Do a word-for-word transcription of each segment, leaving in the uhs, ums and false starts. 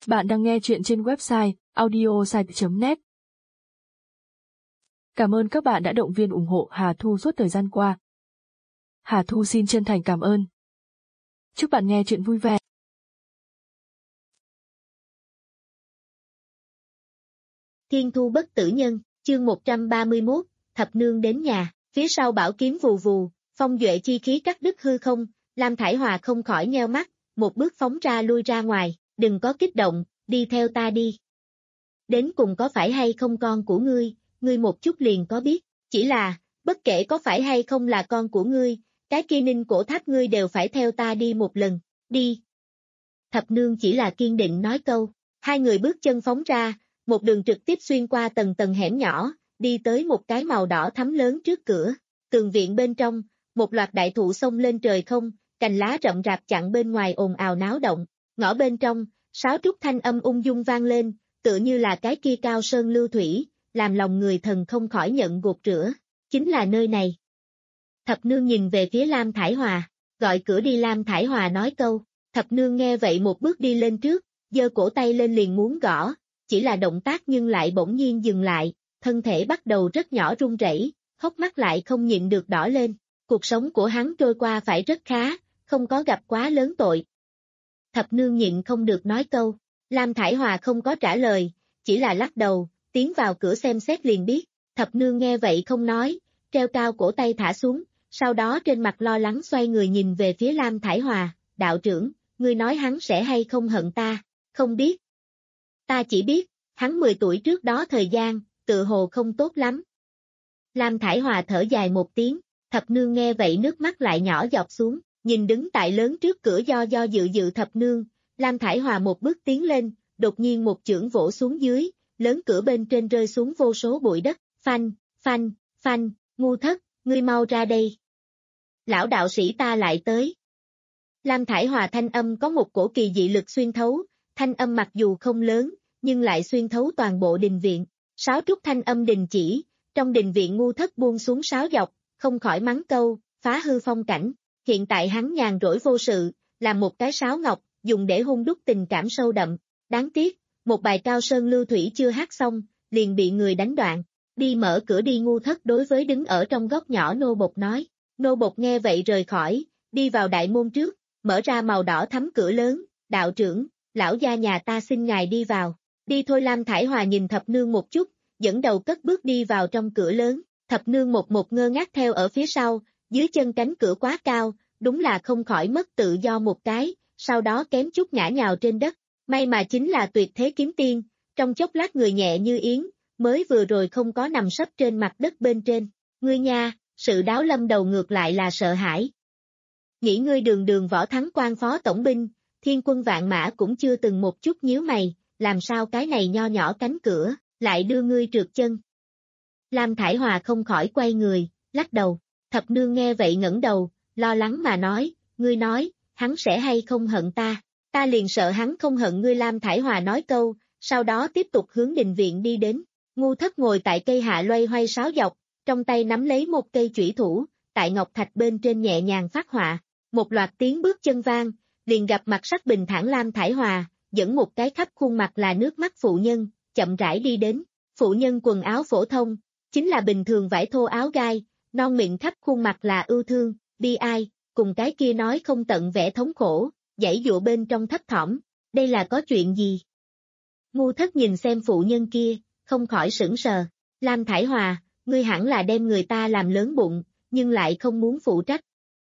Bạn đang nghe chuyện trên website audiosite chấm net. Cảm ơn các bạn đã động viên ủng hộ Hà Thu suốt thời gian qua. Hà Thu xin chân thành cảm ơn. Chúc bạn nghe chuyện vui vẻ. Thiên thu bất tử nhân, chương một trăm ba mươi mốt, thập nương đến nhà, phía sau bảo kiếm vù vù, phong duệ chi khí cắt đứt hư không, Lam Thải Hòa không khỏi nheo mắt, một bước phóng ra lui ra ngoài, đừng có kích động, đi theo ta đi. Đến cùng có phải hay không con của ngươi, ngươi một chút liền có biết, chỉ là, bất kể có phải hay không là con của ngươi, cái kia ninh cổ tháp ngươi đều phải theo ta đi một lần, đi. Thập nương chỉ là kiên định nói câu, hai người bước chân phóng ra, một đường trực tiếp xuyên qua tầng tầng hẻm nhỏ, đi tới một cái màu đỏ thắm lớn trước cửa, tường viện bên trong, một loạt đại thụ xông lên trời không, cành lá rậm rạp chặn bên ngoài ồn ào náo động, ngõ bên trong, sáo trúc thanh âm ung dung vang lên, tựa như là cái kia cao sơn lưu thủy, làm lòng người thần không khỏi nhận gột rửa, chính là nơi này. Thập nương nhìn về phía Lam Thải Hòa, gọi cửa đi. Lam Thải Hòa nói câu, thập nương nghe vậy một bước đi lên trước, giơ cổ tay lên liền muốn gõ, chỉ là động tác nhưng lại bỗng nhiên dừng lại, thân thể bắt đầu rất nhỏ run rẩy, hốc mắt lại không nhịn được đỏ lên, cuộc sống của hắn trôi qua phải rất khá, không có gặp quá lớn tội. Thập nương nhịn không được nói câu, Lam Thải Hòa không có trả lời, chỉ là lắc đầu, tiến vào cửa xem xét liền biết, thập nương nghe vậy không nói, treo cao cổ tay thả xuống, sau đó trên mặt lo lắng xoay người nhìn về phía Lam Thải Hòa, đạo trưởng, ngươi nói hắn sẽ hay không hận ta, không biết. Ta chỉ biết, hắn mười tuổi trước đó thời gian, tự hồ không tốt lắm. Lam Thải Hòa thở dài một tiếng, thập nương nghe vậy nước mắt lại nhỏ giọt xuống, nhìn đứng tại lớn trước cửa do do dự dự thập nương, Lam Thải Hòa một bước tiến lên, đột nhiên một chưởng vỗ xuống dưới, lớn cửa bên trên rơi xuống vô số bụi đất, phanh, phanh, phanh, ngu thất, ngươi mau ra đây. Lão đạo sĩ ta lại tới. Lam Thải Hòa thanh âm có một cổ kỳ dị lực xuyên thấu, thanh âm mặc dù không lớn, nhưng lại xuyên thấu toàn bộ đình viện, sáo trúc thanh âm đình chỉ, trong đình viện ngu thất buông xuống sáo dọc, không khỏi mắng câu, phá hư phong cảnh, hiện tại hắn nhàn rỗi vô sự, làm một cái sáo ngọc, dùng để hung đúc tình cảm sâu đậm, đáng tiếc, một bài cao sơn lưu thủy chưa hát xong, liền bị người đánh đoạn, đi mở cửa đi. Ngu thất đối với đứng ở trong góc nhỏ nô bộc nói, nô bộc nghe vậy rời khỏi, đi vào đại môn trước, mở ra màu đỏ thắm cửa lớn, đạo trưởng, lão gia nhà ta xin ngài đi vào, đi thôi. Lam Thải Hòa nhìn thập nương một chút, dẫn đầu cất bước đi vào trong cửa lớn, thập nương một một ngơ ngác theo ở phía sau, dưới chân cánh cửa quá cao, đúng là không khỏi mất tự do một cái, sau đó kém chút ngã nhào trên đất, may mà chính là tuyệt thế kiếm tiên, trong chốc lát người nhẹ như yến, mới vừa rồi không có nằm sấp trên mặt đất bên trên, ngươi nha, sự đáo lâm đầu ngược lại là sợ hãi. Nghĩ ngươi đường đường võ thắng quan phó tổng binh, thiên quân vạn mã cũng chưa từng một chút nhíu mày, làm sao cái này nho nhỏ cánh cửa, lại đưa ngươi trượt chân. Lam Thải Hòa không khỏi quay người, lắc đầu, thập nương nghe vậy ngẩng đầu, lo lắng mà nói, ngươi nói, hắn sẽ hay không hận ta, ta liền sợ hắn không hận ngươi. Lam Thải Hòa nói câu, sau đó tiếp tục hướng đình viện đi đến, ngu thất ngồi tại cây hạ loay hoay sáo dọc, trong tay nắm lấy một cây chủy thủ, tại ngọc thạch bên trên nhẹ nhàng phát họa, một loạt tiếng bước chân vang, liền gặp mặt sắc bình thản Lam Thải Hòa, dẫn một cái khắp khuôn mặt là nước mắt phụ nhân, chậm rãi đi đến, phụ nhân quần áo phổ thông, chính là bình thường vải thô áo gai, non miệng khắp khuôn mặt là ưu thương, bi ai, cùng cái kia nói không tận vẻ thống khổ, giãy dụa bên trong thấp thỏm, đây là có chuyện gì? Ngu thất nhìn xem phụ nhân kia, không khỏi sững sờ, Lam Thải Hòa, ngươi hẳn là đem người ta làm lớn bụng, nhưng lại không muốn phụ trách.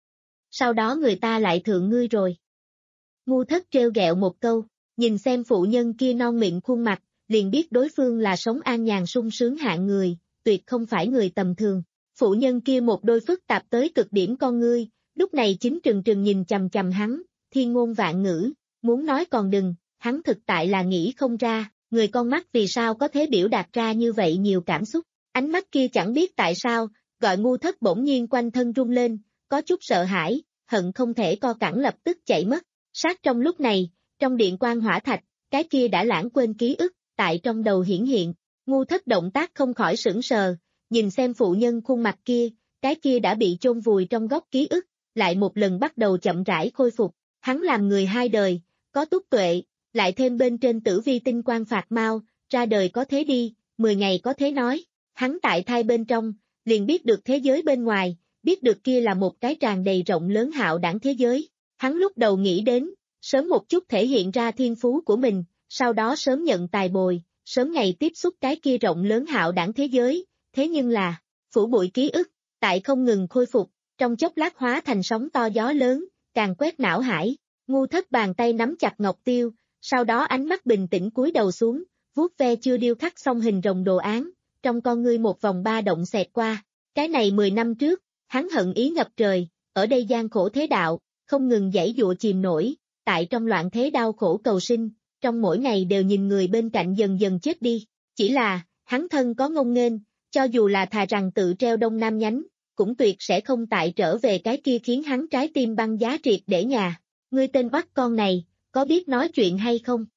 Sau đó người ta lại thượng ngươi rồi. Ngu thất trêu ghẹo một câu, nhìn xem phụ nhân kia non miệng khuôn mặt, liền biết đối phương là sống an nhàn sung sướng hạng người, tuyệt không phải người tầm thường. Phụ nhân kia một đôi phức tạp tới cực điểm con ngươi, lúc này chính trừng trừng nhìn chằm chằm hắn, thiên ngôn vạn ngữ, muốn nói còn đừng, hắn thực tại là nghĩ không ra, người con mắt vì sao có thể biểu đạt ra như vậy nhiều cảm xúc, ánh mắt kia chẳng biết tại sao, gọi ngu thất bỗng nhiên quanh thân rung lên, có chút sợ hãi, hận không thể co cẳng lập tức chạy mất, sát trong lúc này, trong điện quan hỏa thạch, cái kia đã lãng quên ký ức, tại trong đầu hiển hiện, ngu thất động tác không khỏi sững sờ, nhìn xem phụ nhân khuôn mặt kia, cái kia đã bị chôn vùi trong góc ký ức, lại một lần bắt đầu chậm rãi khôi phục, hắn làm người hai đời, có túc tuệ, lại thêm bên trên tử vi tinh quang phạt mau, ra đời có thế đi, mười ngày có thế nói, hắn tại thai bên trong, liền biết được thế giới bên ngoài, biết được kia là một cái tràn đầy rộng lớn hạo đẳng thế giới, hắn lúc đầu nghĩ đến, sớm một chút thể hiện ra thiên phú của mình, sau đó sớm nhận tài bồi, sớm ngày tiếp xúc cái kia rộng lớn hạo đẳng thế giới, thế nhưng là, phủ bụi ký ức, tại không ngừng khôi phục, trong chốc lát hóa thành sóng to gió lớn, càng quét não hải, ngu thất bàn tay nắm chặt ngọc tiêu, sau đó ánh mắt bình tĩnh cúi đầu xuống, vuốt ve chưa điêu khắc xong hình rồng đồ án, trong con ngươi một vòng ba động xẹt qua, cái này mười năm trước, hắn hận ý ngập trời, ở đây gian khổ thế đạo, không ngừng giãy dụa chìm nổi, tại trong loạn thế đau khổ cầu sinh, trong mỗi ngày đều nhìn người bên cạnh dần dần chết đi, chỉ là, hắn thân có ngông nghênh, cho dù là thà rằng tự treo đông nam nhánh, cũng tuyệt sẽ không tại trở về cái kia khiến hắn trái tim băng giá triệt để nhà, ngươi tên oắt con này, có biết nói chuyện hay không?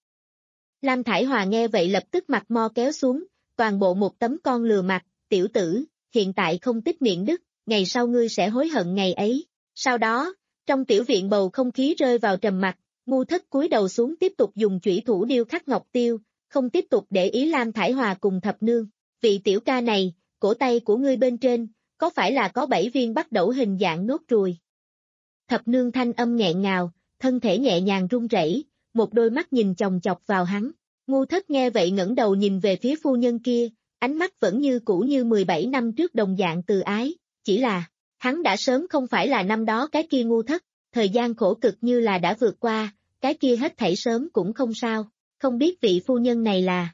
Lam Thải Hòa nghe vậy lập tức mặt mo kéo xuống, toàn bộ một tấm con lừa mặt, tiểu tử, hiện tại không tích miệng đức, ngày sau ngươi sẽ hối hận ngày ấy. Sau đó, trong tiểu viện bầu không khí rơi vào trầm mặc, ngu thất cúi đầu xuống tiếp tục dùng chủy thủ điêu khắc ngọc tiêu, không tiếp tục để ý Lam Thải Hòa cùng thập nương. Vị tiểu ca này, cổ tay của ngươi bên trên, có phải là có bảy viên bắt đầu hình dạng nốt ruồi? Thập nương thanh âm nghẹn ngào, thân thể nhẹ nhàng run rẩy, một đôi mắt nhìn chòng chọc vào hắn. Ngu thất nghe vậy ngẩng đầu nhìn về phía phu nhân kia, ánh mắt vẫn như cũ như mười bảy năm trước đồng dạng từ ái, chỉ là, hắn đã sớm không phải là năm đó cái kia ngu thất, thời gian khổ cực như là đã vượt qua, cái kia hết thảy sớm cũng không sao, không biết vị phu nhân này là.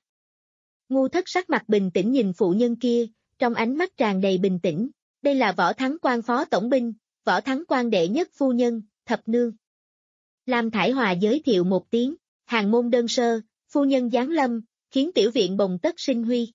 Ngu thất sắc mặt bình tĩnh nhìn phụ nhân kia, trong ánh mắt tràn đầy bình tĩnh, đây là Võ Thắng Quan phó tổng binh, Võ Thắng Quan đệ nhất phu nhân, thập nương. Lam Thải Hòa giới thiệu một tiếng, hàng môn đơn sơ, phu nhân giáng lâm, khiến tiểu viện bồng tất sinh huy.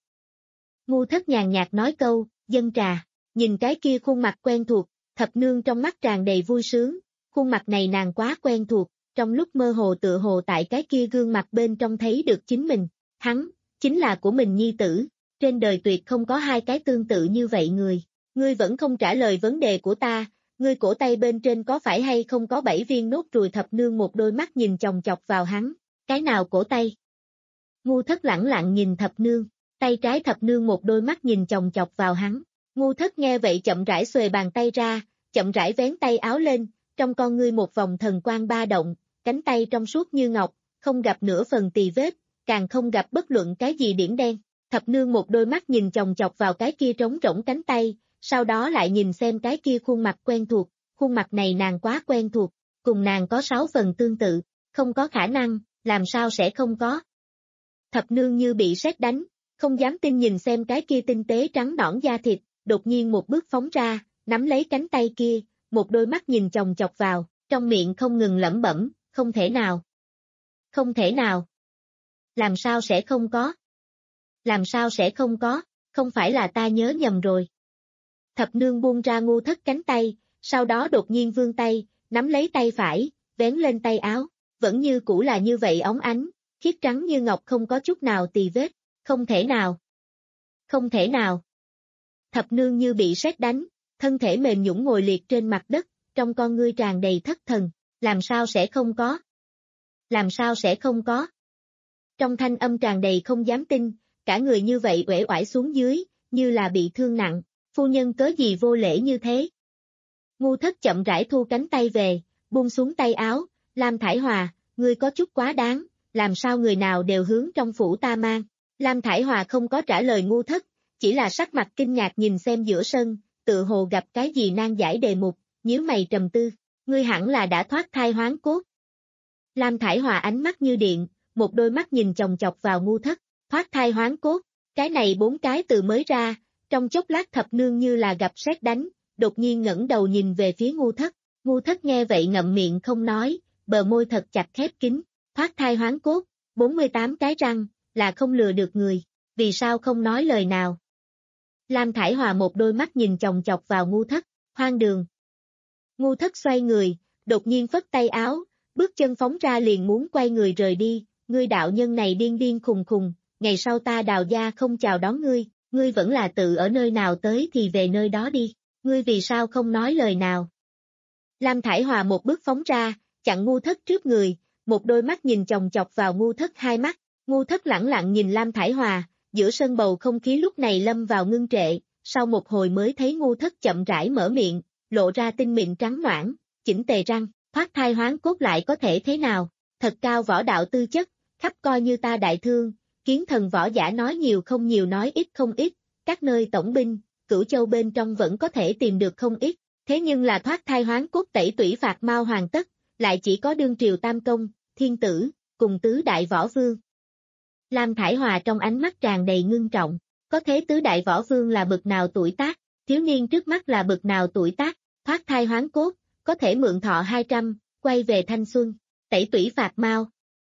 Ngu thất nhàn nhạt nói câu, dân trà, nhìn cái kia khuôn mặt quen thuộc, thập nương trong mắt tràn đầy vui sướng, khuôn mặt này nàng quá quen thuộc, trong lúc mơ hồ tựa hồ tại cái kia gương mặt bên trong thấy được chính mình, hắn, chính là của mình nhi tử, trên đời tuyệt không có hai cái tương tự như vậy người, ngươi vẫn không trả lời vấn đề của ta, ngươi cổ tay bên trên có phải hay không có bảy viên nốt ruồi? Thập nương một đôi mắt nhìn chòng chọc vào hắn, cái nào cổ tay? Ngu thất lẳng lặng nhìn thập nương, tay trái thập nương một đôi mắt nhìn chòng chọc vào hắn, ngu thất nghe vậy chậm rãi xuề bàn tay ra, chậm rãi vén tay áo lên, trong con ngươi một vòng thần quang ba động, cánh tay trong suốt như ngọc, không gặp nửa phần tì vết, càng không gặp bất luận cái gì điểm đen. Thập nương một đôi mắt nhìn chòng chọc vào cái kia trống rỗng cánh tay, sau đó lại nhìn xem cái kia khuôn mặt quen thuộc, khuôn mặt này nàng quá quen thuộc, cùng nàng có sáu phần tương tự, không có khả năng, làm sao sẽ không có. Thập nương như bị sét đánh, không dám tin nhìn xem cái kia tinh tế trắng nõn da thịt, đột nhiên một bước phóng ra, nắm lấy cánh tay kia, một đôi mắt nhìn chòng chọc vào, trong miệng không ngừng lẩm bẩm, không thể nào. Không thể nào. Làm sao sẽ không có? Làm sao sẽ không có, không phải là ta nhớ nhầm rồi. Thập nương buông ra ngu thất cánh tay, sau đó đột nhiên vươn tay, nắm lấy tay phải, vén lên tay áo, vẫn như cũ là như vậy óng ánh, khiết trắng như ngọc không có chút nào tì vết, không thể nào. Không thể nào. Thập nương như bị sét đánh, thân thể mềm nhũn ngồi liệt trên mặt đất, trong con ngươi tràn đầy thất thần, làm sao sẽ không có? Làm sao sẽ không có? Trong thanh âm tràn đầy không dám tin, cả người như vậy uể oải xuống dưới, như là bị thương nặng, phu nhân cớ gì vô lễ như thế? Ngu thất chậm rãi thu cánh tay về, buông xuống tay áo, Lam Thải Hòa, ngươi có chút quá đáng, làm sao người nào đều hướng trong phủ ta mang? Lam Thải Hòa không có trả lời ngu thất, chỉ là sắc mặt kinh ngạc nhìn xem giữa sân, tự hồ gặp cái gì nan giải đề mục, nhíu mày trầm tư, ngươi hẳn là đã thoát thai hoán cốt. Lam Thải Hòa ánh mắt như điện, một đôi mắt nhìn chòng chọc vào ngu thất, thoát thai hoán cốt, cái này bốn cái từ mới ra, trong chốc lát thập nương như là gặp sét đánh, đột nhiên ngẩng đầu nhìn về phía ngu thất, ngu thất nghe vậy ngậm miệng không nói, bờ môi thật chặt khép kín, thoát thai hoán cốt, bốn mươi tám cái răng, là không lừa được người, vì sao không nói lời nào. Lam Thải Hòa một đôi mắt nhìn chòng chọc vào ngu thất, hoang đường. Ngu thất xoay người, đột nhiên phất tay áo, bước chân phóng ra liền muốn quay người rời đi, ngươi đạo nhân này điên điên khùng khùng, ngày sau ta Đào gia không chào đón ngươi, ngươi vẫn là tự ở nơi nào tới thì về nơi đó đi, ngươi vì sao không nói lời nào. Lam Thải Hòa một bước phóng ra, chặn ngu thất trước người, một đôi mắt nhìn chòng chọc vào Ngu Thất hai mắt, Ngu Thất lẳng lặng nhìn Lam Thải Hòa, giữa sân bầu không khí lúc này lâm vào ngưng trệ, sau một hồi mới thấy Ngu Thất chậm rãi mở miệng, lộ ra tinh mịn trắng noãn, chỉnh tề răng, thoát thai hoán cốt lại có thể thế nào, thật cao võ đạo tư chất, khắp coi như ta đại thương, kiến thần võ giả nói nhiều không nhiều nói ít không ít, các nơi tổng binh, cửu châu bên trong vẫn có thể tìm được không ít, thế nhưng là thoát thai hoán cốt tẩy tủy phạt mau hoàn tất, lại chỉ có đương triều tam công, thiên tử, cùng tứ đại võ vương. Lam Thải Hòa trong ánh mắt tràn đầy ngưng trọng, có thế tứ đại võ vương là bậc nào tuổi tác, thiếu niên trước mắt là bậc nào tuổi tác, thoát thai hoán cốt, có thể mượn thọ hai trăm, quay về thanh xuân, tẩy tủy phạt mau.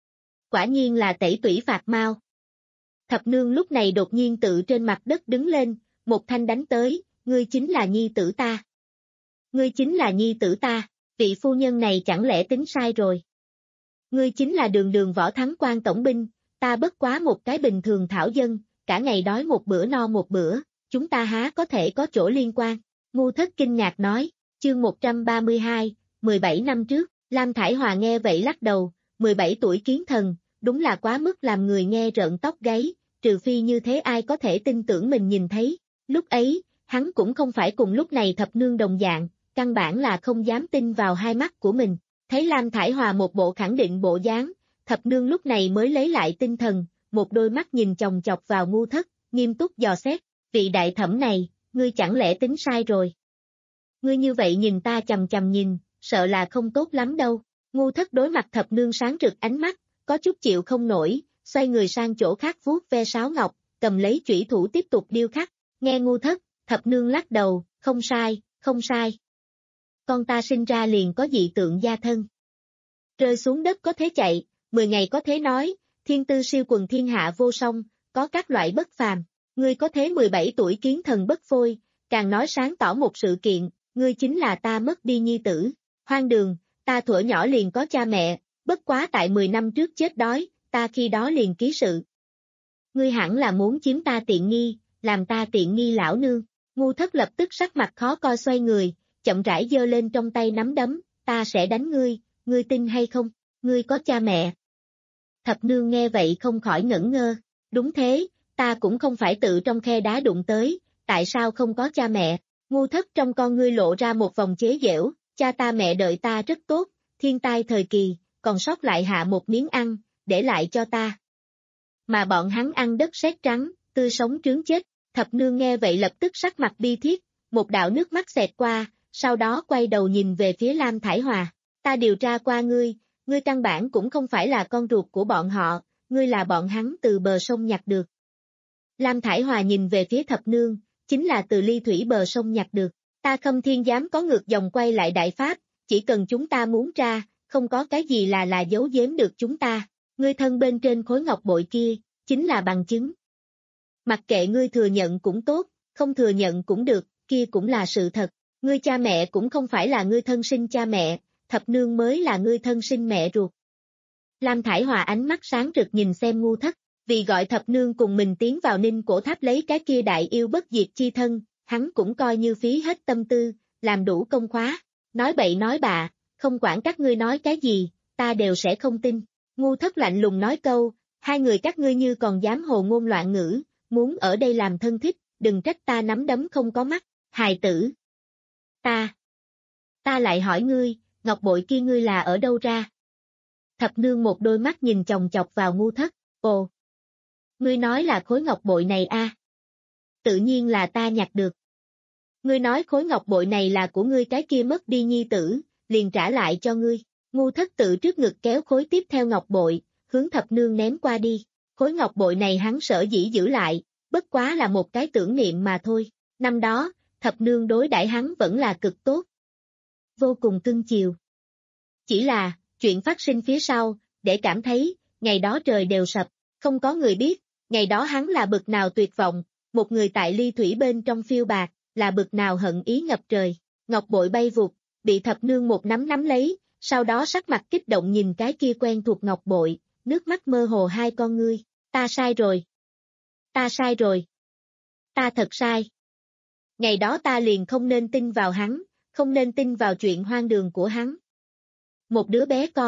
Quả nhiên là tẩy tủy phạt mau. Thập nương lúc này đột nhiên tự trên mặt đất đứng lên, một thanh đánh tới, ngươi chính là nhi tử ta. Ngươi chính là nhi tử ta, vị phu nhân này chẳng lẽ tính sai rồi. Ngươi chính là đường đường võ thắng quan tổng binh, ta bất quá một cái bình thường thảo dân, cả ngày đói một bữa no một bữa, chúng ta há có thể có chỗ liên quan. Ngu Thất kinh ngạc nói, chương một trăm ba mươi hai, mười bảy năm trước, Lam Thải Hòa nghe vậy lắc đầu, mười bảy tuổi kiến thần, đúng là quá mức làm người nghe rợn tóc gáy, trừ phi như thế ai có thể tin tưởng mình nhìn thấy. Lúc ấy, hắn cũng không phải cùng lúc này thập nương đồng dạng, căn bản là không dám tin vào hai mắt của mình. Thấy Lam Thải Hòa một bộ khẳng định bộ dáng, thập nương lúc này mới lấy lại tinh thần, một đôi mắt nhìn chòng chọc vào Ngu Thất, nghiêm túc dò xét, vị đại thẩm này, ngươi chẳng lẽ tính sai rồi. Ngươi như vậy nhìn ta chầm chầm nhìn, sợ là không tốt lắm đâu. Ngu Thất đối mặt thập nương sáng rực ánh mắt, có chút chịu không nổi, xoay người sang chỗ khác vuốt ve sáo ngọc, cầm lấy chủy thủ tiếp tục điêu khắc, nghe Ngu Thất, thập nương lắc đầu, không sai, không sai. Con ta sinh ra liền có dị tượng gia thân. Rơi xuống đất có thế chạy, mười ngày có thế nói, thiên tư siêu quần thiên hạ vô song, có các loại bất phàm. Ngươi có thế mười bảy tuổi kiến thần bất phôi, càng nói sáng tỏ một sự kiện, ngươi chính là ta mất đi nhi tử. Hoang đường, ta thuở nhỏ liền có cha mẹ, bất quá tại mười năm trước chết đói, ta khi đó liền ký sự. Ngươi hẳn là muốn chiếm ta tiện nghi, làm ta tiện nghi lão nương. Ngu Thất lập tức sắc mặt khó coi xoay người, chậm rãi giơ lên trong tay nắm đấm, ta sẽ đánh ngươi, ngươi tin hay không, ngươi có cha mẹ. Thập nương nghe vậy không khỏi ngẩn ngơ, đúng thế, ta cũng không phải tự trong khe đá đụng tới, tại sao không có cha mẹ. Ngu Thất trong con ngươi lộ ra một vòng chế giễu, cha ta mẹ đợi ta rất tốt, thiên tai thời kỳ, còn sót lại hạ một miếng ăn, để lại cho ta. Mà bọn hắn ăn đất sét trắng, tươi sống trướng chết. Thập nương nghe vậy lập tức sắc mặt bi thiết, một đạo nước mắt xẹt qua, sau đó quay đầu nhìn về phía Lam Thải Hòa. Ta điều tra qua ngươi, ngươi căn bản cũng không phải là con ruột của bọn họ, ngươi là bọn hắn từ bờ sông nhặt được. Lam Thải Hòa nhìn về phía thập nương, chính là từ ly thủy bờ sông nhặt được. Ta Khâm Thiên dám có ngược dòng quay lại đại pháp, chỉ cần chúng ta muốn ra, không có cái gì là là giấu giếm được chúng ta. Ngươi thân bên trên khối ngọc bội kia, chính là bằng chứng. Mặc kệ ngươi thừa nhận cũng tốt, không thừa nhận cũng được, kia cũng là sự thật. Ngươi cha mẹ cũng không phải là ngươi thân sinh cha mẹ, thập nương mới là ngươi thân sinh mẹ ruột. Lam Thải Hòa ánh mắt sáng rực nhìn xem Ngu Thất, vì gọi thập nương cùng mình tiến vào Ninh Cổ Tháp lấy cái kia đại yêu bất diệt chi thân, hắn cũng coi như phí hết tâm tư, làm đủ công khóa. Nói bậy nói bạ, không quản các ngươi nói cái gì, ta đều sẽ không tin. Ngu Thất lạnh lùng nói câu, hai người các ngươi như còn dám hồ ngôn loạn ngữ, muốn ở đây làm thân thích, đừng trách ta nắm đấm không có mắt, hài tử. Ta, ta lại hỏi ngươi, ngọc bội kia ngươi là ở đâu ra? Thập nương một đôi mắt nhìn chòng chọc vào Ngu Thất, ồ. Ngươi nói là khối ngọc bội này a? À? Tự nhiên là ta nhặt được. Ngươi nói khối ngọc bội này là của ngươi cái kia mất đi nhi tử, liền trả lại cho ngươi. Ngu Thất tự trước ngực kéo khối tiếp theo ngọc bội, hướng thập nương ném qua đi. Khối ngọc bội này hắn sở dĩ giữ lại, bất quá là một cái tưởng niệm mà thôi. Năm đó, thập nương đối đãi hắn vẫn là cực tốt. Vô cùng cưng chiều. Chỉ là, chuyện phát sinh phía sau, để cảm thấy, ngày đó trời đều sập, không có người biết, ngày đó hắn là bực nào tuyệt vọng, một người tại ly thủy bên trong phiêu bạc, là bực nào hận ý ngập trời. Ngọc bội bay vụt, bị thập nương một nắm nắm lấy, sau đó sắc mặt kích động nhìn cái kia quen thuộc ngọc bội, nước mắt mơ hồ hai con ngươi, ta sai rồi. Ta sai rồi. Ta thật sai. Ngày đó ta liền không nên tin vào hắn, không nên tin vào chuyện hoang đường của hắn. Một đứa bé con,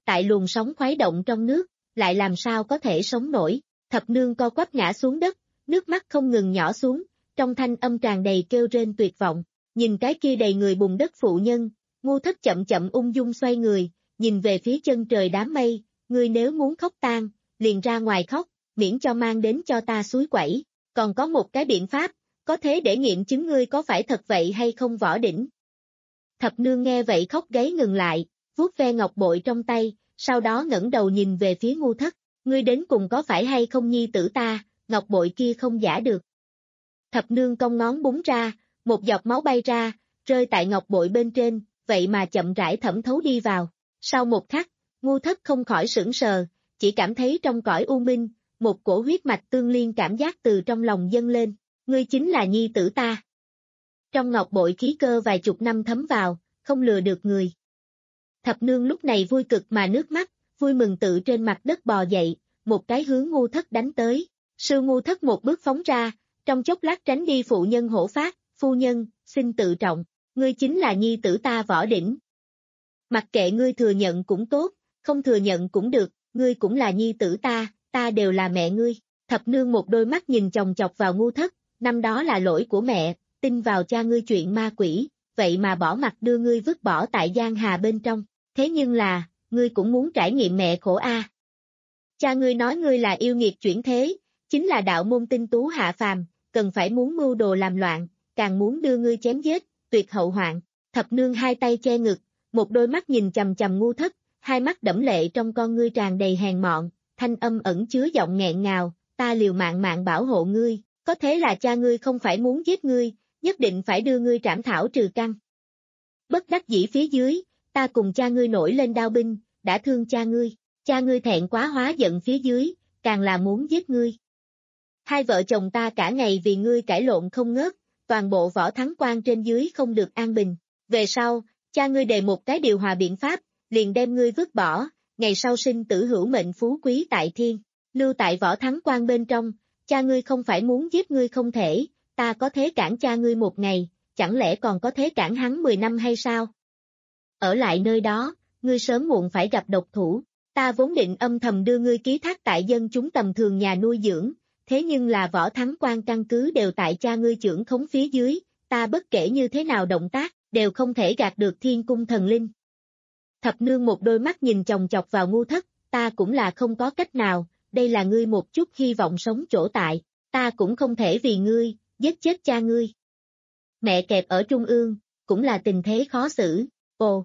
tại luồng sóng khuấy động trong nước, lại làm sao có thể sống nổi. Thập nương co quắp ngã xuống đất, nước mắt không ngừng nhỏ xuống, trong thanh âm tràn đầy kêu rên tuyệt vọng. Nhìn cái kia đầy người bùn đất phụ nhân, Ngu Thất chậm chậm ung dung xoay người, nhìn về phía chân trời đám mây, ngươi nếu muốn khóc tang, liền ra ngoài khóc, miễn cho mang đến cho ta suối quẩy. Còn có một cái biện pháp, có thế để nghiệm chứng ngươi có phải thật vậy hay không Võ Đỉnh. Thập nương nghe vậy khóc gáy ngừng lại, vuốt ve ngọc bội trong tay, sau đó ngẩng đầu nhìn về phía Ngu Thất, ngươi đến cùng có phải hay không nhi tử ta, ngọc bội kia không giả được. Thập nương cong ngón búng ra, một giọt máu bay ra, rơi tại ngọc bội bên trên, vậy mà chậm rãi thẩm thấu đi vào. Sau một khắc, Ngu Thất không khỏi sững sờ, chỉ cảm thấy trong cõi u minh, một cổ huyết mạch tương liên cảm giác từ trong lòng dâng lên, ngươi chính là nhi tử ta. Trong ngọc bội khí cơ vài chục năm thấm vào, không lừa được người. Thập nương lúc này vui cực mà nước mắt, vui mừng tự trên mặt đất bò dậy, một cái hướng Ngu Thất đánh tới. Sư Ngu Thất một bước phóng ra, trong chốc lát tránh đi phụ nhân hổ phát, phu nhân, xin tự trọng, ngươi chính là nhi tử ta Võ Đỉnh. Mặc kệ ngươi thừa nhận cũng tốt, không thừa nhận cũng được, ngươi cũng là nhi tử ta, ta đều là mẹ ngươi. Thập nương một đôi mắt nhìn chòng chọc vào Ngu Thất, năm đó là lỗi của mẹ, tin vào cha ngươi chuyện ma quỷ, vậy mà bỏ mặt đưa ngươi vứt bỏ tại giang hà bên trong, thế nhưng là, ngươi cũng muốn trải nghiệm mẹ khổ a. Cha ngươi nói ngươi là yêu nghiệt chuyển thế, chính là đạo môn tinh tú hạ phàm, cần phải muốn mưu đồ làm loạn, càng muốn đưa ngươi chém giết, tuyệt hậu hoạn. Thập nương hai tay che ngực, một đôi mắt nhìn chằm chằm Ngu Thất, hai mắt đẫm lệ trong con ngươi tràn đầy hèn mọn, thanh âm ẩn chứa giọng nghẹn ngào, ta liều mạng mạng bảo hộ ngươi, có thế là cha ngươi không phải muốn giết ngươi, nhất định phải đưa ngươi trảm thảo trừ căn. Bất đắc dĩ phía dưới, ta cùng cha ngươi nổi lên đao binh, đã thương cha ngươi, cha ngươi thẹn quá hóa giận phía dưới, càng là muốn giết ngươi. Hai vợ chồng ta cả ngày vì ngươi cãi lộn không ngớt, toàn bộ Võ Thắng Quan trên dưới không được an bình. Về sau, cha ngươi đề một cái điều hòa biện pháp, liền đem ngươi vứt bỏ, ngày sau sinh tử hữu mệnh phú quý tại thiên, lưu tại Võ Thắng Quan bên trong, cha ngươi không phải muốn giết ngươi không thể, ta có thế cản cha ngươi một ngày, chẳng lẽ còn có thế cản hắn mười năm hay sao? Ở lại nơi đó, ngươi sớm muộn phải gặp độc thủ, ta vốn định âm thầm đưa ngươi ký thác tại dân chúng tầm thường nhà nuôi dưỡng, thế nhưng là Võ Thắng Quan căn cứ đều tại cha ngươi trưởng khống phía dưới, ta bất kể như thế nào động tác, đều không thể gạt được thiên cung thần linh. Thập nương một đôi mắt nhìn chòng chọc vào Ngu Thất, ta cũng là không có cách nào, đây là ngươi một chút hy vọng sống chỗ tại, ta cũng không thể vì ngươi, giết chết cha ngươi. Mẹ kẹp ở trung ương, cũng là tình thế khó xử, ồ.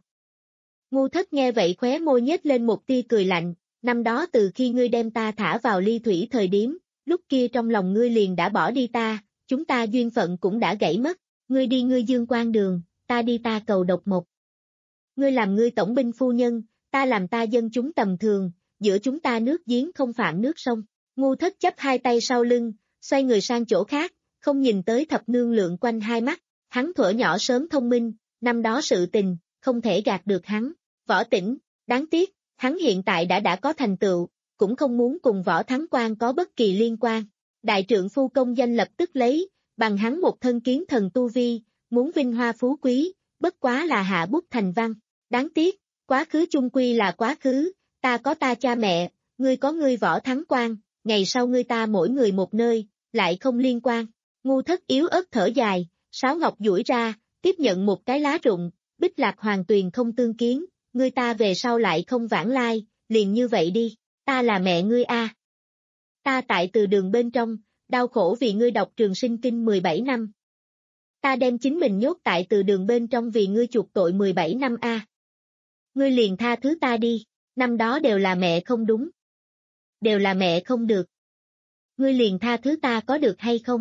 Ngu Thất nghe vậy khóe môi nhếch lên một tia cười lạnh, năm đó từ khi ngươi đem ta thả vào ly thủy thời điểm, lúc kia trong lòng ngươi liền đã bỏ đi ta, chúng ta duyên phận cũng đã gãy mất, ngươi đi ngươi dương quan đường, ta đi ta cầu độc mộc. Ngươi làm ngươi tổng binh phu nhân, ta làm ta dân chúng tầm thường, giữa chúng ta nước giếng không phạm nước sông. Ngu Thất chắp hai tay sau lưng, xoay người sang chỗ khác, không nhìn tới thập nương lượng quanh hai mắt, hắn thuở nhỏ sớm thông minh, năm đó sự tình, không thể gạt được hắn. Võ Tĩnh, đáng tiếc, hắn hiện tại đã đã có thành tựu, cũng không muốn cùng Võ Thắng Quan có bất kỳ liên quan. Đại trượng phu công danh lập tức lấy, bằng hắn một thân kiến thần tu vi, muốn vinh hoa phú quý, bất quá là hạ bút thành văn. Đáng tiếc, quá khứ chung quy là quá khứ, ta có ta cha mẹ, ngươi có ngươi Võ Thắng Quan, ngày sau ngươi ta mỗi người một nơi, lại không liên quan. Ngu Thất yếu ớt thở dài, sáo ngọc duỗi ra, tiếp nhận một cái lá rụng, bích lạc hoàng tuyền không tương kiến, ngươi ta về sau lại không vãng lai, liền như vậy đi, ta là mẹ ngươi a. Ta tại từ đường bên trong, đau khổ vì ngươi đọc Trường Sinh Kinh mười bảy năm. Ta đem chính mình nhốt tại từ đường bên trong vì ngươi chuộc tội mười bảy năm a. Ngươi liền tha thứ ta đi, năm đó đều là mẹ không đúng. Đều là mẹ không được. Ngươi liền tha thứ ta có được hay không?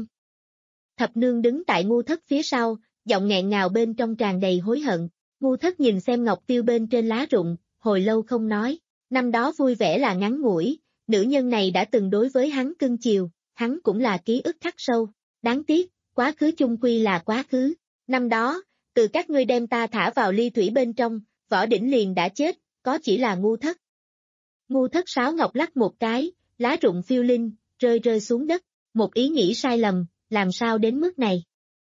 Thập nương đứng tại Ngu Thất phía sau, giọng nghẹn ngào bên trong tràn đầy hối hận. Ngu Thất nhìn xem ngọc tiêu bên trên lá rụng, hồi lâu không nói. Năm đó vui vẻ là ngắn ngủi, nữ nhân này đã từng đối với hắn cưng chiều, hắn cũng là ký ức khắc sâu. Đáng tiếc, quá khứ chung quy là quá khứ. Năm đó, từ các ngươi đem ta thả vào ly thủy bên trong, Võ Đỉnh liền đã chết, có chỉ là Ngu Thất. Ngu Thất sáo ngọc lắc một cái, lá rụng phiêu linh, rơi rơi xuống đất, một ý nghĩ sai lầm, làm sao đến mức này?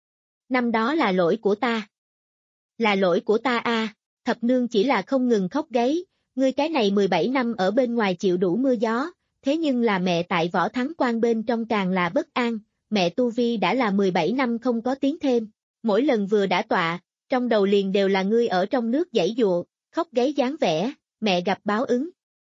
Năm đó là lỗi của ta. Là lỗi của ta a. Thập nương chỉ là không ngừng khóc gáy, ngươi cái này mười bảy năm ở bên ngoài chịu đủ mưa gió, thế nhưng là mẹ tại Võ Thắng Quan bên trong càng là bất an, mẹ tu vi đã là mười bảy năm không có tiến thêm, mỗi lần vừa đã tọa, trong đầu liền đều là ngươi ở trong nước giãy giụa, khóc gáy dáng vẻ, mẹ gặp báo ứng.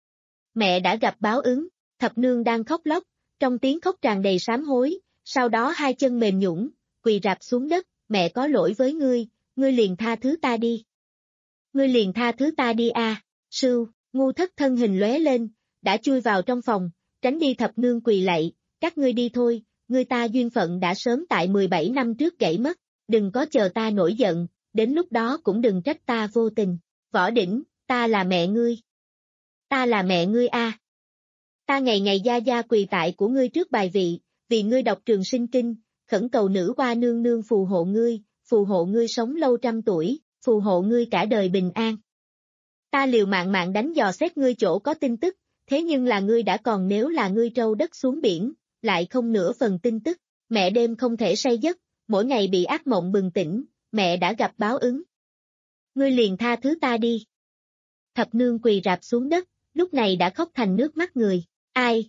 Mẹ đã gặp báo ứng, thập nương đang khóc lóc, trong tiếng khóc tràn đầy sám hối, sau đó hai chân mềm nhũn, quỳ rạp xuống đất, mẹ có lỗi với ngươi, ngươi liền tha thứ ta đi. Ngươi liền tha thứ ta đi a. À. Sưu, ngu thất thân hình lóe lên, đã chui vào trong phòng, tránh đi thập nương quỳ lạy, các ngươi đi thôi, ngươi ta duyên phận đã sớm tại mười bảy năm trước gãy mất, đừng có chờ ta nổi giận, đến lúc đó cũng đừng trách ta vô tình. Võ Đỉnh, ta là mẹ ngươi. Ta là mẹ ngươi a. À. Ta ngày ngày gia gia quỳ tại của ngươi trước bài vị, vì ngươi đọc Trường Sinh Kinh, khẩn cầu nữ hoa nương nương phù hộ ngươi, phù hộ ngươi sống lâu trăm tuổi, phù hộ ngươi cả đời bình an. Ta liều mạng mạng đánh dò xét ngươi chỗ có tin tức, thế nhưng là ngươi đã còn nếu là ngươi trâu đất xuống biển, lại không nửa phần tin tức, mẹ đêm không thể say giấc, mỗi ngày bị ác mộng bừng tỉnh, mẹ đã gặp báo ứng. Ngươi liền tha thứ ta đi. Thập nương quỳ rạp xuống đất, lúc này đã khóc thành nước mắt người, ai?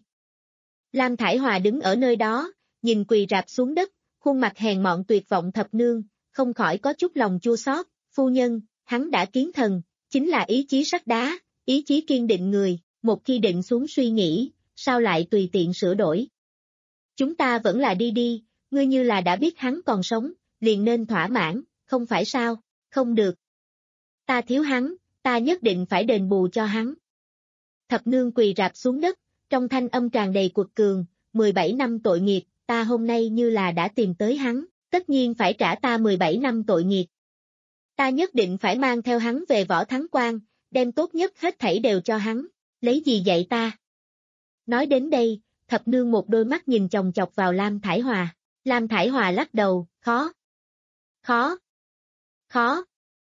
Lam Thải Hòa đứng ở nơi đó, nhìn quỳ rạp xuống đất, khuôn mặt hèn mọn tuyệt vọng thập nương, không khỏi có chút lòng chua xót, phu nhân, hắn đã kiến thần, chính là ý chí sắt đá, ý chí kiên định người, một khi định xuống suy nghĩ, sao lại tùy tiện sửa đổi. Chúng ta vẫn là đi đi, ngươi như là đã biết hắn còn sống, liền nên thỏa mãn, không phải sao, không được. Ta thiếu hắn, ta nhất định phải đền bù cho hắn. Thập nương quỳ rạp xuống đất, trong thanh âm tràn đầy cuột cường, mười bảy năm tội nghiệp, ta hôm nay như là đã tìm tới hắn, tất nhiên phải trả ta mười bảy năm tội nghiệp. Ta nhất định phải mang theo hắn về Võ Thắng Quan, đem tốt nhất hết thảy đều cho hắn, lấy gì dạy ta. Nói đến đây, thập nương một đôi mắt nhìn chòng chọc vào Lam Thải Hòa, Lam Thải Hòa lắc đầu, khó, khó, khó.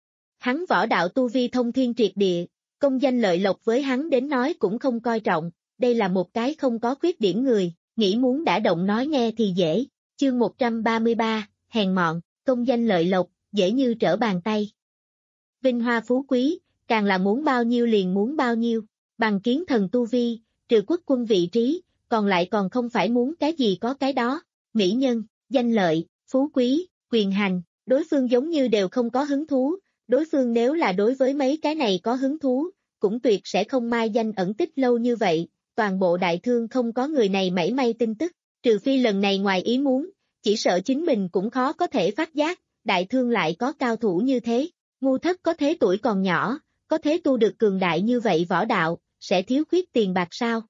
Hắn võ đạo tu vi thông thiên triệt địa, công danh lợi lộc với hắn đến nói cũng không coi trọng, đây là một cái không có khuyết điểm người, nghĩ muốn đã động nói nghe thì dễ, chương một trăm ba mươi ba, hèn mọn, công danh lợi lộc, dễ như trở bàn tay. Vinh hoa phú quý, càng là muốn bao nhiêu liền muốn bao nhiêu, bằng kiến thần tu vi, trừ quốc quân vị trí, còn lại còn không phải muốn cái gì có cái đó, mỹ nhân, danh lợi, phú quý, quyền hành, đối phương giống như đều không có hứng thú, đối phương nếu là đối với mấy cái này có hứng thú, cũng tuyệt sẽ không mai danh ẩn tích lâu như vậy, toàn bộ đại thương không có người này mảy may tin tức, trừ phi lần này ngoài ý muốn, chỉ sợ chính mình cũng khó có thể phát giác, đại thương lại có cao thủ như thế, ngu thất có thế tuổi còn nhỏ, có thế tu được cường đại như vậy võ đạo, sẽ thiếu khuyết tiền bạc sao?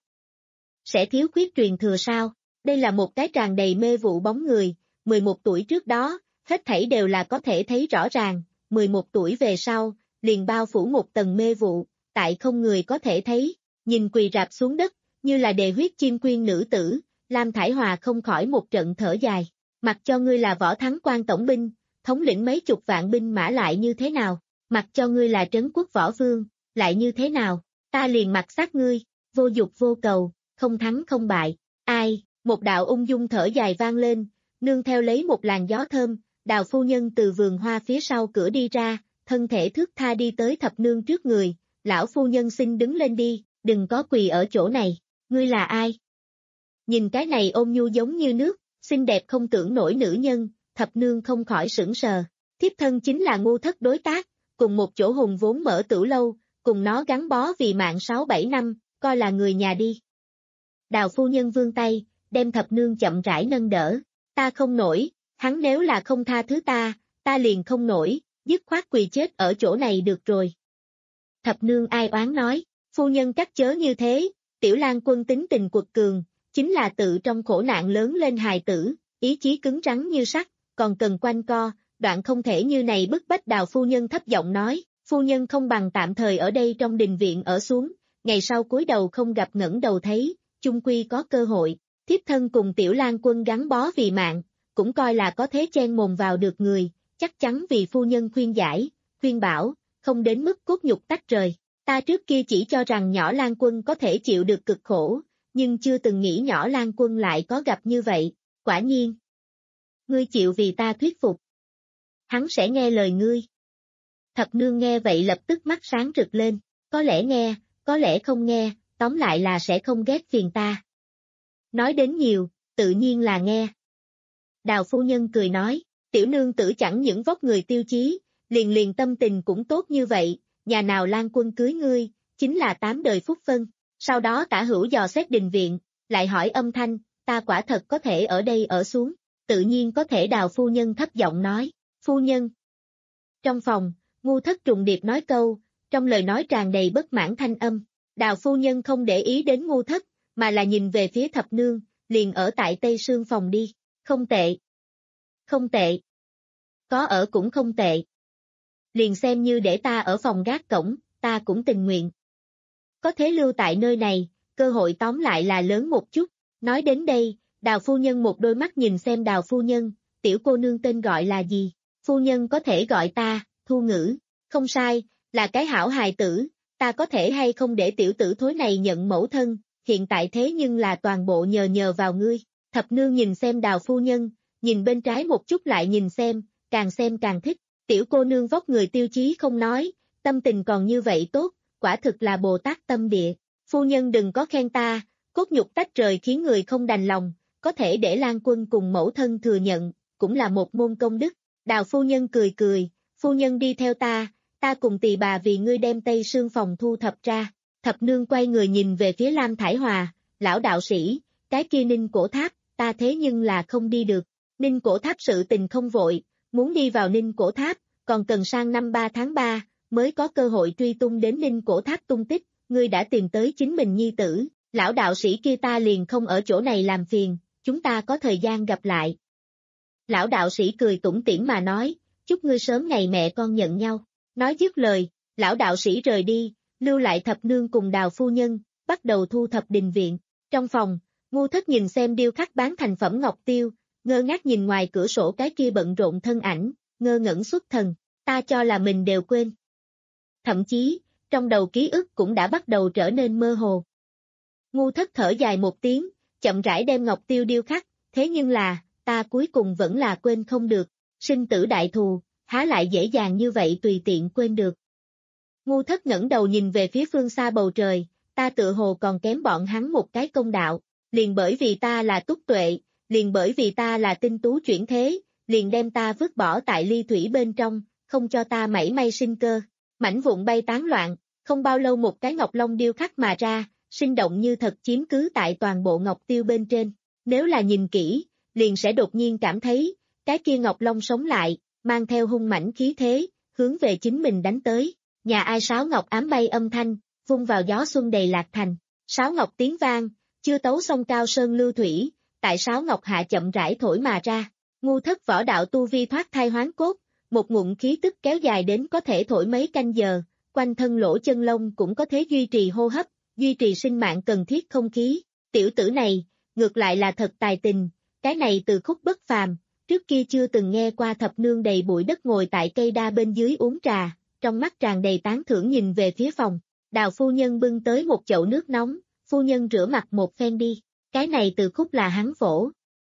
Sẽ thiếu khuyết truyền thừa sao? Đây là một cái tràn đầy mê vụ bóng người, mười một tuổi trước đó, hết thảy đều là có thể thấy rõ ràng, mười một tuổi về sau, liền bao phủ một tầng mê vụ, tại không người có thể thấy, nhìn quỳ rạp xuống đất, như là đề huyết chim quyên nữ tử, Lam Thải Hòa không khỏi một trận thở dài, mặc cho ngươi là Võ Thắng Quan tổng binh, thống lĩnh mấy chục vạn binh mã lại như thế nào, mặc cho ngươi là trấn quốc võ vương, lại như thế nào, ta liền mặc sát ngươi, vô dục vô cầu, không thắng không bại, ai, một đạo ung dung thở dài vang lên, nương theo lấy một làn gió thơm, Đào phu nhân từ vườn hoa phía sau cửa đi ra, thân thể thướt tha đi tới thập nương trước người, lão phu nhân xin đứng lên đi, đừng có quỳ ở chỗ này, ngươi là ai? Nhìn cái này ôn nhu giống như nước, xinh đẹp không tưởng nổi nữ nhân, thập nương không khỏi sững sờ, thiếp thân chính là ngu thất đối tác, cùng một chỗ hùng vốn mở tửu lâu, cùng nó gắn bó vì mạng sáu bảy năm, coi là người nhà đi. Đào phu nhân vươn tay, đem thập nương chậm rãi nâng đỡ, ta không nổi. Hắn nếu là không tha thứ ta, ta liền không nổi, dứt khoát quỳ chết ở chỗ này được rồi. Thập nương ai oán nói, phu nhân cắt chớ như thế, tiểu lang quân tính tình quật cường, chính là tự trong khổ nạn lớn lên hài tử, ý chí cứng rắn như sắt, còn cần quanh co, đoạn không thể như này bức bách. Đào phu nhân thấp giọng nói, phu nhân không bằng tạm thời ở đây trong đình viện ở xuống, ngày sau cúi đầu không gặp ngẩng đầu thấy, chung quy có cơ hội, thiếp thân cùng tiểu lang quân gắn bó vì mạng. Cũng coi là có thế chen mồm vào được người, chắc chắn vì phu nhân khuyên giải, khuyên bảo, không đến mức cốt nhục tách rời. Ta trước kia chỉ cho rằng nhỏ Lan Quân có thể chịu được cực khổ, nhưng chưa từng nghĩ nhỏ Lan Quân lại có gặp như vậy, quả nhiên. Ngươi chịu vì ta thuyết phục. Hắn sẽ nghe lời ngươi. Thập nương nghe vậy lập tức mắt sáng rực lên, Có lẽ nghe, có lẽ không nghe, tóm lại là sẽ không ghét phiền ta. Nói đến nhiều, tự nhiên là nghe. Đào phu nhân cười nói, tiểu nương tử chẳng những vóc người tiêu chí, liền liền tâm tình cũng tốt như vậy, nhà nào Lan Quân cưới ngươi, chính là tám đời phúc phân. Sau đó Tả Hữu dò xét đình viện, lại hỏi âm thanh, ta quả thật có thể ở đây ở xuống, tự nhiên có thể. Đào phu nhân thấp giọng nói, phu nhân. Trong phòng, Ngu Thất trùng điệp nói câu, trong lời nói tràn đầy bất mãn thanh âm. Đào phu nhân không để ý đến Ngu Thất, mà là nhìn về phía thập nương, liền ở tại Tây Sương phòng đi, không tệ. Không tệ. Có ở cũng không tệ. Liền xem như để ta ở phòng gác cổng, ta cũng tình nguyện. Có thế lưu tại nơi này, cơ hội tóm lại là lớn một chút. Nói đến đây, Đào phu nhân một đôi mắt nhìn xem Đào phu nhân, tiểu cô nương tên gọi là gì? Phu nhân có thể gọi ta, Thu Ngữ. Không sai, là cái hảo hài tử, ta có thể hay không để tiểu tử thối này nhận mẫu thân, hiện tại thế nhưng là toàn bộ nhờ nhờ vào ngươi. Thập nương nhìn xem Đào phu nhân, nhìn bên trái một chút lại nhìn xem, càng xem càng thích. Tiểu cô nương vóc người tiêu chí không nói, tâm tình còn như vậy tốt, quả thực là Bồ Tát tâm địa. Phu nhân đừng có khen ta, cốt nhục tách rời khiến người không đành lòng, có thể để Lan Quân cùng mẫu thân thừa nhận, cũng là một môn công đức. Đào phu nhân cười cười, phu nhân đi theo ta, ta cùng tỳ bà vì ngươi đem Tây Sương phòng thu thập ra. Thập nương quay người nhìn về phía Lam Thải Hòa, lão đạo sĩ, cái kia Ninh Cổ Tháp, ta thế nhưng là không đi được. Ninh Cổ Tháp sự tình không vội, muốn đi vào Ninh Cổ Tháp, còn cần sang năm ba tháng ba, mới có cơ hội truy tung đến Ninh Cổ Tháp tung tích, ngươi đã tìm tới chính mình nhi tử, lão đạo sĩ kia ta liền không ở chỗ này làm phiền, chúng ta có thời gian gặp lại. Lão đạo sĩ cười tủm tỉm mà nói, chúc ngươi sớm ngày mẹ con nhận nhau. Nói dứt lời, lão đạo sĩ rời đi, lưu lại thập nương cùng Đào phu nhân, bắt đầu thu thập đình viện. Trong phòng, Ngu Thất nhìn xem điêu khắc bán thành phẩm ngọc tiêu, ngơ ngác nhìn ngoài cửa sổ cái kia bận rộn thân ảnh, ngơ ngẩn xuất thần, ta cho là mình đều quên. Thậm chí, trong đầu ký ức cũng đã bắt đầu trở nên mơ hồ. Ngu Thất thở dài một tiếng, chậm rãi đem ngọc tiêu điêu khắc, thế nhưng là, ta cuối cùng vẫn là quên không được, sinh tử đại thù, há lại dễ dàng như vậy tùy tiện quên được. Ngu Thất ngẩng đầu nhìn về phía phương xa bầu trời, ta tự hồ còn kém bọn hắn một cái công đạo, liền bởi vì ta là túc tuệ, liền bởi vì ta là tinh tú chuyển thế, liền đem ta vứt bỏ tại ly thủy bên trong, không cho ta mảy may sinh cơ. Mảnh vụn bay tán loạn, không bao lâu một cái ngọc long điêu khắc mà ra, sinh động như thật chiếm cứ tại toàn bộ ngọc tiêu bên trên. Nếu là nhìn kỹ, liền sẽ đột nhiên cảm thấy, cái kia ngọc long sống lại, mang theo hung mãnh khí thế, hướng về chính mình đánh tới. Nhà ai sáo ngọc ám bay âm thanh, vung vào gió xuân đầy lạc thành. Sáo ngọc tiếng vang, chưa tấu xong cao sơn lưu thủy, tại sáo ngọc hạ chậm rãi thổi mà ra. Ngu Thất võ đạo tu vi thoát thai hoán cốt, một ngụm khí tức kéo dài đến có thể thổi mấy canh giờ, quanh thân lỗ chân lông cũng có thể duy trì hô hấp, duy trì sinh mạng cần thiết không khí. Tiểu tử này, ngược lại là thật tài tình, cái này từ khúc bất phàm, trước kia chưa từng nghe qua. Thập nương đầy bụi đất ngồi tại cây đa bên dưới uống trà, trong mắt tràn đầy tán thưởng nhìn về phía phòng. Đào phu nhân bưng tới một chậu nước nóng, phu nhân rửa mặt một phen đi, cái này từ khúc là hắn phổ.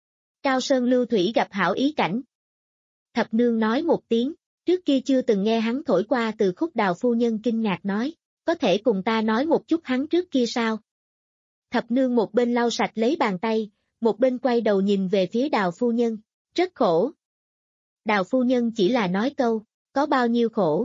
Cao sơn lưu thủy gặp hảo ý cảnh. Thập nương nói một tiếng, trước kia chưa từng nghe hắn thổi qua từ khúc. Đào phu nhân kinh ngạc nói, có thể cùng ta nói một chút hắn trước kia sao? Thập nương một bên lau sạch lấy bàn tay, một bên quay đầu nhìn về phía Đào phu nhân, rất khổ. Đào phu nhân chỉ là nói câu, có bao nhiêu khổ?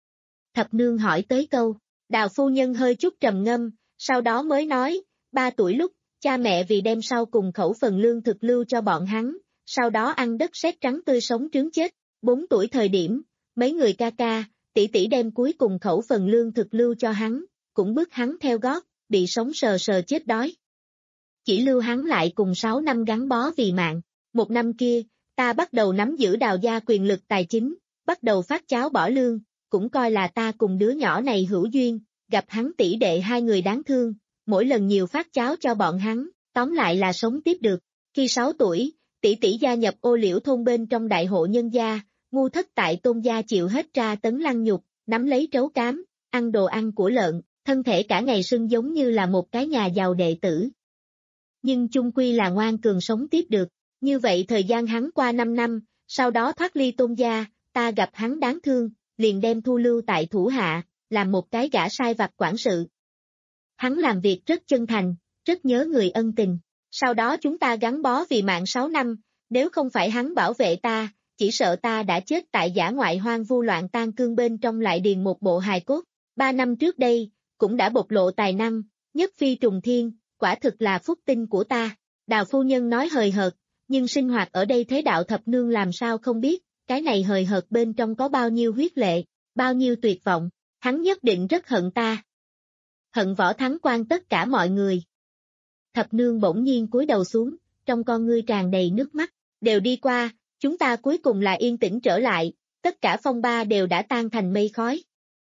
Thập nương hỏi tới câu, Đào phu nhân hơi chút trầm ngâm, sau đó mới nói, ba tuổi lúc, cha mẹ vì đem sau cùng khẩu phần lương thực lưu cho bọn hắn, sau đó ăn đất sét trắng tươi sống trứng chết. Bốn tuổi thời điểm, mấy người ca ca, tỷ tỷ đem cuối cùng khẩu phần lương thực lưu cho hắn, cũng bước hắn theo gót, bị sống sờ sờ chết đói. Chỉ lưu hắn lại cùng sáu năm gắn bó vì mạng. Một năm kia, ta bắt đầu nắm giữ Đào gia quyền lực tài chính, bắt đầu phát cháo bỏ lương, cũng coi là ta cùng đứa nhỏ này hữu duyên, gặp hắn tỷ đệ hai người đáng thương, mỗi lần nhiều phát cháo cho bọn hắn, tóm lại là sống tiếp được. Khi sáu tuổi, tỷ tỷ gia nhập Ô Liễu thôn bên trong đại hộ nhân gia, Ngu Thất tại Tôn gia chịu hết tra tấn lăng nhục, nắm lấy trấu cám, ăn đồ ăn của lợn, thân thể cả ngày sưng giống như là một cái nhà giàu đệ tử. Nhưng chung quy là ngoan cường sống tiếp được. Như vậy thời gian hắn qua năm năm, sau đó thoát ly Tôn gia, ta gặp hắn đáng thương, liền đem thu lưu tại thủ hạ, làm một cái gã sai vặt quản sự. Hắn làm việc rất chân thành, rất nhớ người ân tình. Sau đó chúng ta gắn bó vì mạng sáu năm, nếu không phải hắn bảo vệ ta, chỉ sợ ta đã chết tại dã ngoại hoang vu loạn tan cương bên trong lại điền một bộ hài cốt. Ba năm trước đây, cũng đã bộc lộ tài năng, nhất phi trùng thiên, quả thực là phúc tinh của ta. Đào phu nhân nói hời hợt, nhưng sinh hoạt ở đây thế đạo thập nương làm sao không biết, cái này hời hợt bên trong có bao nhiêu huyết lệ, bao nhiêu tuyệt vọng, hắn nhất định rất hận ta. Hận Võ Thắng Quan tất cả mọi người. Thập nương bỗng nhiên cúi đầu xuống, trong con ngươi tràn đầy nước mắt, đều đi qua, chúng ta cuối cùng là yên tĩnh trở lại, tất cả phong ba đều đã tan thành mây khói.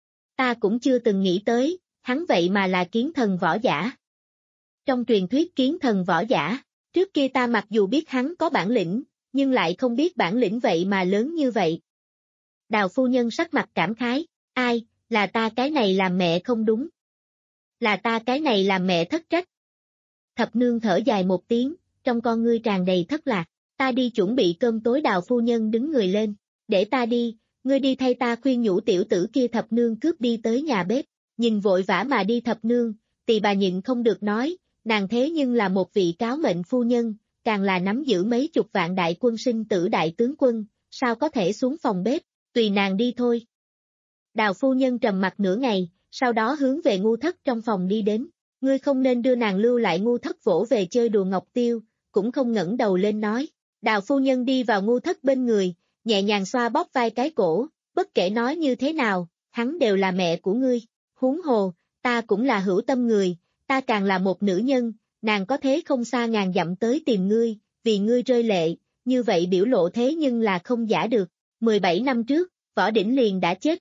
Ta cũng chưa từng nghĩ tới, hắn vậy mà là kiến thần võ giả. Trong truyền thuyết kiến thần võ giả, trước kia ta mặc dù biết hắn có bản lĩnh, nhưng lại không biết bản lĩnh vậy mà lớn như vậy. Đào phu nhân sắc mặt cảm khái, ai, là ta cái này làm mẹ không đúng. Là ta cái này làm mẹ thất trách. Thập nương thở dài một tiếng, trong con ngươi tràn đầy thất lạc, ta đi chuẩn bị cơm tối. Đào phu nhân đứng người lên, để ta đi, ngươi đi thay ta khuyên nhủ tiểu tử kia. Thập nương cướp đi tới nhà bếp, nhìn vội vã mà đi thập nương, tỳ bà nhịn không được nói, nàng thế nhưng là một vị cáo mệnh phu nhân, càng là nắm giữ mấy chục vạn đại quân sinh tử đại tướng quân, sao có thể xuống phòng bếp, tùy nàng đi thôi. Đào phu nhân trầm mặt nửa ngày, sau đó hướng về Ngu Thất trong phòng đi đến, ngươi không nên đưa nàng lưu lại. Ngu Thất vỗ về chơi đùa ngọc tiêu, cũng không ngẩng đầu lên nói. Đào phu nhân đi vào Ngu Thất bên người, nhẹ nhàng xoa bóp vai cái cổ, bất kể nói như thế nào, hắn đều là mẹ của ngươi, huống hồ, ta cũng là hữu tâm người, ta càng là một nữ nhân, nàng có thế không xa ngàn dặm tới tìm ngươi, vì ngươi rơi lệ, như vậy biểu lộ thế nhưng là không giả được. mười bảy năm trước, Võ Đỉnh liền đã chết.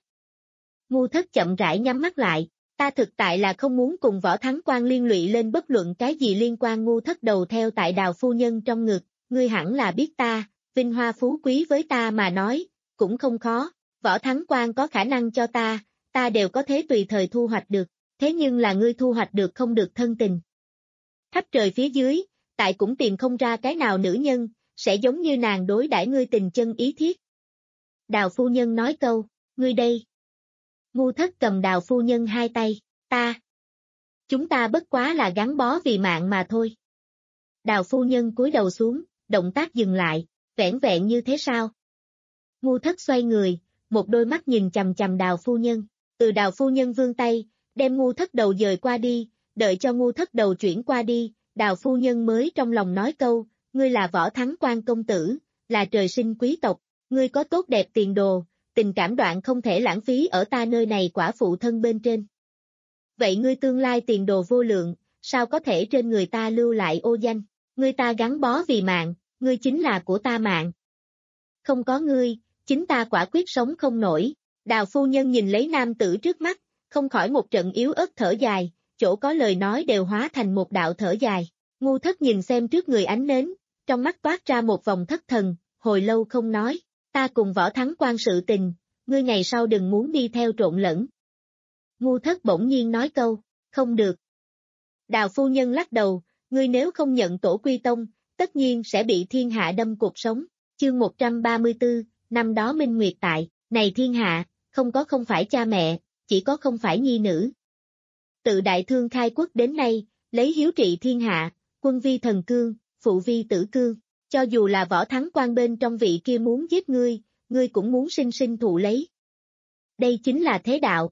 Ngu Thất chậm rãi nhắm mắt lại, ta thực tại là không muốn cùng Võ Thắng Quan liên lụy lên bất luận cái gì liên quan. Ngu Thất đầu theo tại Đào phu nhân trong ngực, ngươi hẳn là biết ta, vinh hoa phú quý với ta mà nói, cũng không khó, Võ Thắng Quan có khả năng cho ta, ta đều có thể tùy thời thu hoạch được, thế nhưng là ngươi thu hoạch được không được thân tình. Khắp trời phía dưới, tại cũng tìm không ra cái nào nữ nhân, sẽ giống như nàng đối đãi ngươi tình chân ý thiết. Đào phu nhân nói câu, ngươi đây. Ngu Thất cầm Đào phu nhân hai tay, ta. Chúng ta bất quá là gắn bó vì mạng mà thôi. Đào phu nhân cúi đầu xuống, động tác dừng lại, vẻn vẹn như thế sao? Ngu Thất xoay người, một đôi mắt nhìn chằm chằm Đào phu nhân, từ Đào phu nhân vươn tay, đem Ngu Thất đầu dời qua đi, đợi cho Ngu Thất đầu chuyển qua đi, Đào phu nhân mới trong lòng nói câu, ngươi là Võ Thắng Quan công tử, là trời sinh quý tộc, ngươi có tốt đẹp tiền đồ, tình cảm đoạn không thể lãng phí ở ta nơi này quả phụ thân bên trên. Vậy ngươi tương lai tiền đồ vô lượng, sao có thể trên người ta lưu lại ô danh, ngươi ta gắn bó vì mạng, ngươi chính là của ta mạng. Không có ngươi, chính ta quả quyết sống không nổi. Đào phu nhân nhìn lấy nam tử trước mắt, không khỏi một trận yếu ớt thở dài, chỗ có lời nói đều hóa thành một đạo thở dài. Ngu Thất nhìn xem trước người ánh nến, trong mắt toát ra một vòng thất thần, hồi lâu không nói, ta cùng Võ Thắng Quan sự tình, ngươi ngày sau đừng muốn đi theo trộn lẫn. Ngu Thất bỗng nhiên nói câu, không được. Đào phu nhân lắc đầu, ngươi nếu không nhận tổ quy tông, tất nhiên sẽ bị thiên hạ đâm cuộc sống. Chương một trăm ba mươi tư, năm đó Minh Nguyệt tại, này thiên hạ, không có không phải cha mẹ, chỉ có không phải nhi nữ. Tự Đại Thương khai quốc đến nay, lấy hiếu trị thiên hạ, quân vi thần cương, phụ vi tử cương, cho dù là Võ Thắng Quan bên trong vị kia muốn giết ngươi, ngươi cũng muốn sinh sinh thụ lấy. Đây chính là thế đạo.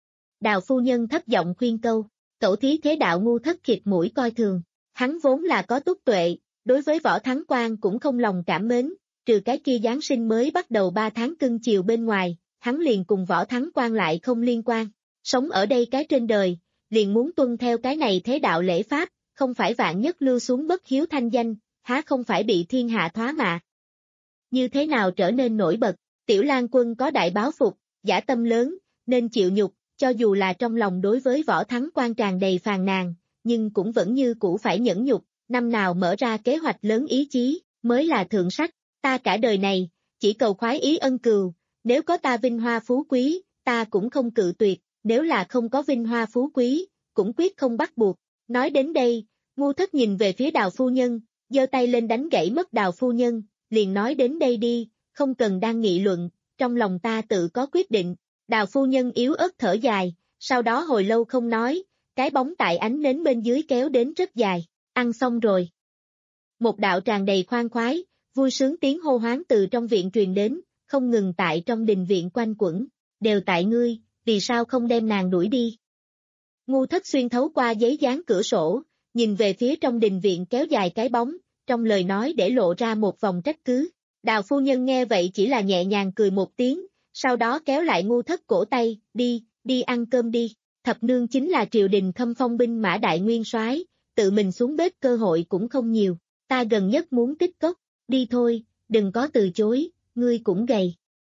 Đào phu nhân thấp giọng khuyên câu, cẩu thí thế đạo. Ngu Thất khịt mũi coi thường, hắn vốn là có túc tuệ, đối với Võ Thắng Quan cũng không lòng cảm mến, trừ cái kia Giáng sinh mới bắt đầu ba tháng cưng chiều bên ngoài, hắn liền cùng Võ Thắng Quan lại không liên quan, sống ở đây cái trên đời, liền muốn tuân theo cái này thế đạo lễ pháp, không phải vạn nhất lưu xuống bất hiếu thanh danh, há không phải bị thiên hạ thoá mạ. Như thế nào trở nên nổi bật, Tiểu Lang Quân có đại báo phục, dã tâm lớn, nên chịu nhục, cho dù là trong lòng đối với Võ Thắng Quan tràn đầy phàn nàn, nhưng cũng vẫn như cũ phải nhẫn nhục, năm nào mở ra kế hoạch lớn ý chí, mới là thượng sách, ta cả đời này, chỉ cầu khoái ý ân cừu, nếu có ta vinh hoa phú quý, ta cũng không cự tuyệt, nếu là không có vinh hoa phú quý, cũng quyết không bắt buộc. Nói đến đây, Ngu Thất nhìn về phía Đào phu nhân, giơ tay lên đánh gãy mất Đào phu nhân, liền nói đến đây đi, không cần đang nghị luận, trong lòng ta tự có quyết định. Đào phu nhân yếu ớt thở dài, sau đó hồi lâu không nói, cái bóng tại ánh nến bên dưới kéo đến rất dài, ăn xong rồi. Một đạo tràn đầy khoan khoái, vui sướng tiếng hô hoáng từ trong viện truyền đến, không ngừng tại trong đình viện quanh quẩn, đều tại ngươi, vì sao không đem nàng đuổi đi. Ngu Thất xuyên thấu qua giấy dán cửa sổ, nhìn về phía trong đình viện kéo dài cái bóng, trong lời nói để lộ ra một vòng trách cứ. Đào phu nhân nghe vậy chỉ là nhẹ nhàng cười một tiếng, sau đó kéo lại Ngu Thất cổ tay, đi, đi ăn cơm đi. Thập nương chính là triều đình khâm phong binh mã đại nguyên soái, tự mình xuống bếp cơ hội cũng không nhiều, ta gần nhất muốn tích cốc, đi thôi, đừng có từ chối, ngươi cũng gầy.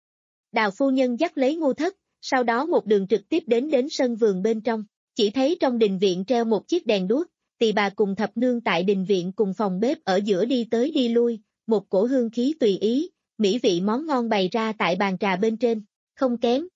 Đào phu nhân dắt lấy Ngu Thất, sau đó một đường trực tiếp đến đến sân vườn bên trong, chỉ thấy trong đình viện treo một chiếc đèn đuốc, tỳ bà cùng thập nương tại đình viện cùng phòng bếp ở giữa đi tới đi lui, một cổ hương khí tùy ý, mỹ vị món ngon bày ra tại bàn trà bên trên, không kém.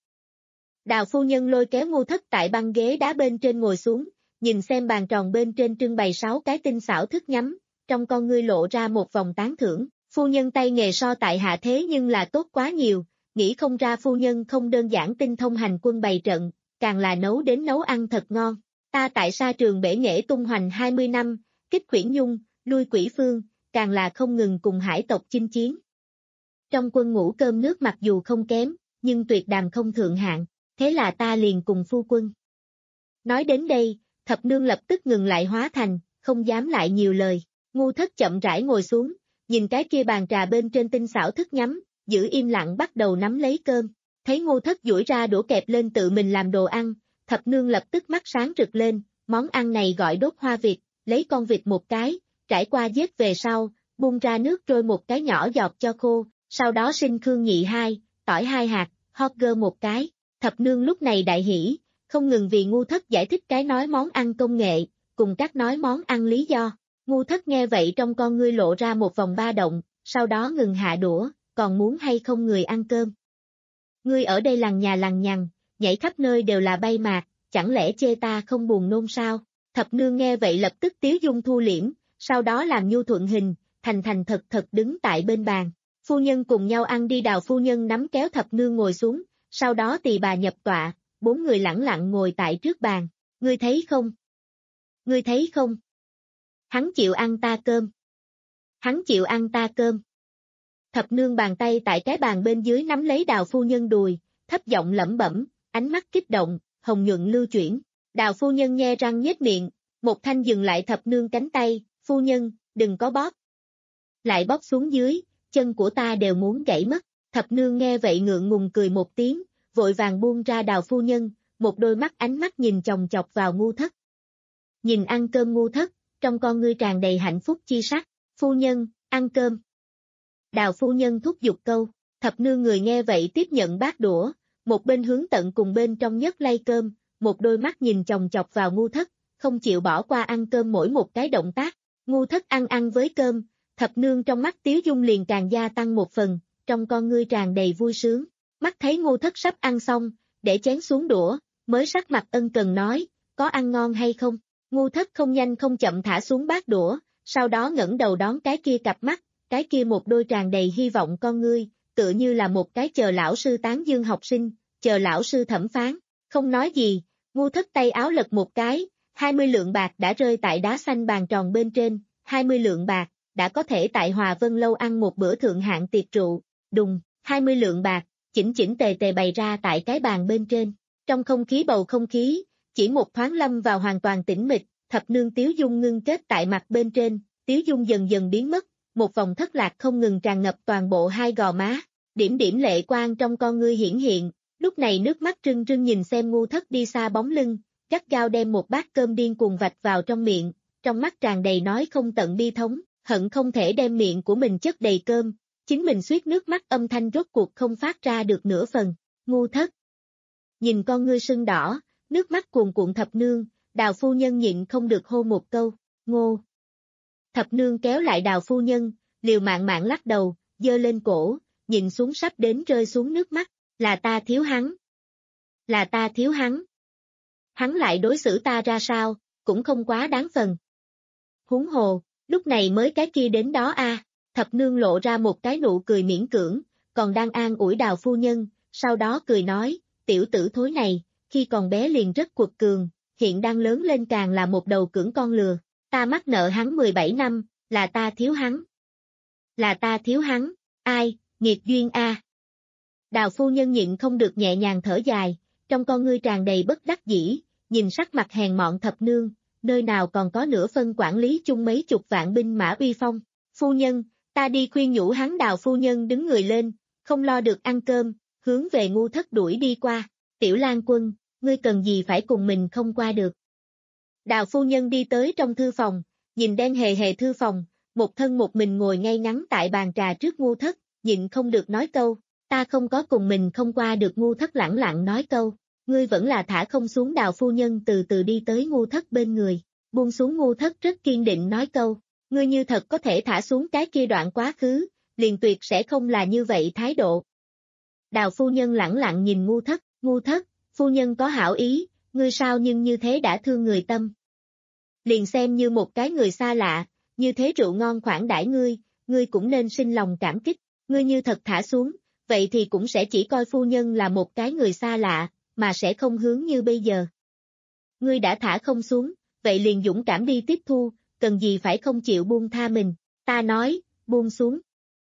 Đào phu nhân lôi kéo Ngu Thất tại băng ghế đá bên trên ngồi xuống, nhìn xem bàn tròn bên trên trưng bày sáu cái tinh xảo thức nhắm, trong con ngươi lộ ra một vòng tán thưởng, phu nhân tay nghề so tại hạ thế nhưng là tốt quá nhiều, nghĩ không ra phu nhân không đơn giản tinh thông hành quân bày trận, càng là nấu đến nấu ăn thật ngon. Ta tại sa trường bể nghệ tung hoành hai mươi năm, kích Khuyển Nhung, lui Quỷ Phương, càng là không ngừng cùng hải tộc chinh chiến. Trong quân ngũ cơm nước mặc dù không kém, nhưng tuyệt đàm không thượng hạng, thế là ta liền cùng phu quân. Nói đến đây, thập nương lập tức ngừng lại hóa thành, không dám lại nhiều lời. Ngu Thất chậm rãi ngồi xuống, nhìn cái kia bàn trà bên trên tinh xảo thức nhắm, giữ im lặng bắt đầu nắm lấy cơm. Thấy Ngu Thất duỗi ra đũa kẹp lên tự mình làm đồ ăn, thập nương lập tức mắt sáng rực lên, món ăn này gọi đốt hoa vịt, lấy con vịt một cái, trải qua giết về sau, bung ra nước trôi một cái nhỏ giọt cho khô, sau đó sinh khương nhị hai, tỏi hai hạt, hot girl một cái. Thập nương lúc này đại hỉ, không ngừng vì Ngu Thất giải thích cái nói món ăn công nghệ, cùng các nói món ăn lý do. Ngu Thất nghe vậy trong con ngươi lộ ra một vòng ba động, sau đó ngừng hạ đũa, còn muốn hay không người ăn cơm. Ngươi ở đây lằng nhà lằng nhằng, nhảy khắp nơi đều là bay mạc, chẳng lẽ chê ta không buồn nôn sao? Thập nương nghe vậy lập tức tiếu dung thu liễm, sau đó làm nhu thuận hình, thành thành thật thật đứng tại bên bàn. Phu nhân cùng nhau ăn đi. Đào phu nhân nắm kéo thập nương ngồi xuống, sau đó tỳ bà nhập tọa, bốn người lẳng lặng ngồi tại trước bàn. Ngươi thấy không? Ngươi thấy không? Hắn chịu ăn ta cơm. Hắn chịu ăn ta cơm. Thập nương bàn tay tại cái bàn bên dưới nắm lấy đào phu nhân đùi, thấp giọng lẩm bẩm, ánh mắt kích động, hồng nhuận lưu chuyển. Đào phu nhân nhe răng nhếch miệng, một thanh dừng lại thập nương cánh tay, phu nhân, đừng có bóp. Lại bóp xuống dưới, chân của ta đều muốn gãy mất. Thập nương nghe vậy ngượng ngùng cười một tiếng, vội vàng buông ra đào phu nhân, một đôi mắt ánh mắt nhìn chòng chọc vào Ngu Thất. Nhìn ăn cơm Ngu Thất, trong con ngươi tràn đầy hạnh phúc chi sắc, phu nhân, ăn cơm. Đào phu nhân thúc giục câu, thập nương người nghe vậy tiếp nhận bát đũa, một bên hướng tận cùng bên trong nhất lay cơm, một đôi mắt nhìn chòng chọc vào Ngu Thất, không chịu bỏ qua ăn cơm mỗi một cái động tác. Ngu Thất ăn ăn với cơm, thập nương trong mắt tiếu dung liền càng gia tăng một phần, trong con ngươi tràn đầy vui sướng. Mắt thấy Ngu Thất sắp ăn xong, để chén xuống đũa, mới sắc mặt ân cần nói, có ăn ngon hay không? Ngu Thất không nhanh không chậm thả xuống bát đũa, sau đó ngẩng đầu đón cái kia cặp mắt, cái kia một đôi tràn đầy hy vọng con ngươi, tựa như là một cái chờ lão sư tán dương học sinh, chờ lão sư thẩm phán, không nói gì. Ngu Thất tay áo lật một cái, hai mươi lượng bạc đã rơi tại đá xanh bàn tròn bên trên, hai mươi lượng bạc, đã có thể tại Hòa Vân Lâu ăn một bữa thượng hạng tiệc rượu, đùng, hai mươi lượng bạc, chỉnh chỉnh tề tề bày ra tại cái bàn bên trên. Trong không khí bầu không khí, chỉ một thoáng lâm vào hoàn toàn tĩnh mịch, thập nương tiếu dung ngưng kết tại mặt bên trên, tiếu dung dần dần biến mất, một vòng thất lạc không ngừng tràn ngập toàn bộ hai gò má, điểm điểm lệ quang trong con ngươi hiển hiện, lúc này nước mắt rưng rưng nhìn xem Ngu Thất đi xa bóng lưng, gắt gao đem một bát cơm điên cuồng vạch vào trong miệng, trong mắt tràn đầy nói không tận bi thống, hận không thể đem miệng của mình chất đầy cơm, chính mình suýt nước mắt âm thanh rốt cuộc không phát ra được nửa phần. Ngu Thất nhìn con ngươi sưng đỏ, nước mắt cuồn cuộn thập nương, Đào phu nhân nhịn không được hô một câu, Ngô. Thập nương kéo lại Đào phu nhân, liều mạng mạng lắc đầu, giơ lên cổ, nhìn xuống sắp đến rơi xuống nước mắt, là ta thiếu hắn. Là ta thiếu hắn. Hắn lại đối xử ta ra sao, cũng không quá đáng phần. Huống hồ, lúc này mới cái kia đến đó a. À. Thập nương lộ ra một cái nụ cười miễn cưỡng, còn đang an ủi Đào phu nhân, sau đó cười nói, tiểu tử thối này, khi còn bé liền rất cuột cường, hiện đang lớn lên càng là một đầu cưỡng con lừa, ta mắc nợ hắn mười bảy năm, là ta thiếu hắn. Là ta thiếu hắn, ai, nghiệt duyên a. Đào phu nhân nhịn không được nhẹ nhàng thở dài, trong con ngươi tràn đầy bất đắc dĩ, nhìn sắc mặt hèn mọn thập nương, nơi nào còn có nửa phân quản lý chung mấy chục vạn binh mã uy phong. Phu nhân, ta đi khuyên nhủ hắn. Đào phu nhân đứng người lên, không lo được ăn cơm, hướng về Ngu Thất đuổi đi qua. Tiểu Lan Quân, ngươi cần gì phải cùng mình không qua được. Đào phu nhân đi tới trong thư phòng, nhìn đen hề hề thư phòng, một thân một mình ngồi ngay ngắn tại bàn trà trước Ngu Thất, nhịn không được nói câu, ta không có cùng mình không qua được. Ngu Thất lẳng lặng nói câu, ngươi vẫn là thả không xuống. Đào phu nhân từ từ đi tới Ngu Thất bên người, buông xuống. Ngu Thất rất kiên định nói câu, ngươi như thật có thể thả xuống cái kia đoạn quá khứ, liền tuyệt sẽ không là như vậy thái độ. Đào phu nhân lẳng lặng nhìn Ngu Thất, Ngu Thất, phu nhân có hảo ý, ngươi sao nhưng như thế đã thương người tâm. Liền xem như một cái người xa lạ, như thế rượu ngon khoản đãi ngươi, ngươi cũng nên sinh lòng cảm kích, ngươi như thật thả xuống, vậy thì cũng sẽ chỉ coi phu nhân là một cái người xa lạ, mà sẽ không hướng như bây giờ. Ngươi đã thả không xuống, vậy liền dũng cảm đi tiếp thu, cần gì phải không chịu buông tha mình, ta nói, buông xuống.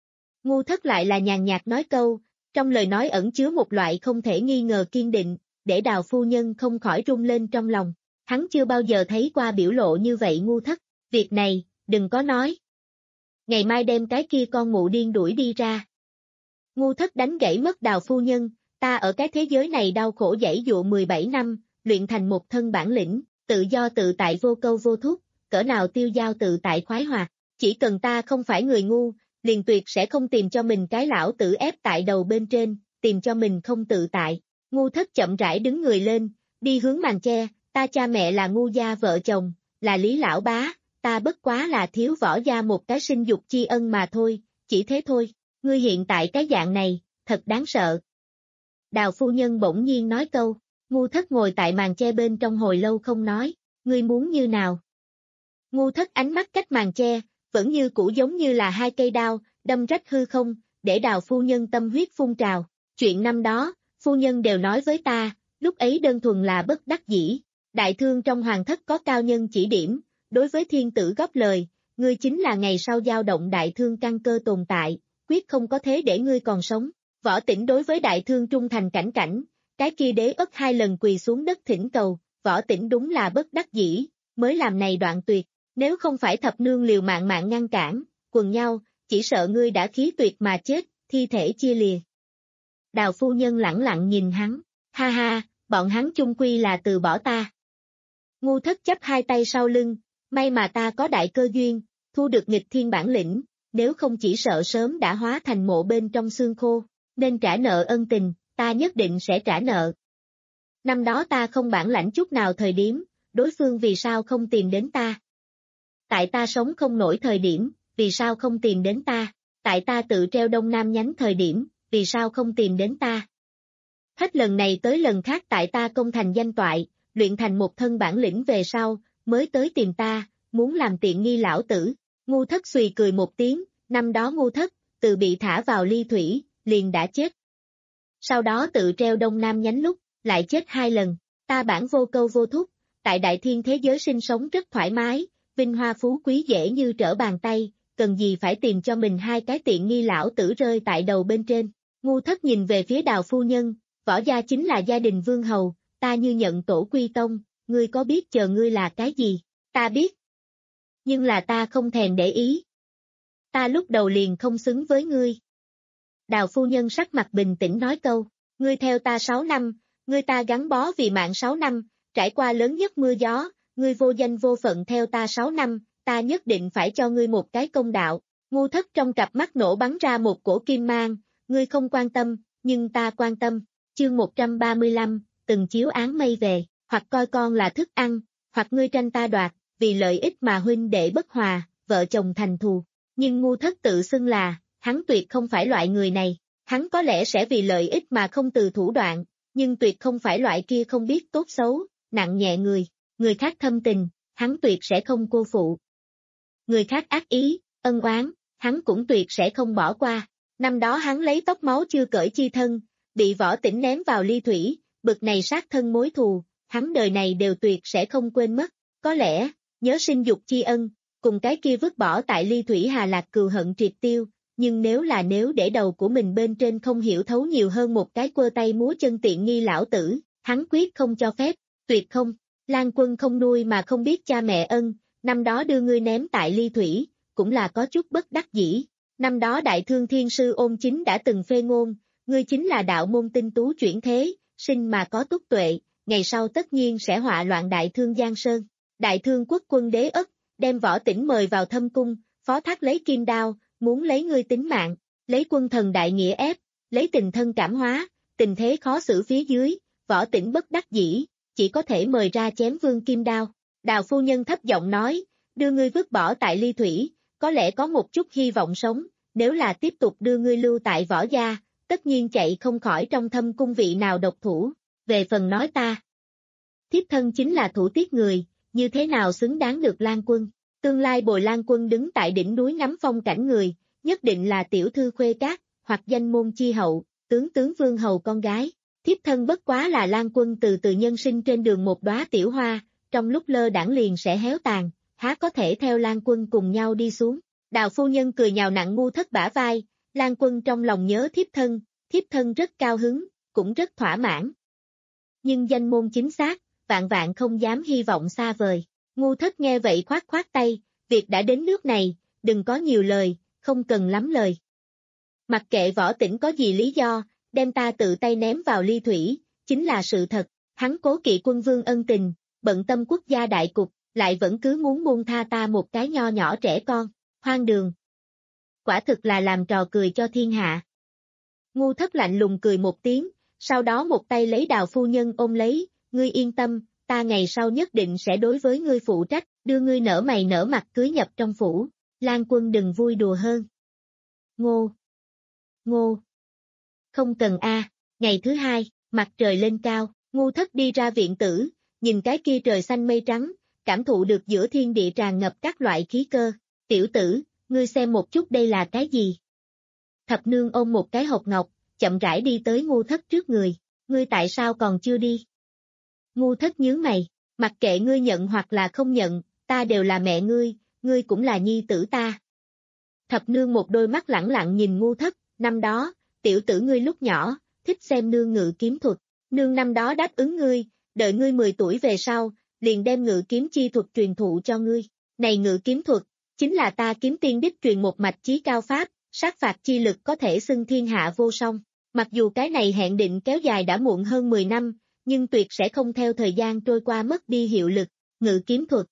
Ngu Thất lại là nhàn nhạt nói câu, trong lời nói ẩn chứa một loại không thể nghi ngờ kiên định, để Đào phu nhân không khỏi rung lên trong lòng. Hắn chưa bao giờ thấy qua biểu lộ như vậy. Ngu Thất, việc này, đừng có nói. Ngày mai đem cái kia con mụ điên đuổi đi ra. Ngu Thất đánh gãy mất Đào phu nhân, ta ở cái thế giới này đau khổ giãy dụa mười bảy năm, luyện thành một thân bản lĩnh, tự do tự tại vô câu vô thúc, cỡ nào tiêu dao tự tại khoái hoạt, chỉ cần ta không phải người ngu, liền tuyệt sẽ không tìm cho mình cái lão tử ép tại đầu bên trên, tìm cho mình không tự tại. Ngu Thất chậm rãi đứng người lên, đi hướng màn che, ta cha mẹ là Ngu gia vợ chồng, là Lý lão bá, ta bất quá là thiếu võ gia một cái sinh dục chi ân mà thôi, chỉ thế thôi, ngươi hiện tại cái dạng này, thật đáng sợ. Đào phu nhân bỗng nhiên nói câu, Ngu Thất ngồi tại màn che bên trong hồi lâu không nói, ngươi muốn như nào? Ngu Thất ánh mắt cách màn che, vẫn như cũ giống như là hai cây đao, đâm rách hư không, để Đào phu nhân tâm huyết phun trào. Chuyện năm đó, phu nhân đều nói với ta, lúc ấy đơn thuần là bất đắc dĩ. Đại thương trong hoàng thất có cao nhân chỉ điểm, đối với thiên tử góp lời, ngươi chính là ngày sau dao động đại thương căn cơ tồn tại, quyết không có thế để ngươi còn sống. Võ Tĩnh đối với đại thương trung thành cảnh cảnh, cái kia đế ất hai lần quỳ xuống đất thỉnh cầu, Võ Tĩnh đúng là bất đắc dĩ, mới làm này đoạn tuyệt, nếu không phải thập nương liều mạng mạng ngăn cản, quần nhau, chỉ sợ ngươi đã khí tuyệt mà chết, thi thể chia lìa. Đào phu nhân lẳng lặng nhìn hắn, ha ha, bọn hắn chung quy là từ bỏ ta. Ngu Thất chắp hai tay sau lưng, may mà ta có đại cơ duyên, thu được nghịch thiên bản lĩnh, nếu không chỉ sợ sớm đã hóa thành mộ bên trong xương khô, nên trả nợ ân tình, ta nhất định sẽ trả nợ. Năm đó ta không bản lãnh chút nào thời điểm, đối phương vì sao không tìm đến ta? Tại ta sống không nổi thời điểm, vì sao không tìm đến ta? Tại ta tự treo đông nam nhánh thời điểm, vì sao không tìm đến ta? Hết lần này tới lần khác tại ta công thành danh toại, luyện thành một thân bản lĩnh về sau, mới tới tìm ta, muốn làm tiện nghi lão tử. Ngu Thất xùy cười một tiếng, năm đó Ngu Thất, từ bị thả vào ly thủy, liền đã chết. Sau đó tự treo đông nam nhánh lúc, lại chết hai lần, ta bản vô câu vô thúc, tại đại thiên thế giới sinh sống rất thoải mái, vinh hoa phú quý dễ như trở bàn tay, cần gì phải tìm cho mình hai cái tiện nghi lão tử rơi tại đầu bên trên. Ngu Thất nhìn về phía Đào phu nhân, võ gia chính là gia đình vương hầu, ta như nhận tổ quy tông, ngươi có biết chờ ngươi là cái gì? Ta biết. Nhưng là ta không thèm để ý. Ta lúc đầu liền không xứng với ngươi. Đào phu nhân sắc mặt bình tĩnh nói câu, ngươi theo ta sáu năm, ngươi ta gắn bó vì mạng sáu năm, trải qua lớn nhất mưa gió, ngươi vô danh vô phận theo ta sáu năm, ta nhất định phải cho ngươi một cái công đạo. Ngu Thất trong cặp mắt nổ bắn ra một cổ kim mang, ngươi không quan tâm, nhưng ta quan tâm. Chương một trăm ba mươi lăm, từng chiếu án mây về, hoặc coi con là thức ăn, hoặc ngươi tranh ta đoạt, vì lợi ích mà huynh đệ bất hòa, vợ chồng thành thù. Nhưng Ngu Thất tự xưng là, hắn tuyệt không phải loại người này, hắn có lẽ sẽ vì lợi ích mà không từ thủ đoạn, nhưng tuyệt không phải loại kia không biết tốt xấu, nặng nhẹ người, người khác thâm tình, hắn tuyệt sẽ không cô phụ. Người khác ác ý, ân oán, hắn cũng tuyệt sẽ không bỏ qua. Năm đó hắn lấy tóc máu chưa cởi chi thân, bị Võ Tĩnh ném vào ly thủy, bực này sát thân mối thù, hắn đời này đều tuyệt sẽ không quên mất, có lẽ, nhớ sinh dục chi ân, cùng cái kia vứt bỏ tại ly thủy hà lạc cừu hận triệt tiêu, nhưng nếu là nếu để đầu của mình bên trên không hiểu thấu nhiều hơn một cái quơ tay múa chân tiện nghi lão tử, hắn quyết không cho phép, tuyệt không, Lan Quân không nuôi mà không biết cha mẹ ân, năm đó đưa ngươi ném tại ly thủy, cũng là có chút bất đắc dĩ, năm đó đại thương thiên sư Ôn Chính đã từng phê ngôn, ngươi chính là đạo môn tinh tú chuyển thế, sinh mà có túc tuệ, ngày sau tất nhiên sẽ họa loạn đại thương Giang Sơn, đại thương quốc quân đế ất, đem Võ Tĩnh mời vào thâm cung, phó thác lấy kim đao, muốn lấy ngươi tính mạng, lấy quân thần đại nghĩa ép, lấy tình thân cảm hóa, tình thế khó xử phía dưới, Võ Tĩnh bất đắc dĩ, chỉ có thể mời ra chém vương kim đao. Đào phu nhân thấp giọng nói, đưa ngươi vứt bỏ tại ly thủy, có lẽ có một chút hy vọng sống, nếu là tiếp tục đưa ngươi lưu tại Võ gia, tất nhiên chạy không khỏi trong thâm cung vị nào độc thủ, về phần nói ta. Thiếp thân chính là thủ tiết người, như thế nào xứng đáng được Lan Quân, tương lai bồi Lan Quân đứng tại đỉnh núi ngắm phong cảnh người, nhất định là tiểu thư khuê cát, hoặc danh môn chi hậu, tướng tướng vương hầu con gái, thiếp thân bất quá là Lan Quân từ từ nhân sinh trên đường một đóa tiểu hoa, trong lúc lơ đãng liền sẽ héo tàn, há có thể theo Lan Quân cùng nhau đi xuống. Đào phu nhân cười nhào nặng Ngu Thất bả vai, Lan Quân trong lòng nhớ thiếp thân, thiếp thân rất cao hứng, cũng rất thỏa mãn. Nhưng danh môn chính xác, vạn vạn không dám hy vọng xa vời. Ngu Thất nghe vậy khoát khoát tay, việc đã đến nước này, đừng có nhiều lời, không cần lắm lời. Mặc kệ Võ Tĩnh có gì lý do, đem ta tự tay ném vào ly thủy, chính là sự thật, hắn cố kỵ quân vương ân tình, bận tâm quốc gia đại cục, lại vẫn cứ muốn buông tha ta một cái nho nhỏ trẻ con, hoang đường. Quả thực là làm trò cười cho thiên hạ. Ngu Thất lạnh lùng cười một tiếng, sau đó một tay lấy Đào phu nhân ôm lấy, ngươi yên tâm, ta ngày sau nhất định sẽ đối với ngươi phụ trách, đưa ngươi nở mày nở mặt cưới nhập trong phủ, Lan Quân đừng vui đùa hơn. Ngô! Ngô! Không cần a. Ngày thứ hai, mặt trời lên cao, Ngu Thất đi ra viện tử, nhìn cái kia trời xanh mây trắng, cảm thụ được giữa thiên địa tràn ngập các loại khí cơ, tiểu tử, ngươi xem một chút đây là cái gì? Thập nương ôm một cái hộp ngọc, chậm rãi đi tới Ngu Thất trước người, ngươi tại sao còn chưa đi? Ngu Thất nhướng mày, mặc kệ ngươi nhận hoặc là không nhận, ta đều là mẹ ngươi, ngươi cũng là nhi tử ta. Thập nương một đôi mắt lẳng lặng nhìn Ngu Thất, năm đó, tiểu tử ngươi lúc nhỏ, thích xem nương ngự kiếm thuật, nương năm đó đáp ứng ngươi, đợi ngươi mười tuổi về sau, liền đem ngự kiếm chi thuật truyền thụ cho ngươi. Này ngự kiếm thuật, chính là ta kiếm tiên đích truyền một mạch chí cao pháp, sát phạt chi lực có thể xưng thiên hạ vô song. Mặc dù cái này hẹn định kéo dài đã muộn hơn mười năm, nhưng tuyệt sẽ không theo thời gian trôi qua mất đi hiệu lực, ngự kiếm thuật.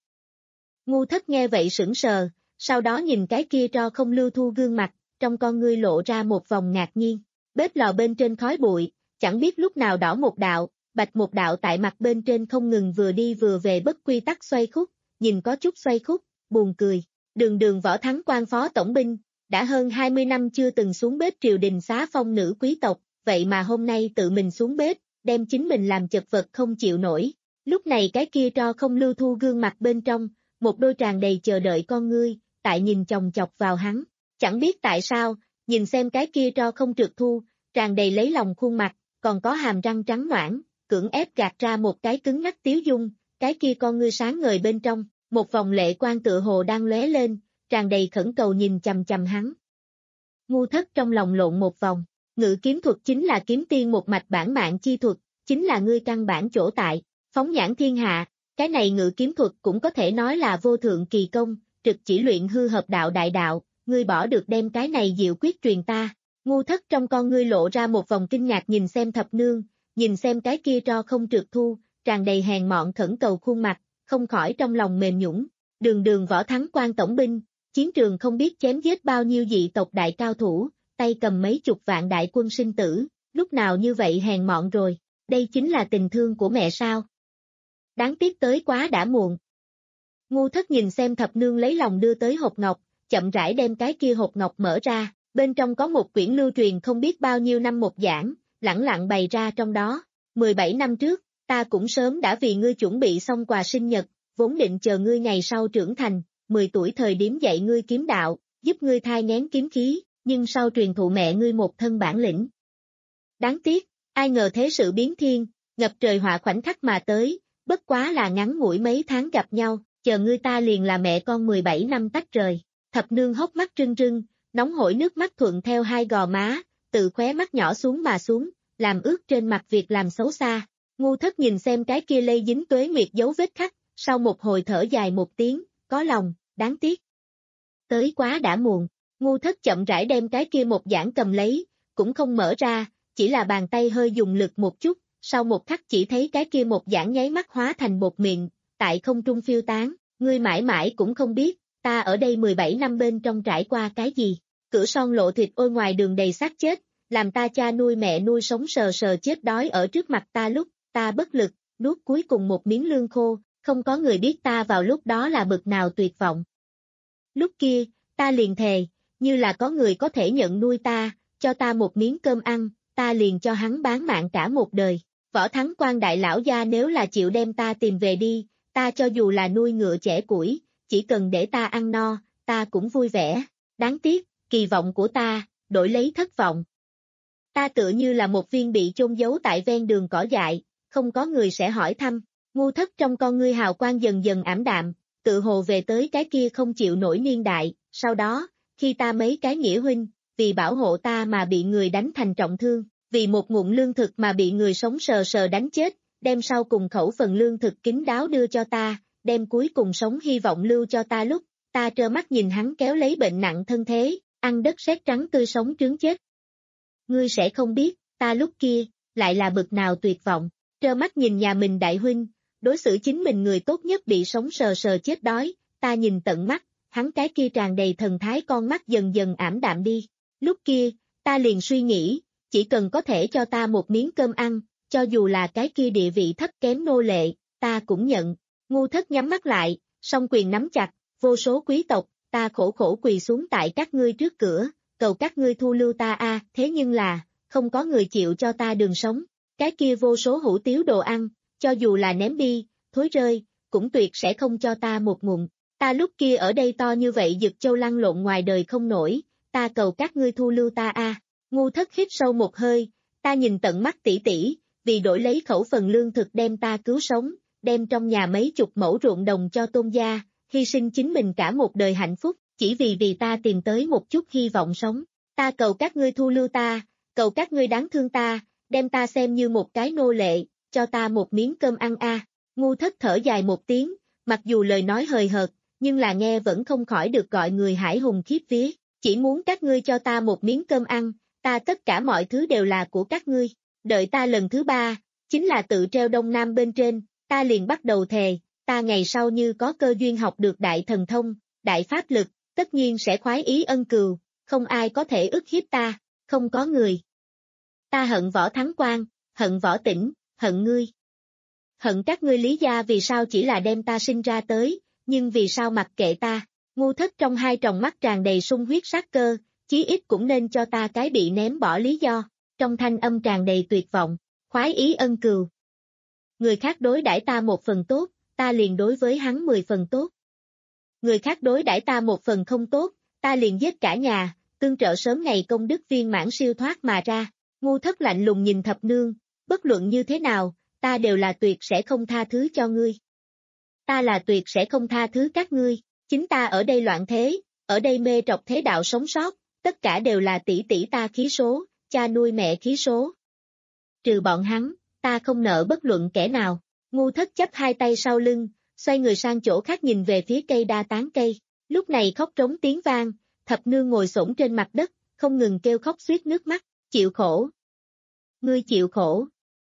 Ngu Thất nghe vậy sững sờ, sau đó nhìn cái kia tro không lưu thu gương mặt, trong con ngươi lộ ra một vòng ngạc nhiên. Bếp lò bên trên khói bụi, chẳng biết lúc nào đỏ một đạo, bạch một đạo tại mặt bên trên không ngừng vừa đi vừa về bất quy tắc xoay khúc, nhìn có chút xoay khúc, buồn cười. Đường Đường Võ Thắng quan phó tổng binh, đã hơn hai mươi năm chưa từng xuống bếp triều đình xá phong nữ quý tộc, vậy mà hôm nay tự mình xuống bếp, đem chính mình làm chật vật không chịu nổi. Lúc này cái kia tro không lưu thu gương mặt bên trong, một đôi tràn đầy chờ đợi con ngươi, tại nhìn chòng chọc vào hắn. Chẳng biết tại sao, nhìn xem cái kia tro không trượt thu, tràn đầy lấy lòng khuôn mặt, còn có hàm răng trắng noãn, cưỡng ép gạt ra một cái cứng ngắc tiếu dung, cái kia con ngươi sáng ngời bên trong, một vòng lệ quan tựa hồ đang lóe lên, tràn đầy khẩn cầu nhìn chằm chằm hắn. Ngu Thất trong lòng lộn một vòng, ngự kiếm thuật chính là kiếm tiên một mạch bản mạng chi thuật, chính là ngươi căn bản chỗ tại, phóng nhãn thiên hạ, cái này ngự kiếm thuật cũng có thể nói là vô thượng kỳ công, trực chỉ luyện hư hợp đạo đại đạo, ngươi bỏ được đem cái này diệu quyết truyền ta. Ngu Thất trong con ngươi lộ ra một vòng kinh ngạc nhìn xem thập nương, nhìn xem cái kia tro không trượt thu, tràn đầy hèn mọn khẩn cầu khuôn mặt, không khỏi trong lòng mềm nhũn. Đường Đường Võ Thắng quan tổng binh, chiến trường không biết chém giết bao nhiêu dị tộc đại cao thủ, tay cầm mấy chục vạn đại quân sinh tử, lúc nào như vậy hèn mọn rồi, đây chính là tình thương của mẹ sao? Đáng tiếc tới quá đã muộn. Ngu Thất nhìn xem thập nương lấy lòng đưa tới hộp ngọc, chậm rãi đem cái kia hộp ngọc mở ra, bên trong có một quyển lưu truyền không biết bao nhiêu năm một giảng, lẳng lặng bày ra trong đó. mười bảy năm trước, ta cũng sớm đã vì ngươi chuẩn bị xong quà sinh nhật, vốn định chờ ngươi ngày sau trưởng thành, mười tuổi thời điểm dạy ngươi kiếm đạo, giúp ngươi thai nghén kiếm khí, nhưng sau truyền thụ mẹ ngươi một thân bản lĩnh. Đáng tiếc, ai ngờ thế sự biến thiên, ngập trời họa khoảnh khắc mà tới, bất quá là ngắn ngủi mấy tháng gặp nhau, chờ ngươi ta liền là mẹ con mười bảy năm tách rời. Thập nương hốc mắt rưng rưng, nóng hổi nước mắt thuận theo hai gò má, từ khóe mắt nhỏ xuống mà xuống, làm ướt trên mặt việc làm xấu xa. Ngu Thất nhìn xem cái kia lây dính tuế nguyệt dấu vết khắc, sau một hồi thở dài một tiếng, có lòng, đáng tiếc. Tới quá đã muộn, Ngu Thất chậm rãi đem cái kia một giảng cầm lấy, cũng không mở ra, chỉ là bàn tay hơi dùng lực một chút, sau một khắc chỉ thấy cái kia một giảng nháy mắt hóa thành bột mịn, tại không trung phiêu tán, ngươi mãi mãi cũng không biết, ta ở đây mười bảy năm bên trong trải qua cái gì, cửa son lộ thịt ôi ngoài đường đầy xác chết, làm ta cha nuôi mẹ nuôi sống sờ sờ chết đói ở trước mặt ta lúc, ta bất lực, nuốt cuối cùng một miếng lương khô, không có người biết ta vào lúc đó là bực nào tuyệt vọng. Lúc kia, ta liền thề, như là có người có thể nhận nuôi ta, cho ta một miếng cơm ăn, ta liền cho hắn bán mạng cả một đời. Võ Thắng Quan đại lão gia nếu là chịu đem ta tìm về đi, ta cho dù là nuôi ngựa chẻ củi, chỉ cần để ta ăn no, ta cũng vui vẻ. Đáng tiếc, kỳ vọng của ta, đổi lấy thất vọng. Ta tựa như là một viên bị chôn giấu tại ven đường cỏ dại, không có người sẽ hỏi thăm. Ngu Thất trong con ngươi hào quang dần dần ảm đạm, tự hồ về tới cái kia không chịu nổi niên đại. Sau đó, khi ta mấy cái nghĩa huynh, vì bảo hộ ta mà bị người đánh thành trọng thương, vì một ngụm lương thực mà bị người sống sờ sờ đánh chết, đem sau cùng khẩu phần lương thực kín đáo đưa cho ta, đem cuối cùng sống hy vọng lưu cho ta lúc, ta trơ mắt nhìn hắn kéo lấy bệnh nặng thân thế, ăn đất sét trắng tươi sống trứng chết. Ngươi sẽ không biết, ta lúc kia, lại là bực nào tuyệt vọng, trơ mắt nhìn nhà mình đại huynh, đối xử chính mình người tốt nhất bị sống sờ sờ chết đói, ta nhìn tận mắt, hắn cái kia tràn đầy thần thái con mắt dần dần ảm đạm đi. Lúc kia, ta liền suy nghĩ, chỉ cần có thể cho ta một miếng cơm ăn, cho dù là cái kia địa vị thấp kém nô lệ, ta cũng nhận. Ngu Thất nhắm mắt lại, song quyền nắm chặt, vô số quý tộc, ta khổ khổ quỳ xuống tại các ngươi trước cửa, cầu các ngươi thu lưu ta a, thế nhưng là, không có người chịu cho ta đường sống. Cái kia vô số hủ tiếu đồ ăn, cho dù là ném đi, thối rơi, cũng tuyệt sẽ không cho ta một ngụm. Ta lúc kia ở đây to như vậy giật châu lăn lộn ngoài đời không nổi, ta cầu các ngươi thu lưu ta a. Ngu Thất hít sâu một hơi, ta nhìn tận mắt tỷ tỷ, vì đổi lấy khẩu phần lương thực đem ta cứu sống, đem trong nhà mấy chục mẫu ruộng đồng cho Tôn gia, hy sinh chính mình cả một đời hạnh phúc, chỉ vì vì ta tìm tới một chút hy vọng sống. Ta cầu các ngươi thu lưu ta, cầu các ngươi đáng thương ta, đem ta xem như một cái nô lệ, cho ta một miếng cơm ăn a. Ngu Thất thở dài một tiếng, mặc dù lời nói hời hợt, nhưng là nghe vẫn không khỏi được gọi người hải hùng khiếp vía, chỉ muốn các ngươi cho ta một miếng cơm ăn, ta tất cả mọi thứ đều là của các ngươi. Đợi ta lần thứ ba, chính là tự treo Đông Nam bên trên, ta liền bắt đầu thề, ta ngày sau như có cơ duyên học được đại thần thông, đại pháp lực, tất nhiên sẽ khoái ý ân cừu, không ai có thể ức hiếp ta, không có người. Ta hận Võ Thắng Quan, hận Võ Tĩnh, hận ngươi. Hận các ngươi Lý gia vì sao chỉ là đem ta sinh ra tới, nhưng vì sao mặc kệ ta. Ngu Thất trong hai tròng mắt tràn đầy sung huyết sát cơ, chí ít cũng nên cho ta cái bị ném bỏ lý do, trong thanh âm tràn đầy tuyệt vọng, khoái ý ân cừu. Người khác đối đãi ta một phần tốt, ta liền đối với hắn mười phần tốt. Người khác đối đãi ta một phần không tốt, ta liền giết cả nhà, tương trợ sớm ngày công đức viên mãn siêu thoát mà ra. Ngu Thất lạnh lùng nhìn Thập Nương, bất luận như thế nào, ta đều là tuyệt sẽ không tha thứ cho ngươi. Ta là tuyệt sẽ không tha thứ các ngươi, chính ta ở đây loạn thế, ở đây mê trọc thế đạo sống sót, tất cả đều là tỷ tỷ ta khí số, cha nuôi mẹ khí số. Trừ bọn hắn, ta không nợ bất luận kẻ nào. Ngu Thất chắp hai tay sau lưng, xoay người sang chỗ khác nhìn về phía cây đa tán cây. Lúc này khóc trống tiếng vang, Thập Nương ngồi xổm trên mặt đất, không ngừng kêu khóc suýt nước mắt, chịu khổ. Ngươi chịu khổ.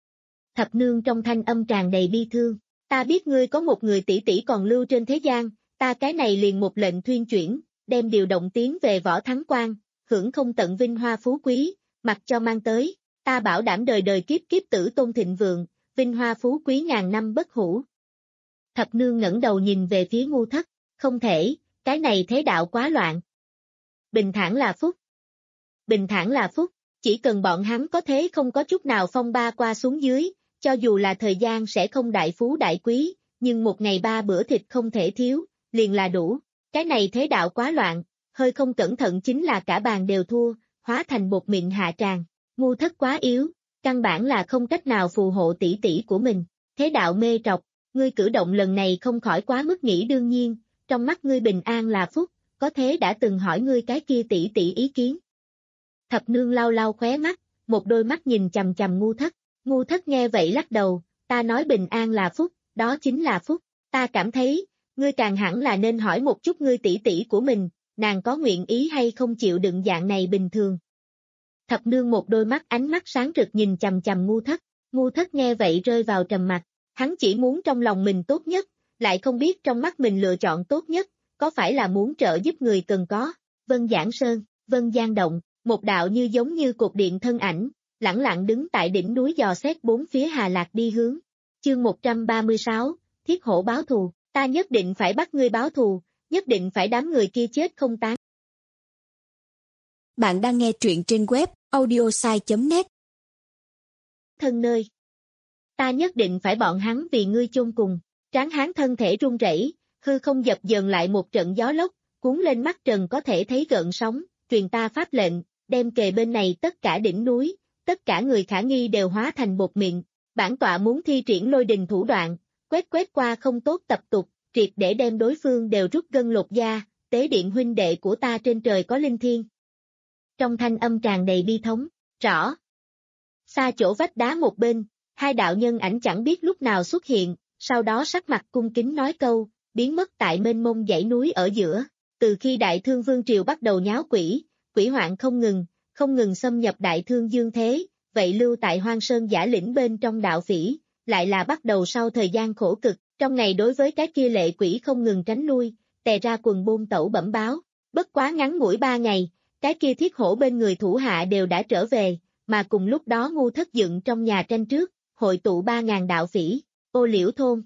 Thập Nương trong thanh âm tràn đầy bi thương, ta biết ngươi có một người tỷ tỷ còn lưu trên thế gian, ta cái này liền một lệnh thuyên chuyển, đem điều động tiến về Võ Thắng Quan, hưởng không tận vinh hoa phú quý, mặc cho mang tới, ta bảo đảm đời đời kiếp kiếp tử tôn thịnh vượng, vinh hoa phú quý ngàn năm bất hủ. Thập Nương ngẩng đầu nhìn về phía Ngu Thất, không thể, cái này thế đạo quá loạn. Bình thản là phúc. Bình thản là phúc, chỉ cần bọn hắn có thế không có chút nào phong ba qua xuống dưới, cho dù là thời gian sẽ không đại phú đại quý, nhưng một ngày ba bữa thịt không thể thiếu, liền là đủ. Cái này thế đạo quá loạn, hơi không cẩn thận chính là cả bàn đều thua, hóa thành bột mịn hạ tràng. Ngu Thất quá yếu, căn bản là không cách nào phù hộ tỷ tỷ của mình. Thế đạo mê trọc, ngươi cử động lần này không khỏi quá mức nghĩ đương nhiên, trong mắt ngươi bình an là phúc, có thế đã từng hỏi ngươi cái kia tỷ tỷ ý kiến. Thập nương lau lau khóe mắt, một đôi mắt nhìn chằm chằm ngu thất, ngu thất nghe vậy lắc đầu, ta nói bình an là phúc, đó chính là phúc, ta cảm thấy, ngươi càng hẳn là nên hỏi một chút ngươi tỷ tỷ của mình, nàng có nguyện ý hay không chịu đựng dạng này bình thường. Thập nương một đôi mắt ánh mắt sáng rực nhìn chằm chằm ngu thất, ngu thất nghe vậy rơi vào trầm mặc, hắn chỉ muốn trong lòng mình tốt nhất, lại không biết trong mắt mình lựa chọn tốt nhất, có phải là muốn trợ giúp người cần có. Vân Giảng Sơn, Vân Giang Động, một đạo như giống như cột điện thân ảnh, lẳng lặng đứng tại đỉnh núi dò xét bốn phía Hà Lạc đi hướng. Chương một trăm ba mươi sáu, Thiết Hổ báo thù, ta nhất định phải bắt ngươi báo thù, nhất định phải đám người kia chết không tán. Bạn đang nghe truyện trên web audiosai chấm net. Thân nơi. Ta nhất định phải bọn hắn vì ngươi chôn cùng. Tráng hán thân thể run rẩy, hư không dập dờn lại một trận gió lốc, cuốn lên mắt trần có thể thấy gợn sóng, truyền ta pháp lệnh, đem kề bên này tất cả đỉnh núi, tất cả người khả nghi đều hóa thành bột mịn. Bản tọa muốn thi triển lôi đình thủ đoạn, quét quét qua không tốt tập tục, triệt để đem đối phương đều rút gân lột da, tế điện huynh đệ của ta trên trời có linh thiên. Trong thanh âm tràn đầy bi thống, rõ. Xa chỗ vách đá một bên, hai đạo nhân ảnh chẳng biết lúc nào xuất hiện, sau đó sắc mặt cung kính nói câu, biến mất tại mênh mông dãy núi ở giữa. Từ khi Đại Thương Vương Triều bắt đầu nháo quỷ, quỷ hoạn không ngừng, không ngừng xâm nhập Đại Thương Dương thế, vậy lưu tại Hoang Sơn Giả Lĩnh bên trong đạo phỉ, lại là bắt đầu sau thời gian khổ cực, trong ngày đối với cái kia lệ quỷ không ngừng tránh lui, tè ra quần bôn tẩu bẩm báo, bất quá ngắn ngủi ba ngày, cái kia Thiết Hổ bên người thủ hạ đều đã trở về, mà cùng lúc đó ngu thất dựng trong nhà tranh trước, hội tụ ba ngàn đạo phỉ, ô liễu thôn.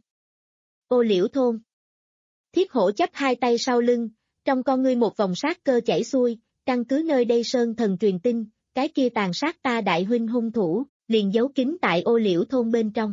Ô liễu thôn. Thiết Hổ chắp hai tay sau lưng, trong con ngươi một vòng sát cơ chảy xuôi, căn cứ nơi đây sơn thần truyền tin, cái kia tàn sát ta đại huynh hung thủ, liền giấu kín tại ô liễu thôn bên trong.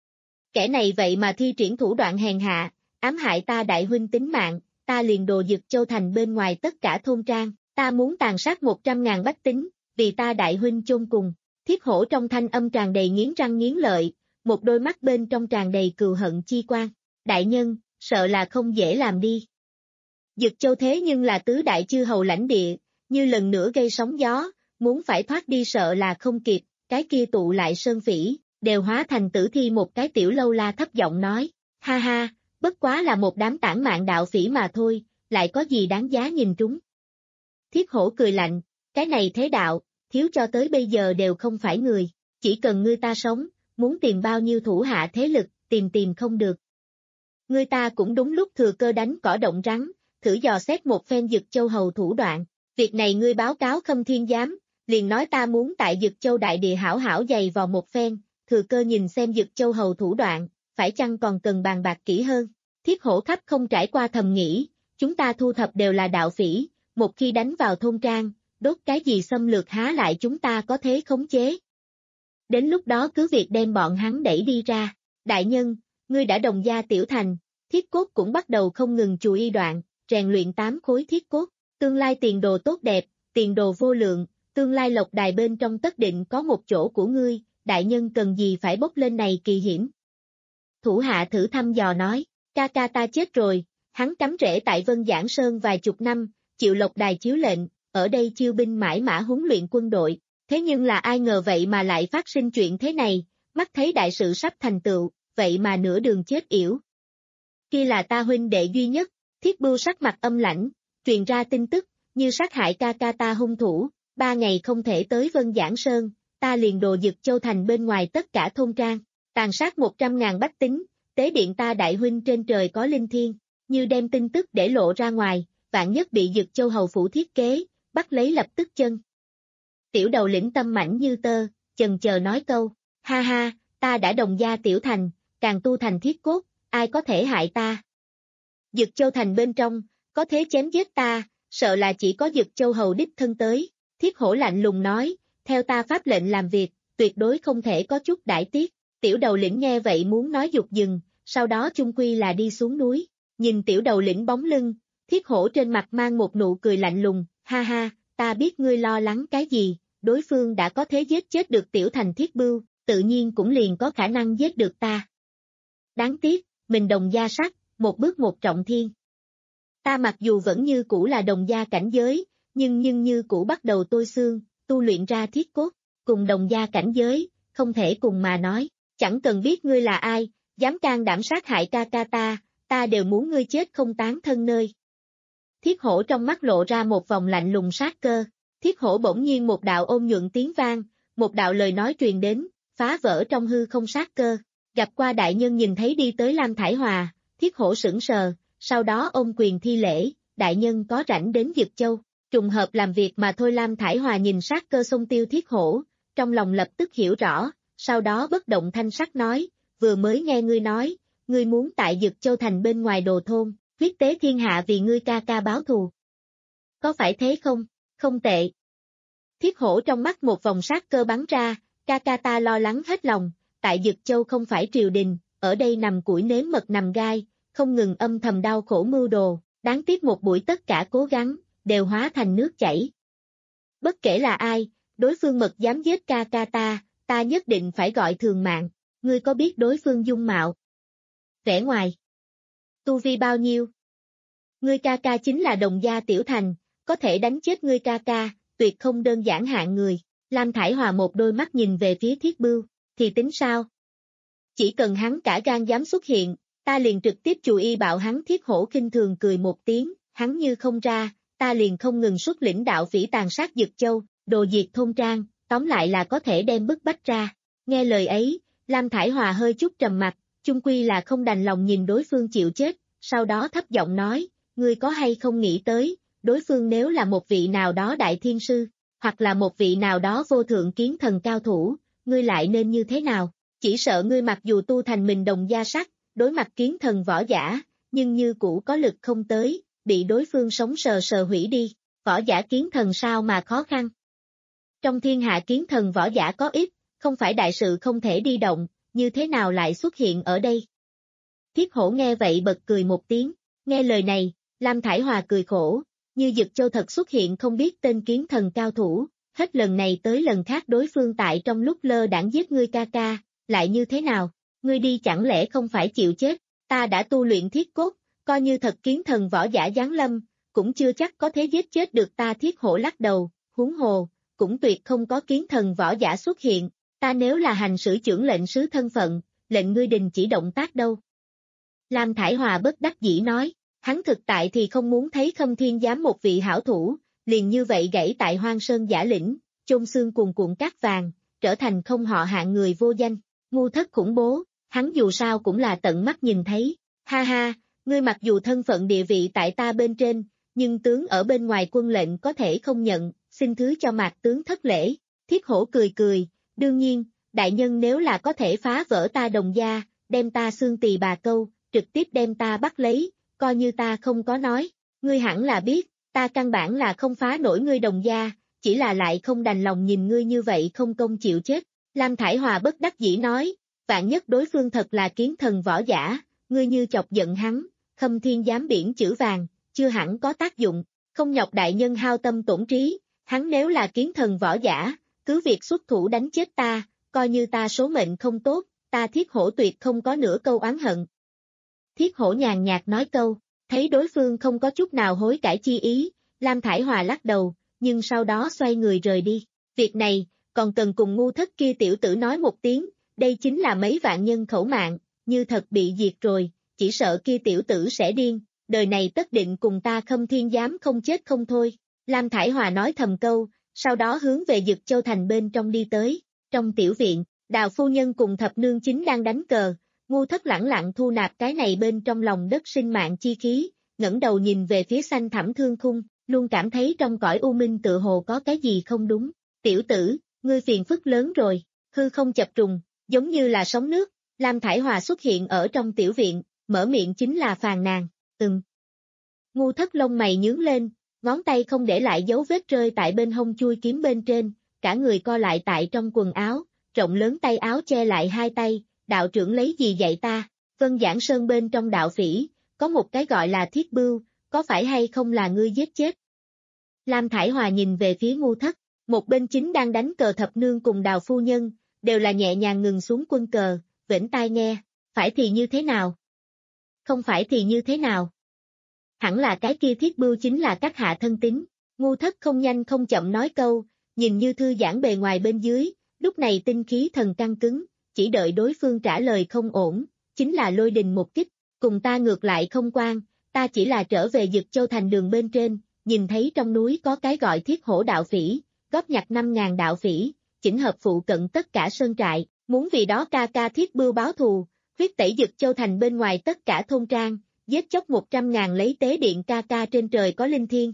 Kẻ này vậy mà thi triển thủ đoạn hèn hạ, ám hại ta đại huynh tính mạng, ta liền đồ Dực Châu thành bên ngoài tất cả thôn trang, ta muốn tàn sát một trăm ngàn bách tính, vì ta đại huynh chôn cùng. Thiết Hổ trong thanh âm tràn đầy nghiến răng nghiến lợi, một đôi mắt bên trong tràn đầy cừu hận chi quan. Đại nhân, sợ là không dễ làm đi. Dực Châu thế nhưng là tứ đại chư hầu lãnh địa, như lần nữa gây sóng gió, muốn phải thoát đi sợ là không kịp, cái kia tụ lại sơn phỉ, đều hóa thành tử thi. Một cái tiểu lâu la thấp giọng nói, ha ha, bất quá là một đám tản mạn đạo phỉ mà thôi, lại có gì đáng giá nhìn trúng. Thiết Hổ cười lạnh, cái này thế đạo, thiếu cho tới bây giờ đều không phải người, chỉ cần ngươi ta sống, muốn tìm bao nhiêu thủ hạ thế lực, tìm tìm không được. Ngươi ta cũng đúng lúc thừa cơ đánh cỏ động rắn, thử dò xét một phen Dực Châu hầu thủ đoạn, việc này ngươi báo cáo Khâm Thiên Giám, liền nói ta muốn tại Dực Châu đại địa hảo hảo dày vào một phen, thừa cơ nhìn xem Dực Châu hầu thủ đoạn, phải chăng còn cần bàn bạc kỹ hơn. Thiết Hổ khắp không trải qua thầm nghĩ, chúng ta thu thập đều là đạo phỉ, một khi đánh vào thôn trang, đốt cái gì xâm lược há lại chúng ta có thế khống chế. Đến lúc đó cứ việc đem bọn hắn đẩy đi ra. Đại nhân, ngươi đã đồng gia tiểu thành, thiết cốt cũng bắt đầu không ngừng chù y đoạn, rèn luyện tám khối thiết cốt, tương lai tiền đồ tốt đẹp, tiền đồ vô lượng, tương lai lộc đài bên trong tất định có một chỗ của ngươi, đại nhân cần gì phải bốc lên này kỳ hiểm. Thủ hạ thử thăm dò nói, ca ca ta chết rồi, hắn cắm rễ tại Vân Giảng Sơn vài chục năm, chịu lộc đài chiếu lệnh, ở đây chiêu binh mãi mã huấn luyện quân đội, thế nhưng là ai ngờ vậy mà lại phát sinh chuyện thế này, mắt thấy đại sự sắp thành tựu, vậy mà nửa đường chết yểu. Kia là ta huynh đệ duy nhất, Thiết Bưu sắc mặt âm lãnh, truyền ra tin tức, như sát hại ca ca ta hung thủ, ba ngày không thể tới Vân Giảng Sơn, ta liền đồ Dực Châu thành bên ngoài tất cả thôn trang, tàn sát một trăm ngàn bách tính, tế điện ta đại huynh trên trời có linh thiên, như đem tin tức để lộ ra ngoài, vạn nhất bị Dực Châu hầu phủ thiết kế, bắt lấy lập tức chân. Tiểu đầu lĩnh tâm mảnh như tơ, chần chờ nói câu, ha ha, ta đã đồng gia tiểu thành, càng tu thành thiết cốt, ai có thể hại ta. Dực Châu thành bên trong, có thế chém giết ta, sợ là chỉ có Dực Châu hầu đích thân tới. Thiết Hổ lạnh lùng nói, theo ta pháp lệnh làm việc, tuyệt đối không thể có chút đãi tiết. Tiểu đầu lĩnh nghe vậy muốn nói dục dừng, sau đó chung quy là đi xuống núi. Nhìn tiểu đầu lĩnh bóng lưng, Thiết Hổ trên mặt mang một nụ cười lạnh lùng, ha ha, ta biết ngươi lo lắng cái gì, đối phương đã có thế giết chết được Tiểu Thành Thiết Bưu, tự nhiên cũng liền có khả năng giết được ta. Đáng tiếc, mình đồng gia sắc, một bước một trọng thiên. Ta mặc dù vẫn như cũ là đồng gia cảnh giới, nhưng nhưng như cũ bắt đầu tôi xương, tu luyện ra thiết cốt, cùng đồng gia cảnh giới, không thể cùng mà nói, chẳng cần biết ngươi là ai, dám can đảm sát hại ca ca ta, ta đều muốn ngươi chết không tán thân nơi. Thiết hổ trong mắt lộ ra một vòng lạnh lùng sát cơ, thiết hổ bỗng nhiên một đạo ôn nhuận tiếng vang, một đạo lời nói truyền đến, phá vỡ trong hư không sát cơ, gặp qua đại nhân nhìn thấy đi tới Lam Thải Hòa, thiết hổ sững sờ, sau đó ôm quyền thi lễ, đại nhân có rảnh đến Dực Châu, trùng hợp làm việc mà thôi. Lam Thải Hòa nhìn sát cơ xông tiêu thiết hổ, trong lòng lập tức hiểu rõ, sau đó bất động thanh sắc nói, vừa mới nghe ngươi nói, ngươi muốn tại Dực Châu thành bên ngoài Đồ thôn, huyết tế thiên hạ vì ngươi ca ca báo thù. Có phải thế không? Không tệ. Thiết hổ trong mắt một vòng sát cơ bắn ra, ca ca ta lo lắng hết lòng, tại Dực Châu không phải triều đình, ở đây nằm củi nếm mật nằm gai, không ngừng âm thầm đau khổ mưu đồ, đáng tiếc một buổi tất cả cố gắng, đều hóa thành nước chảy. Bất kể là ai, đối phương mật dám giết ca ca ta, ta nhất định phải gọi thường mạng, ngươi có biết đối phương dung mạo? Vẻ ngoài. Tu vi bao nhiêu? Ngươi ca ca chính là đồng gia Tiểu Thành, có thể đánh chết ngươi ca ca, tuyệt không đơn giản hạng người. Lam Thải Hòa một đôi mắt nhìn về phía Thiết Bưu, thì tính sao? Chỉ cần hắn cả gan dám xuất hiện, ta liền trực tiếp chù y bạo hắn. Thiết hổ khinh thường cười một tiếng, hắn như không ra, ta liền không ngừng xuất lĩnh đạo phỉ tàn sát Dực Châu, đồ diệt thôn trang, tóm lại là có thể đem bức bách ra. Nghe lời ấy, Lam Thải Hòa hơi chút trầm mặt, chung quy là không đành lòng nhìn đối phương chịu chết, sau đó thấp giọng nói, ngươi có hay không nghĩ tới, đối phương nếu là một vị nào đó đại thiên sư, hoặc là một vị nào đó vô thượng kiến thần cao thủ, ngươi lại nên như thế nào? Chỉ sợ ngươi mặc dù tu thành mình đồng gia sắc, đối mặt kiến thần võ giả, nhưng như cũ có lực không tới, bị đối phương sống sờ sờ hủy đi, võ giả kiến thần sao mà khó khăn. Trong thiên hạ kiến thần võ giả có ít, không phải đại sự không thể đi động, như thế nào lại xuất hiện ở đây? Thiết hổ nghe vậy bật cười một tiếng, nghe lời này, Lam Thải Hòa cười khổ, như Dực Châu thật xuất hiện không biết tên kiến thần cao thủ, hết lần này tới lần khác đối phương tại trong lúc lơ đãng giết ngươi ca ca, lại như thế nào? Ngươi đi chẳng lẽ không phải chịu chết? Ta đã tu luyện thiết cốt, coi như thật kiến thần võ giả giáng lâm, cũng chưa chắc có thể giết chết được ta. Thiết hổ lắc đầu, huống hồ, cũng tuyệt không có kiến thần võ giả xuất hiện, ta nếu là hành sử trưởng lệnh sứ thân phận, lệnh ngươi đình chỉ động tác đâu. Lam Thải Hòa bất đắc dĩ nói, hắn thực tại thì không muốn thấy Khâm Thiên Giám một vị hảo thủ, liền như vậy gãy tại Hoang Sơn giả lĩnh, chôn xương cuồn cuộn cát vàng, trở thành không họ hạng người vô danh, ngu thất khủng bố, hắn dù sao cũng là tận mắt nhìn thấy, ha ha, ngươi mặc dù thân phận địa vị tại ta bên trên, nhưng tướng ở bên ngoài quân lệnh có thể không nhận, xin thứ cho mạc tướng thất lễ. Thiết hổ cười cười, đương nhiên, đại nhân nếu là có thể phá vỡ ta đồng gia, đem ta xương tỳ bà câu, trực tiếp đem ta bắt lấy, coi như ta không có nói, ngươi hẳn là biết, ta căn bản là không phá nổi ngươi đồng gia, chỉ là lại không đành lòng nhìn ngươi như vậy không công chịu chết. Lam Thải Hòa bất đắc dĩ nói, vạn nhất đối phương thật là kiến thần võ giả, ngươi như chọc giận hắn, Khâm Thiên Giám biển chữ vàng, chưa hẳn có tác dụng, không nhọc đại nhân hao tâm tổn trí, hắn nếu là kiến thần võ giả, cứ việc xuất thủ đánh chết ta, coi như ta số mệnh không tốt, ta Thiết hổ tuyệt không có nửa câu oán hận. Thiết hổ nhàn nhạt nói câu, thấy đối phương không có chút nào hối cải chi ý, Lam Thải Hòa lắc đầu, nhưng sau đó xoay người rời đi. Việc này, còn cần cùng ngu thất kia tiểu tử nói một tiếng, đây chính là mấy vạn nhân khẩu mạng, như thật bị diệt rồi, chỉ sợ kia tiểu tử sẽ điên, đời này tất định cùng ta Khâm Thiên Giám không chết không thôi. Lam Thải Hòa nói thầm câu, sau đó hướng về Dực Châu thành bên trong đi tới, trong tiểu viện, Đào phu nhân cùng thập nương chính đang đánh cờ, ngu thất lẳng lặng thu nạp cái này bên trong lòng đất sinh mạng chi khí, ngẩng đầu nhìn về phía xanh thẳm thương khung, luôn cảm thấy trong cõi u minh tự hồ có cái gì không đúng. Tiểu tử, ngươi phiền phức lớn rồi, hư không chập trùng, giống như là sóng nước. Lam Thải Hòa xuất hiện ở trong tiểu viện, mở miệng chính là phàn nàn, ừm. Ngu thất lông mày nhướng lên, ngón tay không để lại dấu vết rơi tại bên hông chui kiếm bên trên, cả người co lại tại trong quần áo, rộng lớn tay áo che lại hai tay, đạo trưởng lấy gì dạy ta? Vân Giảng Sơn bên trong đạo phỉ, có một cái gọi là Thiết Bưu, có phải hay không là ngươi giết chết? Lam Thải Hòa nhìn về phía ngu thất, Một bên chính đang đánh cờ thập nương cùng Đào phu nhân, đều là nhẹ nhàng ngừng xuống quân cờ, vểnh tai nghe, phải thì như thế nào? Không phải thì như thế nào? Hẳn là cái kia Thiết Bưu chính là các hạ thân tín. Ngu Thất không nhanh không chậm nói câu, nhìn như thư giãn bề ngoài bên dưới, lúc này tinh khí thần căng cứng, chỉ đợi đối phương trả lời không ổn, chính là lôi đình một kích, cùng ta ngược lại không quan, ta chỉ là trở về Dực Châu thành đường bên trên, nhìn thấy trong núi có cái gọi Thiết Hổ đạo phỉ, góp nhặt năm ngàn đạo phỉ, chỉnh hợp phụ cận tất cả sơn trại, muốn vì đó ca ca Thiết Bưu báo thù, huyết tẩy Dực Châu thành bên ngoài tất cả thôn trang, giết chóc một trăm ngàn lấy tế điện ca ca trên trời có linh thiên.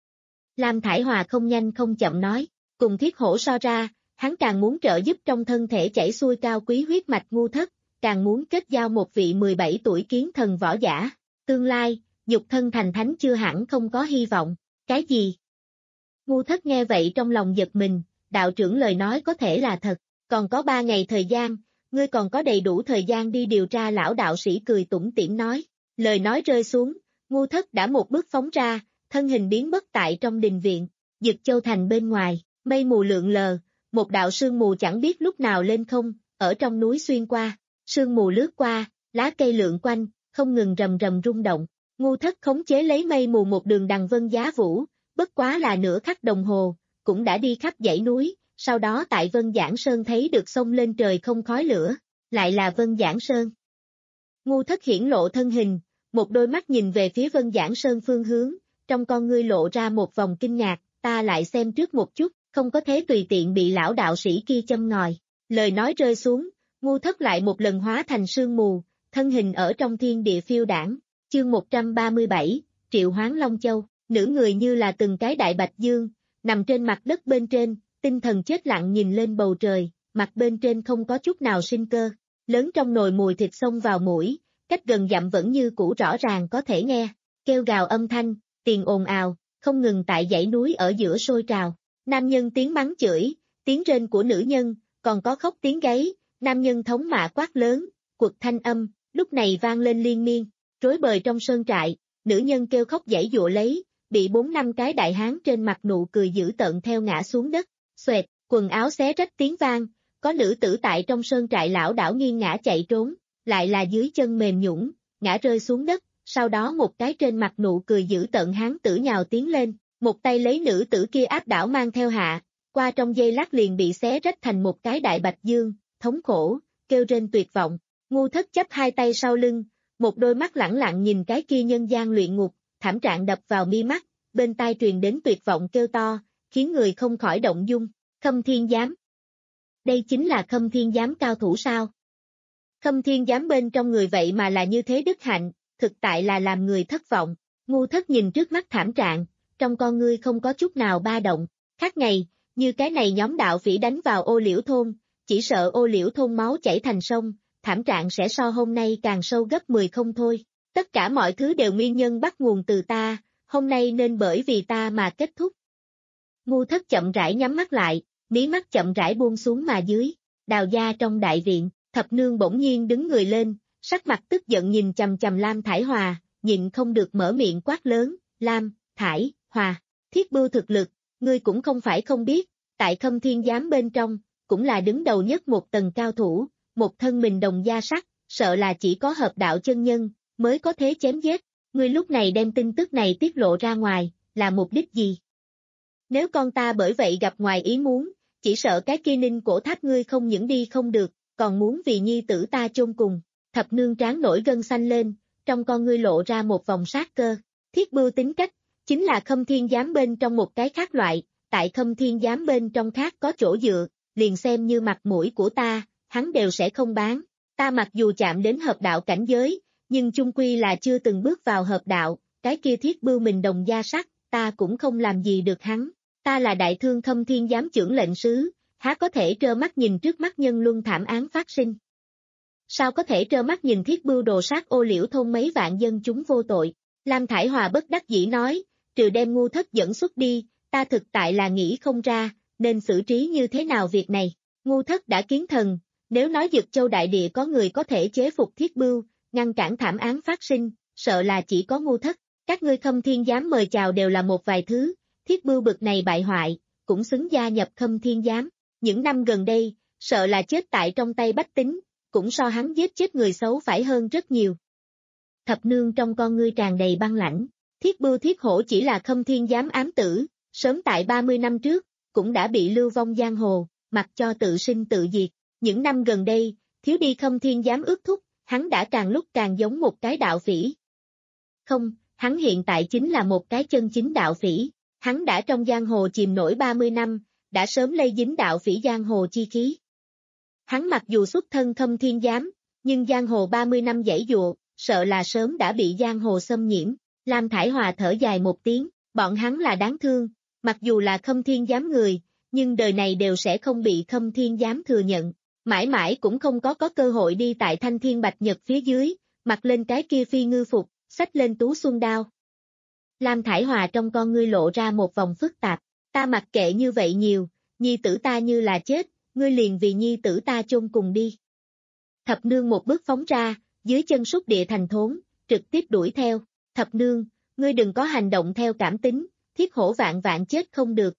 Lam Thải Hòa không nhanh không chậm nói, cùng Thiết Hổ so ra, hắn càng muốn trợ giúp trong thân thể chảy xuôi cao quý huyết mạch Ngu Thất, càng muốn kết giao một vị mười bảy tuổi kiến thần võ giả. Tương lai, nhục thân thành thánh chưa hẳn không có hy vọng. Cái gì? Ngu Thất nghe vậy trong lòng giật mình, đạo trưởng lời nói có thể là thật, còn có ba ngày thời gian, ngươi còn có đầy đủ thời gian đi điều tra. Lão đạo sĩ cười tủm tỉm nói, lời nói rơi xuống, Ngu Thất đã một bước phóng ra, thân hình biến mất tại trong đình viện, Dực Châu thành bên ngoài, mây mù lượn lờ, một đạo sương mù chẳng biết lúc nào lên không, ở trong núi xuyên qua, sương mù lướt qua, lá cây lượn quanh, không ngừng rầm rầm rung động. Ngu Thất khống chế lấy mây mù một đường đằng vân giá vũ, bất quá là nửa khắc đồng hồ, cũng đã đi khắp dãy núi, sau đó tại Vân Giảng Sơn thấy được sông lên trời không khói lửa, lại là Vân Giảng Sơn. Ngu Thất hiển lộ thân hình, một đôi mắt nhìn về phía Vân Giảng Sơn phương hướng, trong con ngươi lộ ra một vòng kinh ngạc, ta lại xem trước một chút, không có thế tùy tiện bị lão đạo sĩ kia châm ngòi. Lời nói rơi xuống, Ngu Thất lại một lần hóa thành sương mù, thân hình ở trong thiên địa phiêu đảng. Chương một trăm ba mươi bảy, Triệu Hoán Long Châu, nửa người như là từng cái đại bạch dương, nằm trên mặt đất bên trên, tinh thần chết lặng nhìn lên bầu trời, mặt bên trên không có chút nào sinh cơ, lớn trong nồi mùi thịt xông vào mũi, cách gần dặm vẫn như cũ rõ ràng có thể nghe, kêu gào âm thanh, tiền ồn ào, không ngừng tại dãy núi ở giữa sôi trào, nam nhân tiếng mắng chửi, tiếng rên của nữ nhân, còn có khóc tiếng gáy, nam nhân thống mạ quát lớn, quật thanh âm, lúc này vang lên liên miên. Rối bời trong sơn trại, nữ nhân kêu khóc giãy giụa lấy, bị bốn năm cái đại hán trên mặt nụ cười dữ tợn theo ngã xuống đất, xoẹt, quần áo xé rách tiếng vang, có nữ tử tại trong sơn trại lão đảo nghiêng ngã chạy trốn, lại là dưới chân mềm nhũn, ngã rơi xuống đất, sau đó một cái trên mặt nụ cười dữ tợn hán tử nhào tiến lên, một tay lấy nữ tử kia áp đảo mang theo hạ, qua trong giây lát liền bị xé rách thành một cái đại bạch dương, thống khổ, kêu rên tuyệt vọng. Ngu Thất chấp hai tay sau lưng, một đôi mắt lẳng lặng nhìn cái kia nhân gian luyện ngục, thảm trạng đập vào mi mắt, bên tai truyền đến tuyệt vọng kêu to, khiến người không khỏi động dung. Khâm Thiên Giám. Đây chính là Khâm Thiên Giám cao thủ sao? Khâm Thiên Giám bên trong người vậy mà là như thế đức hạnh, thực tại là làm người thất vọng. Ngu Thất nhìn trước mắt thảm trạng, trong con ngươi không có chút nào ba động. Khác ngày, như cái này nhóm đạo phỉ đánh vào Ô Liễu thôn, chỉ sợ Ô Liễu thôn máu chảy thành sông, thảm trạng sẽ so hôm nay càng sâu gấp mười không thôi. Tất cả mọi thứ đều nguyên nhân bắt nguồn từ ta, hôm nay nên bởi vì ta mà kết thúc. Ngu Thất chậm rãi nhắm mắt lại, mí mắt chậm rãi buông xuống mà dưới. Đào gia trong đại viện, Thập Nương bỗng nhiên đứng người lên, sắc mặt tức giận nhìn chằm chằm Lam Thải Hòa, nhịn không được mở miệng quát lớn, Lam, Thải, Hòa, Thiết Bưu thực lực, ngươi cũng không phải không biết, tại Khâm Thiên Giám bên trong, cũng là đứng đầu nhất một tầng cao thủ, một thân mình đồng da sắt, sợ là chỉ có hợp đạo chân nhân, mới có thế chém giết, ngươi lúc này đem tin tức này tiết lộ ra ngoài, là mục đích gì? Nếu con ta bởi vậy gặp ngoài ý muốn, chỉ sợ cái kia Ninh Cổ Tháp ngươi không những đi không được, còn muốn vì nhi tử ta chôn cùng. Thập Nương trán nổi gân xanh lên, trong con ngươi lộ ra một vòng sát cơ. Thiết Bưu tính cách, chính là Khâm Thiên Giám bên trong một cái khác loại, tại Khâm Thiên Giám bên trong khác có chỗ dựa, liền xem như mặt mũi của ta, hắn đều sẽ không bán. Ta mặc dù chạm đến hợp đạo cảnh giới, nhưng chung quy là chưa từng bước vào hợp đạo, cái kia Thiết Bưu mình đồng da sắt, ta cũng không làm gì được hắn. Ta là đại thương Khâm Thiên Giám trưởng lệnh sứ, há có thể trơ mắt nhìn trước mắt nhân luân thảm án phát sinh. Sao có thể trơ mắt nhìn Thiết Bưu đồ sát Ô Liễu thôn mấy vạn dân chúng vô tội? Lam Thải Hòa bất đắc dĩ nói, trừ đem Ngu Thất dẫn xuất đi, ta thực tại là nghĩ không ra, nên xử trí như thế nào việc này. Ngu Thất đã kiến thần, nếu nói Dực Châu đại địa có người có thể chế phục Thiết Bưu, ngăn cản thảm án phát sinh, sợ là chỉ có Ngu Thất. Các ngươi Khâm Thiên Giám mời chào đều là một vài thứ, Thiết Bưu bực này bại hoại, cũng xứng gia nhập Khâm Thiên Giám. Những năm gần đây, sợ là chết tại trong tay bách tính, cũng so hắn giết chết người xấu phải hơn rất nhiều. Thập nương trong con ngươi tràn đầy băng lãnh, Thiết Bưu Thiết Hổ chỉ là Khâm Thiên Giám ám tử, sớm tại ba mươi năm trước, cũng đã bị lưu vong giang hồ, mặc cho tự sinh tự diệt. Những năm gần đây, thiếu đi Khâm Thiên Giám ước thúc, hắn đã càng lúc càng giống một cái đạo phỉ. Không, hắn hiện tại chính là một cái chân chính đạo phỉ. Hắn đã trong giang hồ chìm nổi ba mươi năm, đã sớm lây dính đạo phỉ giang hồ chi khí. Hắn mặc dù xuất thân Khâm Thiên Giám, nhưng giang hồ ba mươi năm giãy dụa, sợ là sớm đã bị giang hồ xâm nhiễm. Lam Thải Hòa thở dài một tiếng, bọn hắn là đáng thương, mặc dù là Khâm Thiên Giám người, nhưng đời này đều sẽ không bị Khâm Thiên Giám thừa nhận, mãi mãi cũng không có có cơ hội đi tại Thanh Thiên Bạch Nhật phía dưới, mặc lên cái kia phi ngư phục, xách lên tú xuân đao. Lam Thải Hòa trong con ngươi lộ ra một vòng phức tạp, ta mặc kệ như vậy nhiều, nhi tử ta như là chết, ngươi liền vì nhi tử ta chôn cùng đi. Thập nương một bước phóng ra, dưới chân súc địa thành thốn, trực tiếp đuổi theo, thập nương, ngươi đừng có hành động theo cảm tính, Thiết Hổ vạn vạn chết không được.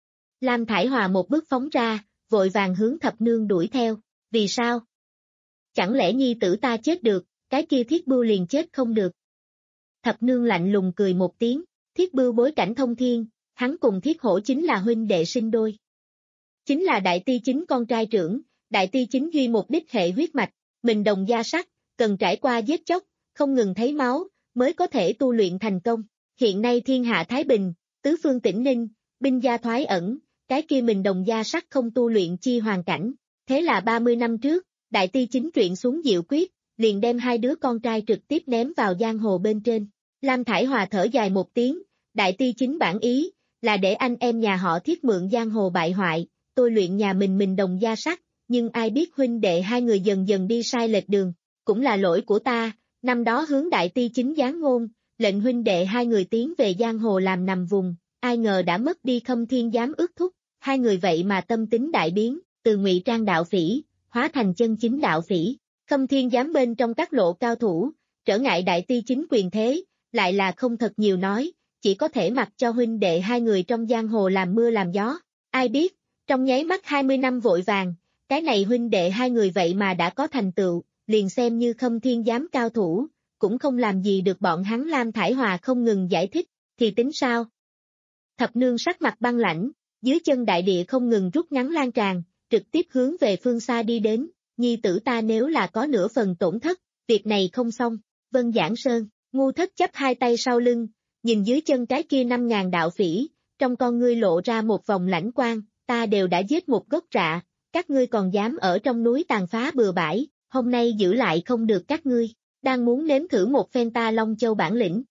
Lam Thải Hòa một bước phóng ra, vội vàng hướng thập nương đuổi theo, vì sao? Chẳng lẽ nhi tử ta chết được, cái kia Thiết Bưu liền chết không được? Thập nương lạnh lùng cười một tiếng, Thiết Bưu bối cảnh thông thiên, hắn cùng Thiết Hổ chính là huynh đệ sinh đôi. Chính là đại ti chính con trai trưởng, đại ti chính duy một đích hệ huyết mạch, mình đồng gia sắc, cần trải qua giết chóc, không ngừng thấy máu, mới có thể tu luyện thành công. Hiện nay thiên hạ Thái Bình, tứ phương tĩnh ninh, binh gia thoái ẩn, cái kia mình đồng gia sắc không tu luyện chi hoàn cảnh. Thế là ba mươi năm trước, đại ti chính truyện xuống diệu quyết, liền đem hai đứa con trai trực tiếp ném vào giang hồ bên trên. Lam Thải Hòa thở dài một tiếng, đại ti chính bản ý, là để anh em nhà họ Thiết mượn giang hồ bại hoại, tôi luyện nhà mình mình đồng gia sắc, nhưng ai biết huynh đệ hai người dần dần đi sai lệch đường, cũng là lỗi của ta, năm đó hướng đại ti chính giáng ngôn, lệnh huynh đệ hai người tiến về giang hồ làm nằm vùng, ai ngờ đã mất đi Khâm Thiên Giám ước thúc, hai người vậy mà tâm tính đại biến, từ ngụy trang đạo phỉ, hóa thành chân chính đạo phỉ. Khâm Thiên Giám bên trong các lộ cao thủ, trở ngại đại ti chính quyền thế, lại là không thật nhiều nói, chỉ có thể mặc cho huynh đệ hai người trong giang hồ làm mưa làm gió. Ai biết, trong nháy mắt hai mươi năm vội vàng, cái này huynh đệ hai người vậy mà đã có thành tựu, liền xem như Khâm Thiên Giám cao thủ, cũng không làm gì được bọn hắn. Lam Thải Hòa không ngừng giải thích, thì tính sao? Thập nương sắc mặt băng lãnh, dưới chân đại địa không ngừng rút ngắn lan tràn, trực tiếp hướng về phương xa đi đến, nhi tử ta nếu là có nửa phần tổn thất, việc này không xong. Vân Giảng Sơn, Ngu Thất chắp hai tay sau lưng, nhìn dưới chân cái kia năm ngàn đạo phỉ, trong con ngươi lộ ra một vòng lãnh quang, ta đều đã giết một gốc rạ, các ngươi còn dám ở trong núi tàn phá bừa bãi, hôm nay giữ lại không được các ngươi, đang muốn nếm thử một phen ta Long Châu bản lĩnh.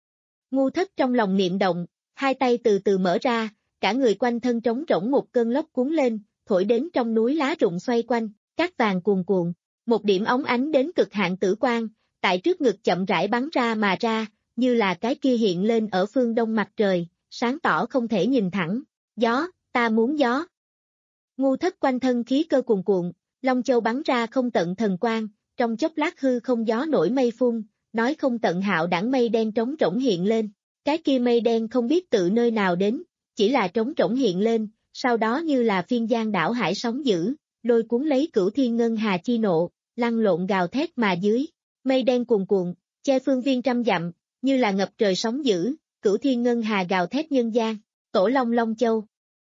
Ngu Thất trong lòng niệm động, hai tay từ từ mở ra, cả người quanh thân trống rỗng một cơn lốc cuốn lên, thổi đến trong núi lá rụng xoay quanh, cát vàng cuồn cuộn, một điểm óng ánh đến cực hạn tử quang, tại trước ngực chậm rãi bắn ra mà ra, như là cái kia hiện lên ở phương đông mặt trời, sáng tỏ không thể nhìn thẳng. Gió, ta muốn gió. Ngu Thất quanh thân khí cơ cuồn cuộn, Long Châu bắn ra không tận thần quang, trong chốc lát hư không gió nổi mây phun, nói không tận hạo đẳng mây đen trống rỗng hiện lên. Cái kia mây đen không biết từ nơi nào đến, chỉ là trống rỗng hiện lên, sau đó như là phiên giang đảo hải sóng dữ, lôi cuốn lấy cửu thiên ngân hà chi nộ, lăn lộn gào thét mà dưới. Mây đen cuồn cuộn, che phương viên trăm dặm, như là ngập trời sóng dữ, cửu thiên ngân hà gào thét nhân gian, tổ long Long Châu.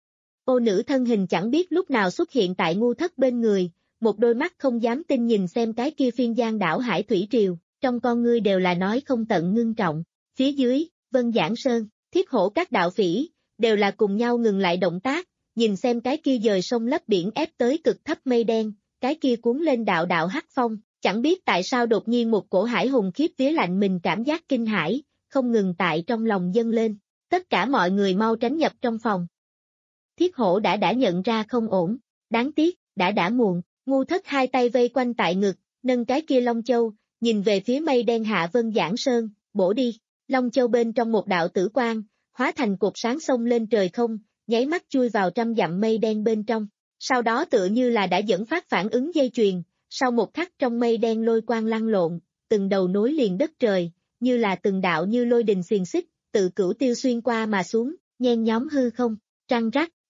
Ô nữ thân hình chẳng biết lúc nào xuất hiện tại Ngu Thất bên người, một đôi mắt không dám tin nhìn xem cái kia phiên giang đảo hải thủy triều, trong con ngươi đều là nói không tận ngưng trọng. Phía dưới, Vân Giảng Sơn, Thiết Hổ các đạo phỉ, đều là cùng nhau ngừng lại động tác, nhìn xem cái kia dời sông lấp biển ép tới cực thấp mây đen, cái kia cuốn lên đạo đạo hắc phong, chẳng biết tại sao đột nhiên một cổ hải hùng khiếp vía lạnh mình cảm giác kinh hãi, không ngừng tại trong lòng dâng lên, tất cả mọi người mau tránh nhập trong phòng. Thiết Hổ đã đã nhận ra không ổn, đáng tiếc, đã đã muộn, Ngu Thất hai tay vây quanh tại ngực, nâng cái kia Long Châu, nhìn về phía mây đen hạ Vân Giảng Sơn, bổ đi, Long Châu bên trong một đạo tử quang, hóa thành cột sáng xông lên trời không, nháy mắt chui vào trăm dặm mây đen bên trong, sau đó tựa như là đã dẫn phát phản ứng dây chuyền, sau một khắc trong mây đen lôi quang lăn lộn, từng đầu nối liền đất trời, như là từng đạo như lôi đình xiềng xích, tự cửu tiêu xuyên qua mà xuống, nhen nhóm hư không, trăng rắc,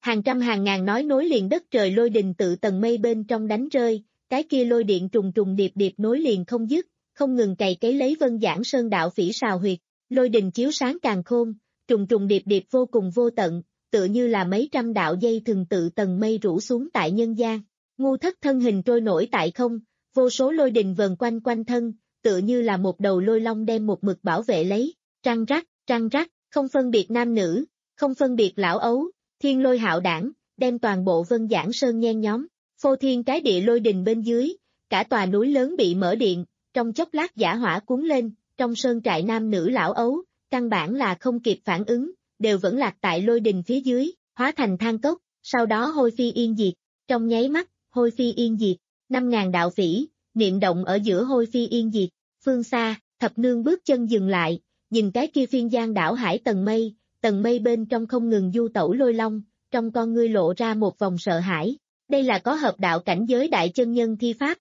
Hàng trăm hàng ngàn nói nối liền đất trời lôi đình tự tầng mây bên trong đánh rơi, cái kia lôi điện trùng trùng điệp điệp nối liền không dứt, không ngừng cày cấy lấy Vân Giảng Sơn đạo phỉ sào huyệt, lôi đình chiếu sáng càn khôn, trùng trùng điệp điệp vô cùng vô tận, tựa như là mấy trăm đạo dây thừng tự tầng mây rủ xuống tại nhân gian. Ngu Thất thân hình trôi nổi tại không, vô số lôi đình vần quanh quanh thân, tựa như là một đầu lôi long đem một mực bảo vệ lấy, trăng rắc, trăng rắc, không phân biệt nam nữ, không phân biệt lão ấu, thiên lôi hạo đảng, đem toàn bộ Vân Giảng Sơn nhen nhóm, phô thiên cái địa lôi đình bên dưới, cả tòa núi lớn bị mở điện, trong chốc lát giả hỏa cuốn lên, trong sơn trại nam nữ lão ấu, căn bản là không kịp phản ứng, đều vẫn lạc tại lôi đình phía dưới, hóa thành than cốc, sau đó hôi phi yên diệt, trong nháy mắt, hôi phi yên diệt, năm ngàn đạo phỉ, niệm động ở giữa hôi phi yên diệt, phương xa, thập nương bước chân dừng lại, nhìn cái kia phiên giang đảo hải tầng mây, tầng mây bên trong không ngừng du tẩu lôi long, trong con ngươi lộ ra một vòng sợ hãi, đây là có hợp đạo cảnh giới đại chân nhân thi pháp.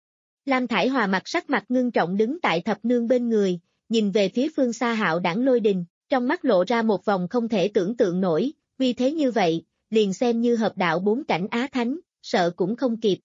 Lam Thải Hòa mặt sắc mặt ngưng trọng đứng tại thập nương bên người, nhìn về phía phương xa hạo đảng lôi đình, trong mắt lộ ra một vòng không thể tưởng tượng nổi, vì thế như vậy, liền xem như hợp đạo bốn cảnh á thánh, sợ cũng không kịp.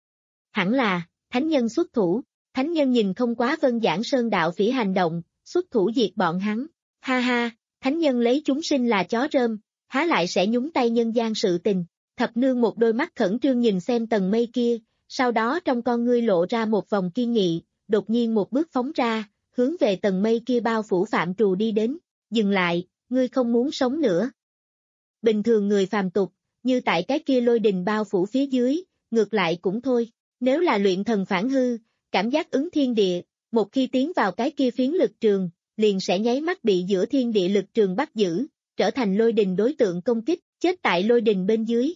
Hẳn là, thánh nhân xuất thủ, thánh nhân nhìn không quá Vân Giảng Sơn đạo phỉ hành động, xuất thủ diệt bọn hắn, ha ha, thánh nhân lấy chúng sinh là chó rơm, há lại sẽ nhúng tay nhân gian sự tình, thập nương một đôi mắt khẩn trương nhìn xem tầng mây kia, sau đó trong con ngươi lộ ra một vòng kiên nghị, đột nhiên một bước phóng ra, hướng về tầng mây kia bao phủ phạm trù đi đến, dừng lại, ngươi không muốn sống nữa. Bình thường người phàm tục, như tại cái kia lôi đình bao phủ phía dưới, ngược lại cũng thôi, nếu là luyện thần phản hư, cảm giác ứng thiên địa, một khi tiến vào cái kia phiến lực trường, liền sẽ nháy mắt bị giữa thiên địa lực trường bắt giữ, trở thành lôi đình đối tượng công kích, chết tại lôi đình bên dưới.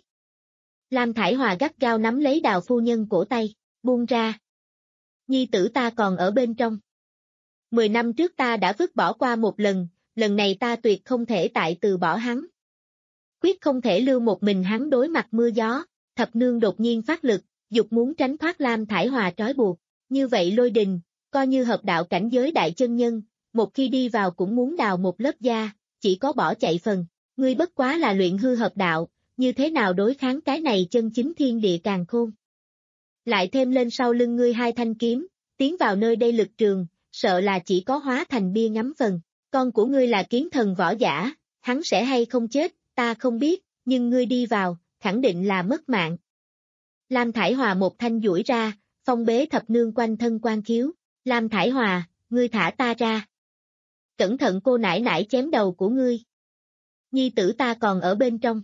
Lam Thải Hòa gắt gao nắm lấy Đào phu nhân cổ tay, buông ra. Nhi tử ta còn ở bên trong. Mười năm trước ta đã vứt bỏ qua một lần, lần này ta tuyệt không thể tại từ bỏ hắn. Quyết không thể lưu một mình hắn đối mặt mưa gió, thập nương đột nhiên phát lực, dục muốn tránh thoát Lam Thải Hòa trói buộc. Như vậy lôi đình, coi như hợp đạo cảnh giới đại chân nhân, một khi đi vào cũng muốn đào một lớp da, chỉ có bỏ chạy phần. Ngươi bất quá là luyện hư hợp đạo, như thế nào đối kháng cái này chân chính thiên địa càn khôn. Lại thêm lên sau lưng ngươi hai thanh kiếm, tiến vào nơi đây lực trường, sợ là chỉ có hóa thành bia ngắm phần. Con của ngươi là kiến thần võ giả, hắn sẽ hay không chết, ta không biết, nhưng ngươi đi vào, khẳng định là mất mạng. Lam Thải Hòa một thanh duỗi ra, phong bế thập nương quanh thân quan khiếu. Lam Thải Hòa, ngươi thả ta ra. Cẩn thận cô nãi nãi chém đầu của ngươi. Nhi tử ta còn ở bên trong.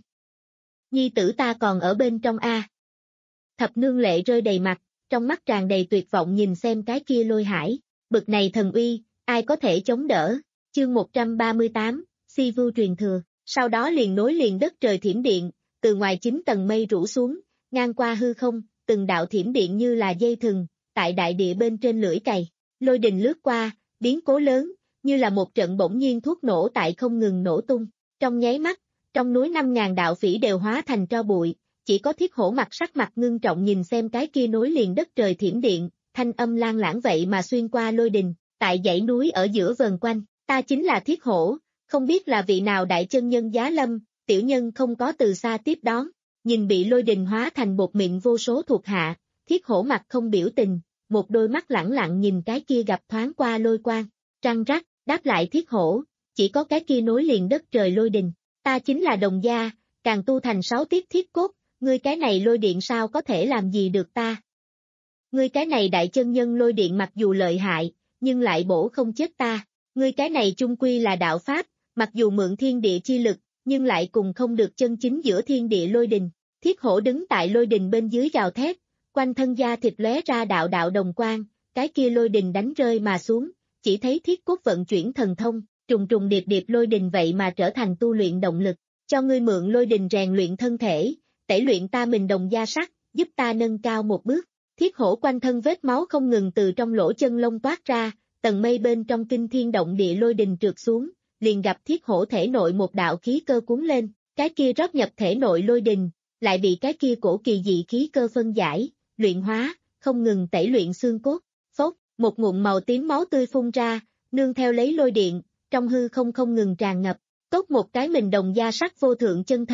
Nhi tử ta còn ở bên trong a. Thập nương lệ rơi đầy mặt, trong mắt tràn đầy tuyệt vọng nhìn xem cái kia lôi hải, bực này thần uy, ai có thể chống đỡ. Chương một trăm ba mươi tám, Si Vưu truyền thừa, sau đó liền nối liền đất trời thiểm điện, từ ngoài chín tầng mây rủ xuống, ngang qua hư không, từng đạo thiểm điện như là dây thừng, tại đại địa bên trên lưỡi cày, lôi đình lướt qua, biến cố lớn, như là một trận bỗng nhiên thuốc nổ tại không ngừng nổ tung, trong nháy mắt, trong núi năm ngàn đạo phỉ đều hóa thành tro bụi, chỉ có Thiết Hổ mặt sắc mặt ngưng trọng nhìn xem cái kia nối liền đất trời thiểm điện, thanh âm lan lãng vậy mà xuyên qua lôi đình, tại dãy núi ở giữa vần quanh, ta chính là Thiết Hổ, không biết là vị nào đại chân nhân giá lâm, tiểu nhân không có từ xa tiếp đón, nhìn bị lôi đình hóa thành bột mịn vô số thuộc hạ, Thiết Hổ mặt không biểu tình, một đôi mắt lẳng lặng nhìn cái kia gặp thoáng qua lôi quang, trăng rắc, đáp lại Thiết Hổ, chỉ có cái kia nối liền đất trời lôi đình, ta chính là Đồng Gia, càng tu thành sáu tiết thiết cốt, ngươi cái này lôi điện sao có thể làm gì được ta? Ngươi cái này đại chân nhân lôi điện mặc dù lợi hại, nhưng lại bổ không chết ta, ngươi cái này chung quy là đạo pháp, mặc dù mượn thiên địa chi lực, nhưng lại cùng không được chân chính giữa thiên địa lôi đình. Thiết Hổ đứng tại lôi đình bên dưới gào thét, quanh thân da thịt lóe ra đạo đạo đồng quang, cái kia lôi đình đánh rơi mà xuống, chỉ thấy thiết cốt vận chuyển thần thông, trùng trùng điệp điệp lôi đình vậy mà trở thành tu luyện động lực, cho ngươi mượn lôi đình rèn luyện thân thể, tẩy luyện ta mình Đồng Gia sắc, giúp ta nâng cao một bước. Thiết Hổ quanh thân vết máu không ngừng từ trong lỗ chân lông toát ra, tầng mây bên trong kinh thiên động địa lôi đình trượt xuống, liền gặp Thiết Hổ thể nội một đạo khí cơ cuốn lên, cái kia rót nhập thể nội lôi đình, lại bị cái kia cổ kỳ dị khí cơ phân giải, luyện hóa, không ngừng tẩy luyện xương cốt. Phốc, một ngụm màu tím máu tươi phun ra, nương theo lấy lôi điện, trong hư không không ngừng tràn ngập, tốt một cái mình Đồng Gia sắc vô thượng chân thân,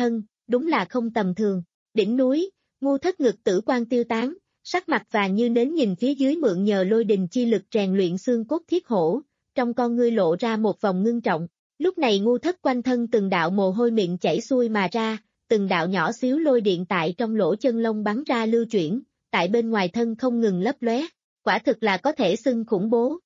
đúng là không tầm thường. Đỉnh núi, Ngu Thất ngực tử quan tiêu tán, sắc mặt vàng như nến nhìn phía dưới mượn nhờ lôi đình chi lực rèn luyện xương cốt thiết hổ, trong con ngươi lộ ra một vòng ngưng trọng. Lúc này Ngu Thất quanh thân từng đạo mồ hôi miệng chảy xuôi mà ra, từng đạo nhỏ xíu lôi điện tại trong lỗ chân lông bắn ra lưu chuyển, tại bên ngoài thân không ngừng lấp lóe, quả thực là có thể xưng khủng bố.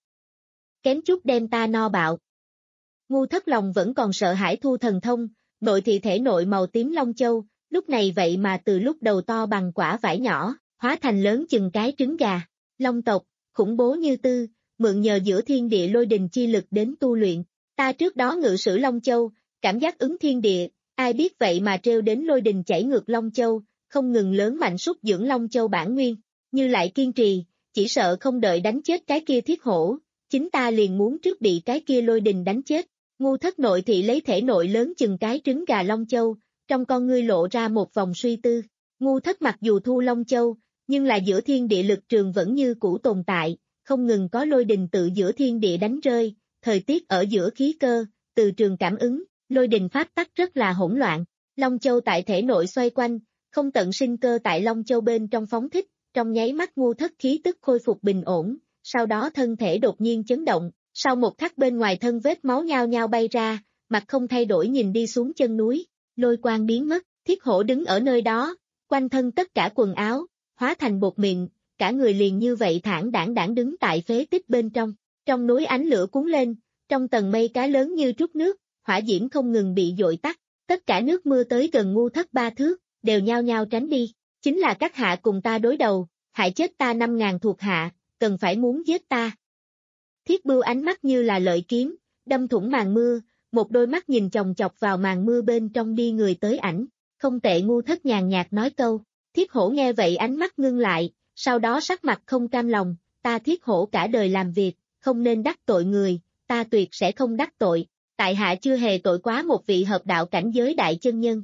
Kém chút đem ta no bạo. Ngu Thất lòng vẫn còn sợ hãi thu thần thông, nội thị thể nội màu tím long châu, lúc này vậy mà từ lúc đầu to bằng quả vải nhỏ, hóa thành lớn chừng cái trứng gà. Long tộc, khủng bố như tư, mượn nhờ giữa thiên địa lôi đình chi lực đến tu luyện. Ta trước đó ngự sử Long Châu, cảm giác ứng thiên địa, ai biết vậy mà treo đến lôi đình chảy ngược Long Châu, không ngừng lớn mạnh súc dưỡng Long Châu bản nguyên, như lại kiên trì, chỉ sợ không đợi đánh chết cái kia thiết hổ, chính ta liền muốn trước bị cái kia lôi đình đánh chết. Ngu Thất nội thị lấy thể nội lớn chừng cái trứng gà Long Châu, trong con ngươi lộ ra một vòng suy tư. Ngu Thất mặc dù thu Long Châu, nhưng là giữa thiên địa lực trường vẫn như cũ tồn tại, không ngừng có lôi đình tự giữa thiên địa đánh rơi, thời tiết ở giữa khí cơ, từ trường cảm ứng, lôi đình pháp tắc rất là hỗn loạn. Long Châu tại thể nội xoay quanh, không tận sinh cơ tại Long Châu bên trong phóng thích, trong nháy mắt Ngu Thất khí tức khôi phục bình ổn, sau đó thân thể đột nhiên chấn động, sau một khắc bên ngoài thân vết máu nhao nhao bay ra, mặt không thay đổi nhìn đi xuống chân núi, lôi quang biến mất, thiết hổ đứng ở nơi đó, quanh thân tất cả quần áo, hóa thành bột mịn, cả người liền như vậy thản đãng đãng đứng tại phế tích bên trong, trong núi ánh lửa cuốn lên, trong tầng mây cá lớn như trút nước, hỏa diễm không ngừng bị dội tắt, tất cả nước mưa tới gần Ngu Thất ba thước, đều nhao nhao tránh đi, chính là các hạ cùng ta đối đầu, hại chết ta năm ngàn thuộc hạ, cần phải muốn giết ta. Thiết Bưu ánh mắt như là lợi kiếm, đâm thủng màn mưa, một đôi mắt nhìn chòng chọc vào màn mưa bên trong đi người tới ảnh, không tệ. Ngu Thất nhàn nhạt nói câu, Thiết Hổ nghe vậy ánh mắt ngưng lại, sau đó sắc mặt không cam lòng, ta Thiết Hổ cả đời làm việc, không nên đắc tội người, ta tuyệt sẽ không đắc tội, tại hạ chưa hề tội quá một vị hợp đạo cảnh giới đại chân nhân.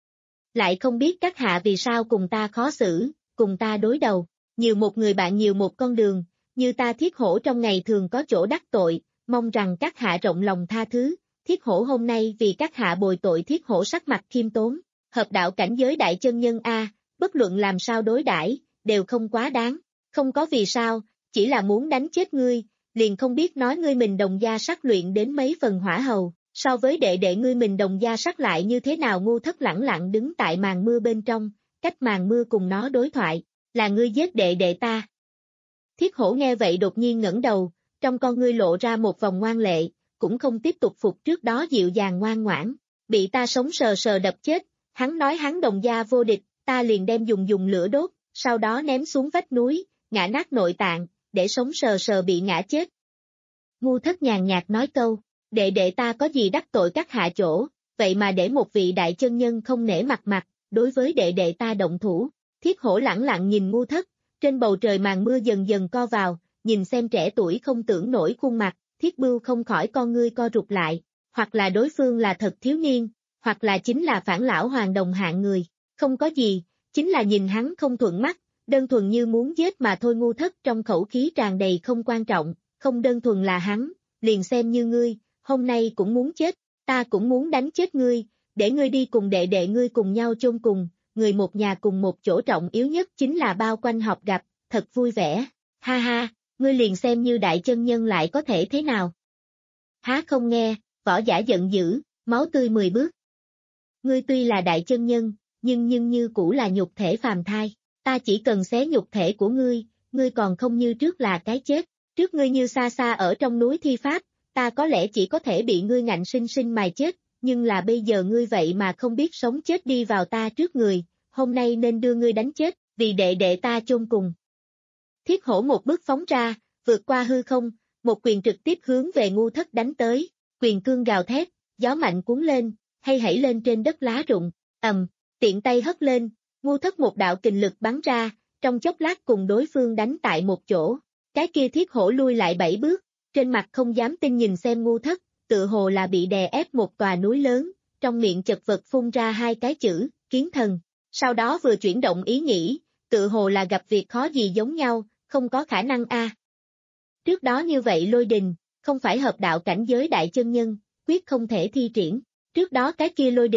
Lại không biết các hạ vì sao cùng ta khó xử, cùng ta đối đầu, nhiều một người bạn nhiều một con đường, như ta Thiết Hổ trong ngày thường có chỗ đắc tội, mong rằng các hạ rộng lòng tha thứ. Thiết Hổ hôm nay vì các hạ bồi tội. Thiết Hổ sắc mặt khiêm tốn, hợp đạo cảnh giới đại chân nhân a, bất luận làm sao đối đãi đều không quá đáng, không có vì sao, chỉ là muốn đánh chết ngươi, liền không biết nói ngươi mình đồng gia sắc luyện đến mấy phần hỏa hầu, so với đệ đệ ngươi mình đồng gia sắc lại như thế nào. Ngu Thất lẳng lặng đứng tại màn mưa bên trong, cách màn mưa cùng nó đối thoại, là ngươi giết đệ đệ ta. Thiết Hổ nghe vậy đột nhiên ngẩng đầu, trong con ngươi lộ ra một vòng ngoan lệ, cũng không tiếp tục phục trước đó dịu dàng ngoan ngoãn, bị ta sống sờ sờ đập chết, hắn nói hắn đồng gia vô địch, ta liền đem dùng dùng lửa đốt, sau đó ném xuống vách núi, ngã nát nội tạng, để sống sờ sờ bị ngã chết. Ngu Thất nhàn nhạt nói câu, đệ đệ ta có gì đắc tội các hạ chỗ, vậy mà để một vị đại chân nhân không nể mặt mặt, đối với đệ đệ ta động thủ. Thiết Hổ lẳng lặng nhìn Ngu Thất, trên bầu trời màn mưa dần dần co vào, nhìn xem trẻ tuổi không tưởng nổi khuôn mặt, Thiết Bưu không khỏi con ngươi co rụt lại, hoặc là đối phương là thật thiếu niên, hoặc là chính là phản lão hoàng đồng hạng người, không có gì, chính là nhìn hắn không thuận mắt, đơn thuần như muốn giết mà thôi. Ngu Thất trong khẩu khí tràn đầy không quan trọng, không đơn thuần là hắn, liền xem như ngươi, hôm nay cũng muốn chết, ta cũng muốn đánh chết ngươi, để ngươi đi cùng đệ đệ ngươi cùng nhau chôn cùng, người một nhà cùng một chỗ, trọng yếu nhất chính là bao quanh họp gặp, thật vui vẻ, ha ha, ngươi liền xem như đại chân nhân lại có thể thế nào. Há không nghe, võ giả giận dữ, máu tươi mười bước. Ngươi tuy là đại chân nhân, nhưng nhưng như cũ là nhục thể phàm thai, ta chỉ cần xé nhục thể của ngươi, ngươi còn không như trước là cái chết, trước ngươi như xa xa ở trong núi thi pháp, ta có lẽ chỉ có thể bị ngươi ngạnh sinh sinh mài chết, nhưng là bây giờ ngươi vậy mà không biết sống chết đi vào ta trước người, hôm nay nên đưa ngươi đánh chết, vì đệ đệ ta chôn cùng. Thiết Hổ một bước phóng ra, vượt qua hư không, một quyền trực tiếp hướng về Ngu Thất đánh tới, quyền cương gào thét, gió mạnh cuốn lên, hay hãy lên trên đất lá rụng, ầm, tiện tay hất lên, Ngu Thất một đạo kình lực bắn ra, trong chốc lát cùng đối phương đánh tại một chỗ, cái kia Thiết Hổ lui lại bảy bước, trên mặt không dám tin nhìn xem Ngu Thất, tự hồ là bị đè ép một tòa núi lớn, trong miệng chật vật phun ra hai cái chữ, kiến thần, sau đó vừa chuyển động ý nghĩ, tự hồ là gặp việc khó gì giống nhau, không có khả năng a. Trước đó như vậy lôi đình, không phải hợp đạo cảnh giới đại chân nhân, quyết không thể thi triển, trước đó cái kia lôi đình,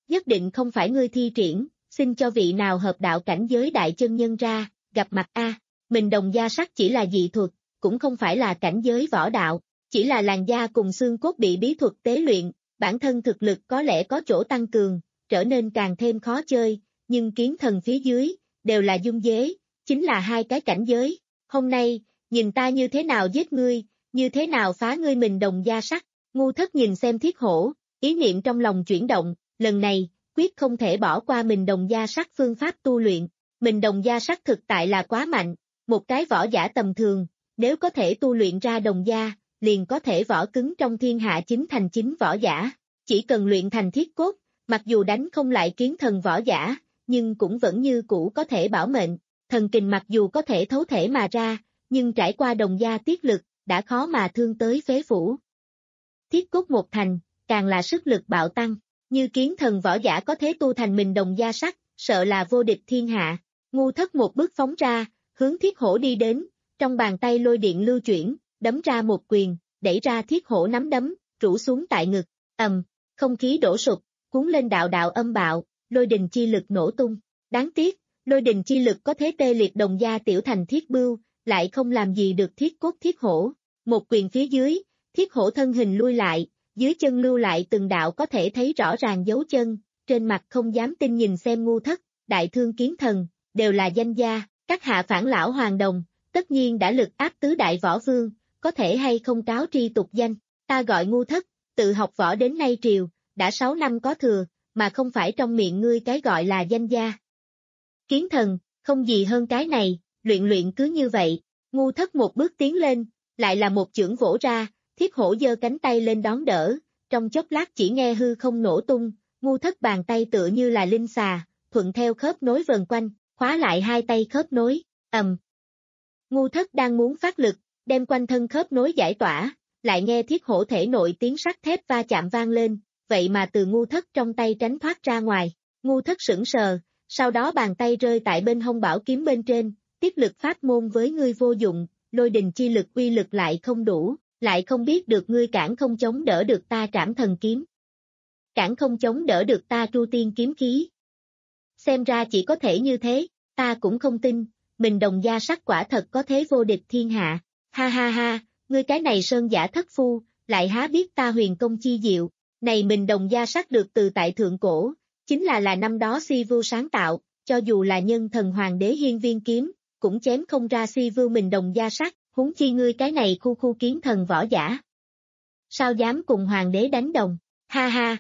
nhất định không phải ngươi thi triển, xin cho vị nào hợp đạo cảnh giới đại chân nhân ra, gặp mặt a. Mình đồng gia sắc chỉ là dị thuật, cũng không phải là cảnh giới võ đạo, chỉ là làn da cùng xương cốt bị bí thuật tế luyện, bản thân thực lực có lẽ có chỗ tăng cường, trở nên càng thêm khó chơi, nhưng kiến thần phía dưới, đều là dung dế, chính là hai cái cảnh giới. Hôm nay, nhìn ta như thế nào giết ngươi, như thế nào phá ngươi mình đồng gia sắc. Ngu Thất nhìn xem Thiết Hổ, ý niệm trong lòng chuyển động, lần này, quyết không thể bỏ qua mình đồng gia sắc phương pháp tu luyện. Mình đồng gia sắc thực tại là quá mạnh, một cái võ giả tầm thường, nếu có thể tu luyện ra đồng gia, liền có thể võ cứng trong thiên hạ chính thành chính võ giả. Chỉ cần luyện thành thiết cốt, mặc dù đánh không lại kiến thần võ giả, nhưng cũng vẫn như cũ có thể bảo mệnh. Thần kình mặc dù có thể thấu thể mà ra, nhưng trải qua đồng gia tiết lực, đã khó mà thương tới phế phủ. Thiết cốt một thành, càng là sức lực bạo tăng, như kiến thần võ giả có thể tu thành mình đồng gia sắc, sợ là vô địch thiên hạ. Ngu Thất một bước phóng ra, hướng Thiết Hổ đi đến, trong bàn tay lôi điện lưu chuyển, đấm ra một quyền, đẩy ra Thiết Hổ nắm đấm, rũ xuống tại ngực, ầm, không khí đổ sụp, cuốn lên đạo đạo âm bạo, lôi đình chi lực nổ tung. Đáng tiếc, lôi đình chi lực có thế tê liệt đồng gia tiểu thành Thiết Bưu, lại không làm gì được Thiết Cốt Thiết Hổ. Một quyền phía dưới, Thiết Hổ thân hình lui lại, dưới chân lưu lại từng đạo có thể thấy rõ ràng dấu chân, trên mặt không dám tin nhìn xem Ngu Thất, đại thương kiến thần, đều là danh gia, các hạ phản lão hoàng đồng, tất nhiên đã lực áp tứ đại võ vương, có thể hay không cáo tri tục danh. Ta gọi Ngu Thất, tự học võ đến nay triều, đã sáu năm có thừa, mà không phải trong miệng ngươi cái gọi là danh gia. Kiến thần, không gì hơn cái này, luyện luyện cứ như vậy. Ngu Thất một bước tiến lên, lại là một chưởng vỗ ra, Thiết Hổ giơ cánh tay lên đón đỡ, trong chốc lát chỉ nghe hư không nổ tung, Ngu Thất bàn tay tựa như là linh xà, thuận theo khớp nối vần quanh, khóa lại hai tay khớp nối, ầm. Ngu Thất đang muốn phát lực, đem quanh thân khớp nối giải tỏa, lại nghe Thiết Hổ thể nội tiếng sắt thép va chạm vang lên, vậy mà từ Ngu Thất trong tay tránh thoát ra ngoài. Ngu Thất sững sờ, sau đó bàn tay rơi tại bên hông bảo kiếm bên trên, tiết lực pháp môn với ngươi vô dụng, lôi đình chi lực uy lực lại không đủ, lại không biết được ngươi cản không chống đỡ được ta trảm thần kiếm. Cản không chống đỡ được ta tru tiên kiếm khí. Xem ra chỉ có thể như thế, ta cũng không tin, mình đồng gia sắc quả thật có thế vô địch thiên hạ. Ha ha ha, ngươi cái này sơn giả thất phu, lại há biết ta huyền công chi diệu, này mình đồng gia sắc được từ tại thượng cổ, chính là là năm đó Si Vưu sáng tạo, cho dù là nhân thần hoàng đế hiên viên kiếm, cũng chém không ra Si Vưu mình đồng gia sắc, huống chi ngươi cái này khu khu kiến thần võ giả. Sao dám cùng hoàng đế đánh đồng, ha ha.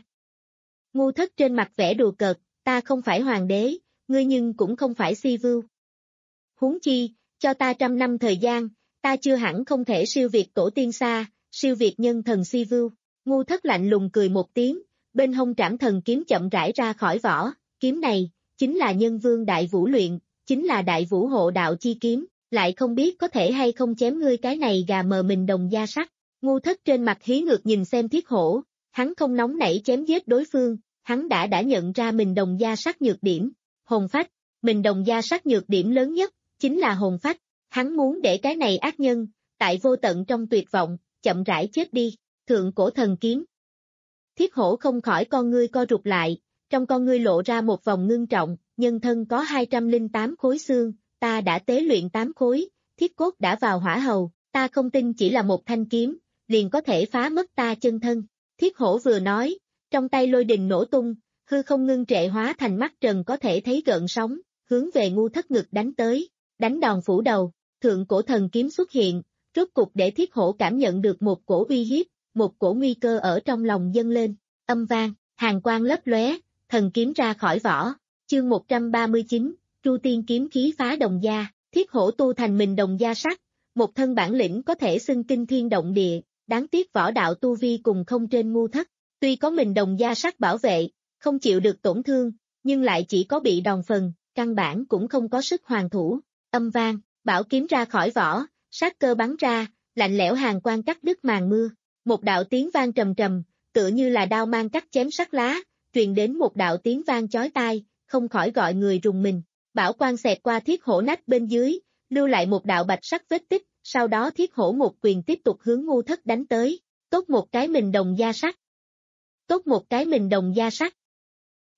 Ngu Thất trên mặt vẻ đùa cợt, ta không phải hoàng đế, ngươi nhưng cũng không phải Si Vưu. Huống chi, cho ta trăm năm thời gian, ta chưa hẳn không thể siêu việt tổ tiên xa, siêu việt nhân thần Si Vưu. Ngu Thất lạnh lùng cười một tiếng, bên hông trảm thần kiếm chậm rãi ra khỏi vỏ, kiếm này, chính là nhân vương đại vũ luyện, chính là đại vũ hộ đạo chi kiếm, lại không biết có thể hay không chém ngươi cái này gà mờ mình đồng gia sắc. Ngu Thất trên mặt hí ngược nhìn xem Thiết Hổ, hắn không nóng nảy chém giết đối phương, hắn đã đã nhận ra mình đồng gia sắc nhược điểm, hồn phách, mình đồng gia sắc nhược điểm lớn nhất, chính là hồn phách, hắn muốn để cái này ác nhân, tại vô tận trong tuyệt vọng, chậm rãi chết đi, thượng cổ thần kiếm. Thiết Hổ không khỏi con ngươi co rụt lại, trong con ngươi lộ ra một vòng ngưng trọng, nhân thân có hai trăm lẻ tám khối xương, ta đã tế luyện tám khối, thiết cốt đã vào hỏa hầu, ta không tin chỉ là một thanh kiếm, liền có thể phá mất ta chân thân. Thiết Hổ vừa nói, trong tay lôi đình nổ tung, hư không ngưng trệ hóa thành mắt trần có thể thấy gợn sóng, hướng về Ngu Thất ngực đánh tới, đánh đòn phủ đầu, thượng cổ thần kiếm xuất hiện, rốt cục để Thiết Hổ cảm nhận được một cổ uy hiếp, một cổ nguy cơ ở trong lòng dâng lên, âm vang, hàn quang lấp lóe, thần kiếm ra khỏi vỏ, chương một trăm ba mươi chín, Tru Tiên kiếm khí phá đồng gia, Thiết Hổ tu thành mình đồng gia sắc, một thân bản lĩnh có thể xưng kinh thiên động địa, đáng tiếc võ đạo tu vi cùng không trên Ngu Thất, tuy có mình đồng gia sắc bảo vệ, không chịu được tổn thương, nhưng lại chỉ có bị đòn phần, căn bản cũng không có sức hoàn thủ, âm vang, bảo kiếm ra khỏi vỏ, sát cơ bắn ra, lạnh lẽo hàn quang cắt đứt màn mưa, một đạo tiếng vang trầm trầm, tựa như là đao mang cắt chém sắt lá, truyền đến một đạo tiếng vang chói tai, không khỏi gọi người rùng mình. Bảo quang xẹt qua Thiết Hổ nách bên dưới, lưu lại một đạo bạch sắc vết tích, sau đó Thiết Hổ một quyền tiếp tục hướng Ngu Thất đánh tới, tốt một cái mình đồng gia sắc. Tốt một cái mình đồng gia sắc.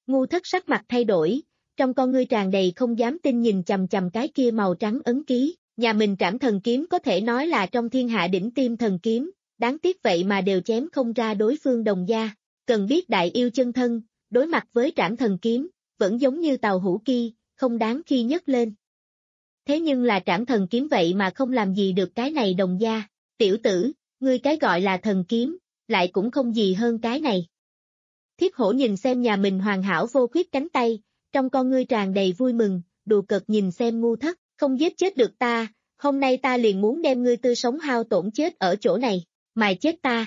Ngu Thất sắc mặt thay đổi, trong con ngươi tràn đầy không dám tin nhìn chằm chằm cái kia màu trắng ấn ký, nhà mình Trảm Thần Kiếm có thể nói là trong thiên hạ đỉnh tiêm thần kiếm, đáng tiếc vậy mà đều chém không ra đối phương đồng gia, cần biết đại yêu chân thân, đối mặt với Trảm Thần Kiếm, vẫn giống như tàu hũ ki, không đáng khi nhấc lên. Thế nhưng là Trảm Thần Kiếm vậy mà không làm gì được cái này đồng gia, tiểu tử, ngươi cái gọi là thần kiếm, lại cũng không gì hơn cái này. Thiết Hổ nhìn xem nhà mình hoàn hảo vô khuyết cánh tay, trong con ngươi tràn đầy vui mừng, đùa cợt nhìn xem Ngu Thất, không giết chết được ta, hôm nay ta liền muốn đem ngươi tươi sống hao tổn chết ở chỗ này, mài chết ta.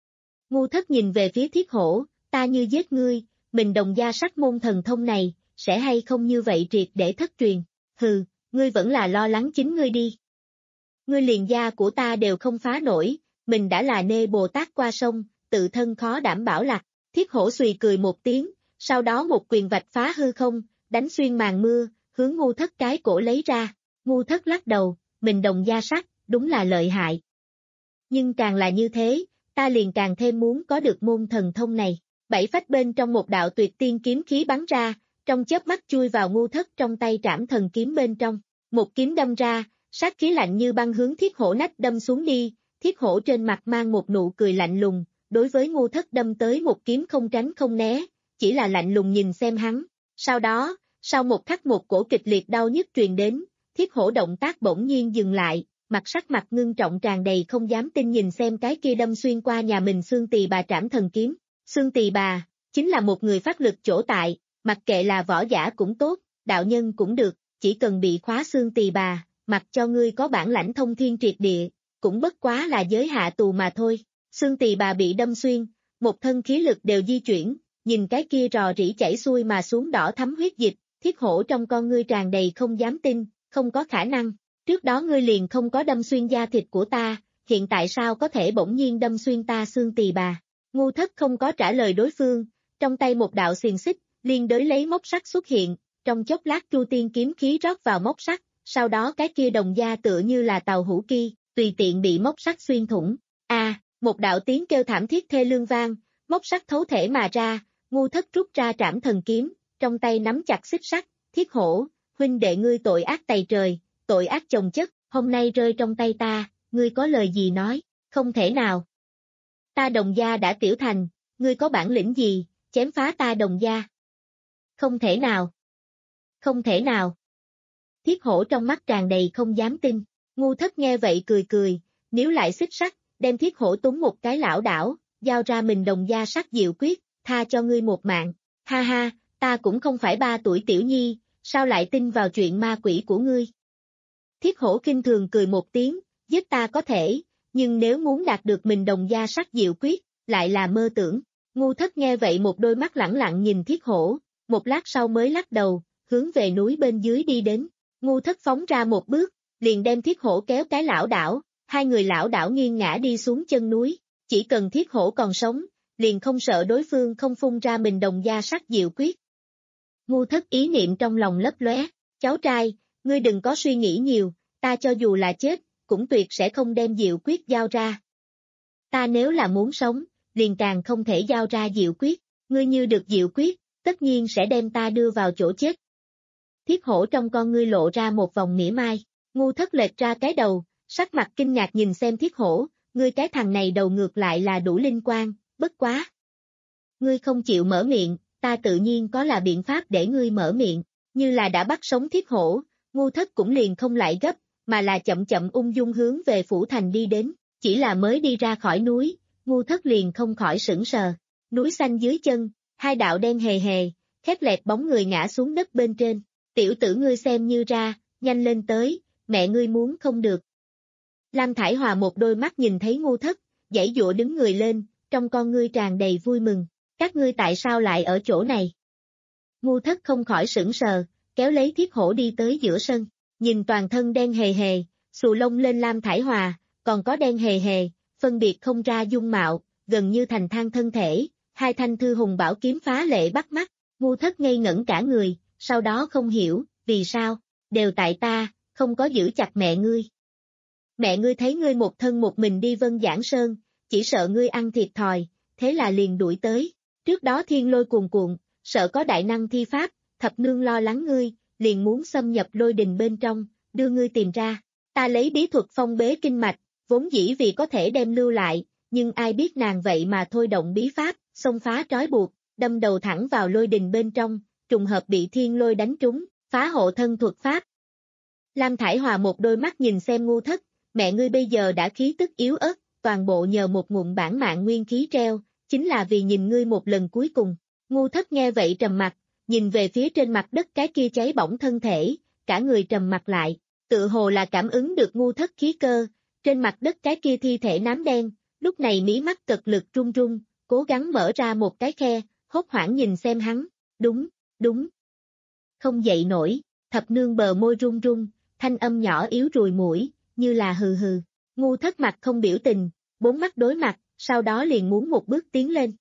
Ngu Thất nhìn về phía Thiết Hổ, ta như giết ngươi, mình đồng gia sắc môn thần thông này, sẽ hay không như vậy triệt để thất truyền, hừ, ngươi vẫn là lo lắng chính ngươi đi. Ngươi liền gia của ta đều không phá nổi, mình đã là nê Bồ Tát qua sông, tự thân khó đảm bảo lạc. Thiết Hổ xùy cười một tiếng, sau đó một quyền vạch phá hư không, đánh xuyên màn mưa, hướng Ngu Thất cái cổ lấy ra. Ngu Thất lắc đầu, mình đồng gia sắc, đúng là lợi hại. Nhưng càng là như thế, ta liền càng thêm muốn có được môn thần thông này. Bảy phách bên trong một đạo tuyệt tiên kiếm khí bắn ra, trong chớp mắt chui vào Ngu Thất trong tay Trảm Thần Kiếm bên trong. Một kiếm đâm ra, sát khí lạnh như băng hướng Thiết Hổ nách đâm xuống đi, Thiết Hổ trên mặt mang một nụ cười lạnh lùng, đối với Ngu Thất đâm tới một kiếm không tránh không né, chỉ là lạnh lùng nhìn xem hắn. Sau đó, sau một khắc một cổ kịch liệt đau nhức truyền đến, Thiết Hổ động tác bỗng nhiên dừng lại, mặt sắc mặt ngưng trọng tràn đầy không dám tin nhìn xem cái kia đâm xuyên qua nhà mình xương tỳ bà Trảm Thần Kiếm. Xương tỳ bà, chính là một người phát lực chỗ tại, mặc kệ là võ giả cũng tốt, đạo nhân cũng được, chỉ cần bị khóa xương tỳ bà, mặc cho ngươi có bản lãnh thông thiên triệt địa, cũng bất quá là giới hạ tù mà thôi. Xương tỳ bà bị đâm xuyên, một thân khí lực đều di chuyển, nhìn cái kia rò rỉ chảy xuôi mà xuống đỏ thắm huyết dịch, Thiết Hổ trong con ngươi tràn đầy không dám tin, không có khả năng, trước đó ngươi liền không có đâm xuyên da thịt của ta, hiện tại sao có thể bỗng nhiên đâm xuyên ta xương tỳ bà. Ngu Thất không có trả lời đối phương, trong tay một đạo xiềng xích, liên đới lấy móc sắt xuất hiện, trong chốc lát Chu Tiên kiếm khí rót vào móc sắt, sau đó cái kia đồng gia tựa như là tàu hũ ki, tùy tiện bị móc sắt xuyên thủng. A, à, một đạo tiếng kêu thảm thiết thê lương vang, móc sắt thấu thể mà ra, Ngu Thất rút ra Trảm Thần Kiếm, trong tay nắm chặt xích sắt, Thiết Hổ, huynh đệ ngươi tội ác tày trời, tội ác chồng chất, hôm nay rơi trong tay ta, ngươi có lời gì nói, không thể nào. Ta đồng gia đã tiểu thành, ngươi có bản lĩnh gì, chém phá ta đồng gia. Không thể nào. Không thể nào. Thiết Hổ trong mắt tràn đầy không dám tin, Ngu Thất nghe vậy cười cười, níu lại xích sắt, đem Thiết Hổ túng một cái lảo đảo, giao ra mình đồng gia sắc diệu quyết, tha cho ngươi một mạng, ha ha, ta cũng không phải ba tuổi tiểu nhi, sao lại tin vào chuyện ma quỷ của ngươi. Thiết Hổ kinh thường cười một tiếng, giết ta có thể, nhưng nếu muốn đạt được mình đồng gia sắc diệu quyết, lại là mơ tưởng. Ngu Thất nghe vậy một đôi mắt lẳng lặng nhìn Thiết Hổ, một lát sau mới lắc đầu, hướng về núi bên dưới đi đến. Ngu Thất phóng ra một bước, liền đem Thiết Hổ kéo cái lảo đảo, hai người lảo đảo nghiêng ngã đi xuống chân núi, chỉ cần Thiết Hổ còn sống, liền không sợ đối phương không phun ra mình đồng gia sắc diệu quyết. Ngu Thất ý niệm trong lòng lấp lóe, cháu trai, ngươi đừng có suy nghĩ nhiều, ta cho dù là chết, cũng tuyệt sẽ không đem diệu quyết giao ra. Ta nếu là muốn sống, liền càng không thể giao ra diệu quyết, ngươi như được diệu quyết, tất nhiên sẽ đem ta đưa vào chỗ chết. Thiết Hổ trong con ngươi lộ ra một vòng mỉa mai, Ngu Thất lệch ra cái đầu, sắc mặt kinh ngạc nhìn xem Thiết Hổ, ngươi cái thằng này đầu ngược lại là đủ linh quan, bất quá. Ngươi không chịu mở miệng, ta tự nhiên có là biện pháp để ngươi mở miệng, như là đã bắt sống Thiết Hổ, Ngu Thất cũng liền không lại gấp, mà là chậm chậm ung dung hướng về phủ thành đi đến, chỉ là mới đi ra khỏi núi, Ngu Thất liền không khỏi sững sờ, núi xanh dưới chân, hai đạo đen hề hề, khét lẹt bóng người ngã xuống đất bên trên, tiểu tử ngươi xem như ra, nhanh lên tới, mẹ ngươi muốn không được. Lam Thải Hòa một đôi mắt nhìn thấy Ngu Thất, giãy giụa đứng người lên, trong con ngươi tràn đầy vui mừng, các ngươi tại sao lại ở chỗ này? Ngu Thất không khỏi sững sờ, kéo lấy Thiết Hổ đi tới giữa sân, nhìn toàn thân đen hề hề, xù lông lên Lam Thải Hòa, còn có đen hề hề, phân biệt không ra dung mạo, gần như thành than thân thể, hai thanh thư hùng bảo kiếm phá lệ bắt mắt, Ngu Thất ngây ngẩn cả người, sau đó không hiểu, vì sao, đều tại ta, không có giữ chặt mẹ ngươi. Mẹ ngươi thấy ngươi một thân một mình đi Vân Giảng Sơn, chỉ sợ ngươi ăn thiệt thòi, thế là liền đuổi tới, trước đó thiên lôi cuồn cuộn, sợ có đại năng thi pháp, thập nương lo lắng ngươi, liền muốn xâm nhập lôi đình bên trong, đưa ngươi tìm ra. Ta lấy bí thuật phong bế kinh mạch, vốn dĩ vì có thể đem lưu lại, nhưng ai biết nàng vậy mà thôi động bí pháp, xông phá trói buộc, đâm đầu thẳng vào lôi đình bên trong, trùng hợp bị thiên lôi đánh trúng, phá hộ thân thuật pháp. Lam Thải Hòa một đôi mắt nhìn xem Ngu Thất, mẹ ngươi bây giờ đã khí tức yếu ớt, toàn bộ nhờ một ngụm bản mạng nguyên khí treo, chính là vì nhìn ngươi một lần cuối cùng. Ngu Thất nghe vậy trầm mặt, nhìn về phía trên mặt đất cái kia cháy bỏng thân thể, cả người trầm mặt lại, tự hồ là cảm ứng được Ngu Thất khí cơ, trên mặt đất cái kia thi thể nám đen, lúc này mí mắt cực lực run run, cố gắng mở ra một cái khe, hốt hoảng nhìn xem hắn, đúng, đúng. Không dậy nổi, thập nương bờ môi run run, thanh âm nhỏ yếu rùi mũi, như là hừ hừ. Ngu Thất mặt không biểu tình, bốn mắt đối mặt, sau đó liền muốn một bước tiến lên.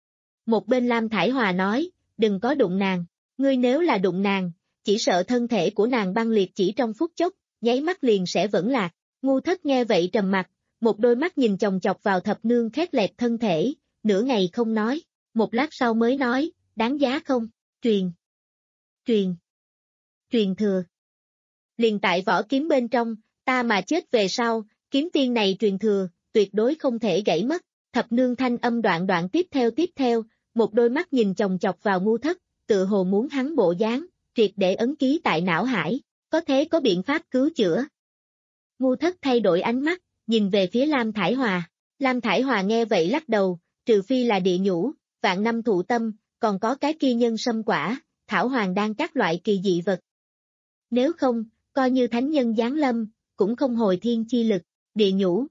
Một bên Lam Thải Hòa nói, đừng có đụng nàng, ngươi nếu là đụng nàng, chỉ sợ thân thể của nàng băng liệt chỉ trong phút chốc, nháy mắt liền sẽ vẫn lạc. Ngu Thất nghe vậy trầm mặt, một đôi mắt nhìn chòng chọc vào thập nương khét lẹt thân thể, nửa ngày không nói, một lát sau mới nói, đáng giá không, truyền, truyền, truyền thừa. Liền tại vỏ kiếm bên trong, ta mà chết về sau, kiếm tiên này truyền thừa, tuyệt đối không thể gãy mất. Thập nương thanh âm đoạn đoạn tiếp theo tiếp theo, một đôi mắt nhìn chòng chọc vào Ngu Thất, tự hồ muốn hắn bộ dáng, triệt để ấn ký tại não hải, có thế có biện pháp cứu chữa. Ngu Thất thay đổi ánh mắt, nhìn về phía Lam Thải Hòa. Lam Thải Hòa nghe vậy lắc đầu, trừ phi là địa nhũ, vạn năm thụ tâm, còn có cái kia nhân sâm quả, thảo hoàng đan các loại kỳ dị vật. Nếu không, coi như thánh nhân giáng lâm, cũng không hồi thiên chi lực, địa nhũ.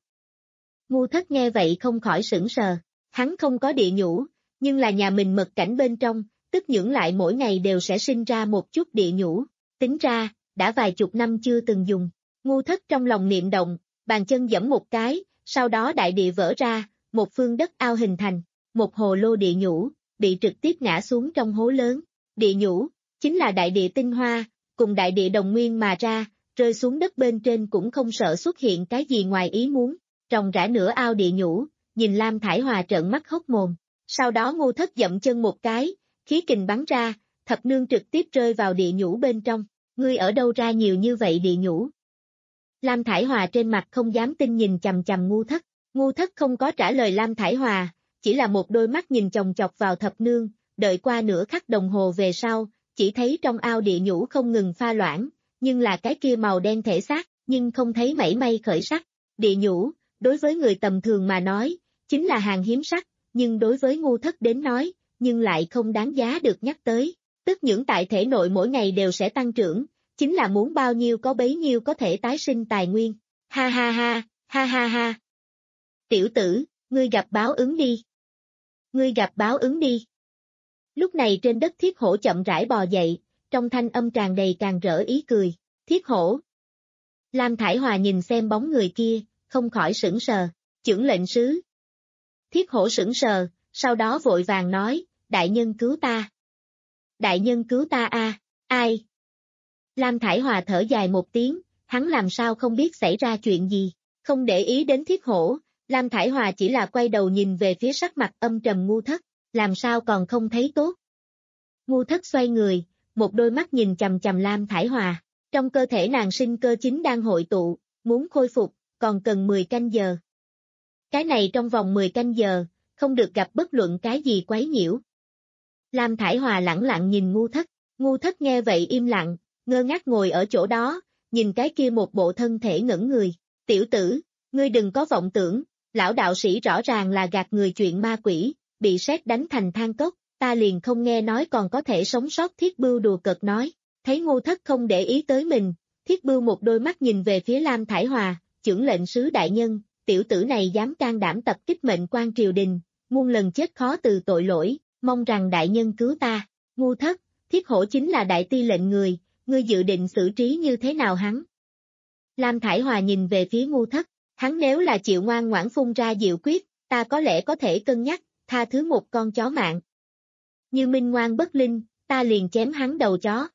Ngu Thất nghe vậy không khỏi sửng sờ, hắn không có địa nhũ, nhưng là nhà mình mật cảnh bên trong, tức nhưỡng lại mỗi ngày đều sẽ sinh ra một chút địa nhũ, tính ra, đã vài chục năm chưa từng dùng. Ngu Thất trong lòng niệm động, bàn chân giẫm một cái, sau đó đại địa vỡ ra, một phương đất ao hình thành, một hồ lô địa nhũ, bị trực tiếp ngã xuống trong hố lớn. Địa nhũ, chính là đại địa tinh hoa, cùng đại địa đồng nguyên mà ra, rơi xuống đất bên trên cũng không sợ xuất hiện cái gì ngoài ý muốn. Ròng rã nửa ao địa nhũ, nhìn Lam Thải Hòa trợn mắt hốc mồm. Sau đó Ngu Thất dậm chân một cái, khí kình bắn ra, thập nương trực tiếp rơi vào địa nhũ bên trong. Ngươi ở đâu ra nhiều như vậy địa nhũ? Lam Thải Hòa trên mặt không dám tin nhìn chằm chằm Ngu Thất. Ngu Thất không có trả lời Lam Thải Hòa, chỉ là một đôi mắt nhìn chòng chọc vào thập nương, đợi qua nửa khắc đồng hồ về sau, chỉ thấy trong ao địa nhũ không ngừng pha loãng, nhưng là cái kia màu đen thể xác, nhưng không thấy mảy may khởi sắc. Địa nhũ, đối với người tầm thường mà nói, chính là hàng hiếm sắc, nhưng đối với Ngu Thất đến nói, nhưng lại không đáng giá được nhắc tới. Tức nhưỡng tại thể nội mỗi ngày đều sẽ tăng trưởng, chính là muốn bao nhiêu có bấy nhiêu có thể tái sinh tài nguyên. Ha ha ha, ha ha ha. Tiểu tử, ngươi gặp báo ứng đi. Ngươi gặp báo ứng đi. Lúc này trên đất Thiết Hổ chậm rãi bò dậy, trong thanh âm tràn đầy càng rỡ ý cười. Thiết Hổ. Lam Thải Hòa nhìn xem bóng người kia, không khỏi sửng sờ. Chưởng lệnh sứ. Thiết Hổ sửng sờ, sau đó vội vàng nói, đại nhân cứu ta. Đại nhân cứu ta a, ai? Lam Thải Hòa thở dài một tiếng, hắn làm sao không biết xảy ra chuyện gì, không để ý đến Thiết Hổ, Lam Thải Hòa chỉ là quay đầu nhìn về phía sắc mặt âm trầm Ngu Thất, làm sao còn không thấy tốt. Ngu Thất xoay người, một đôi mắt nhìn chằm chằm Lam Thải Hòa, trong cơ thể nàng sinh cơ chính đang hội tụ, muốn khôi phục, còn cần mười canh giờ. Cái này trong vòng mười canh giờ, không được gặp bất luận cái gì quấy nhiễu. Lam Thải Hòa lẳng lặng nhìn Ngu Thất, Ngu Thất nghe vậy im lặng, ngơ ngác ngồi ở chỗ đó, nhìn cái kia một bộ thân thể ngẩn người. Tiểu tử, ngươi đừng có vọng tưởng, lão đạo sĩ rõ ràng là gạt người chuyện ma quỷ, bị sét đánh thành than cốc, ta liền không nghe nói còn có thể sống sót. Thiết Bưu đùa cợt nói, thấy Ngu Thất không để ý tới mình, Thiết Bưu một đôi mắt nhìn về phía Lam Thải Hòa, chưởng lệnh sứ đại nhân, tiểu tử này dám can đảm tập kích mệnh quan triều đình, muôn lần chết khó từ tội lỗi, mong rằng đại nhân cứu ta. Ngu Thất, Thiết Hổ chính là đại ti lệnh người, ngươi dự định xử trí như thế nào hắn? Lam Thải Hòa nhìn về phía Ngu Thất, hắn nếu là chịu ngoan ngoãn phun ra diệu quyết, ta có lẽ có thể cân nhắc, tha thứ một con chó mạng. Như minh ngoan bất linh, ta liền chém hắn đầu chó.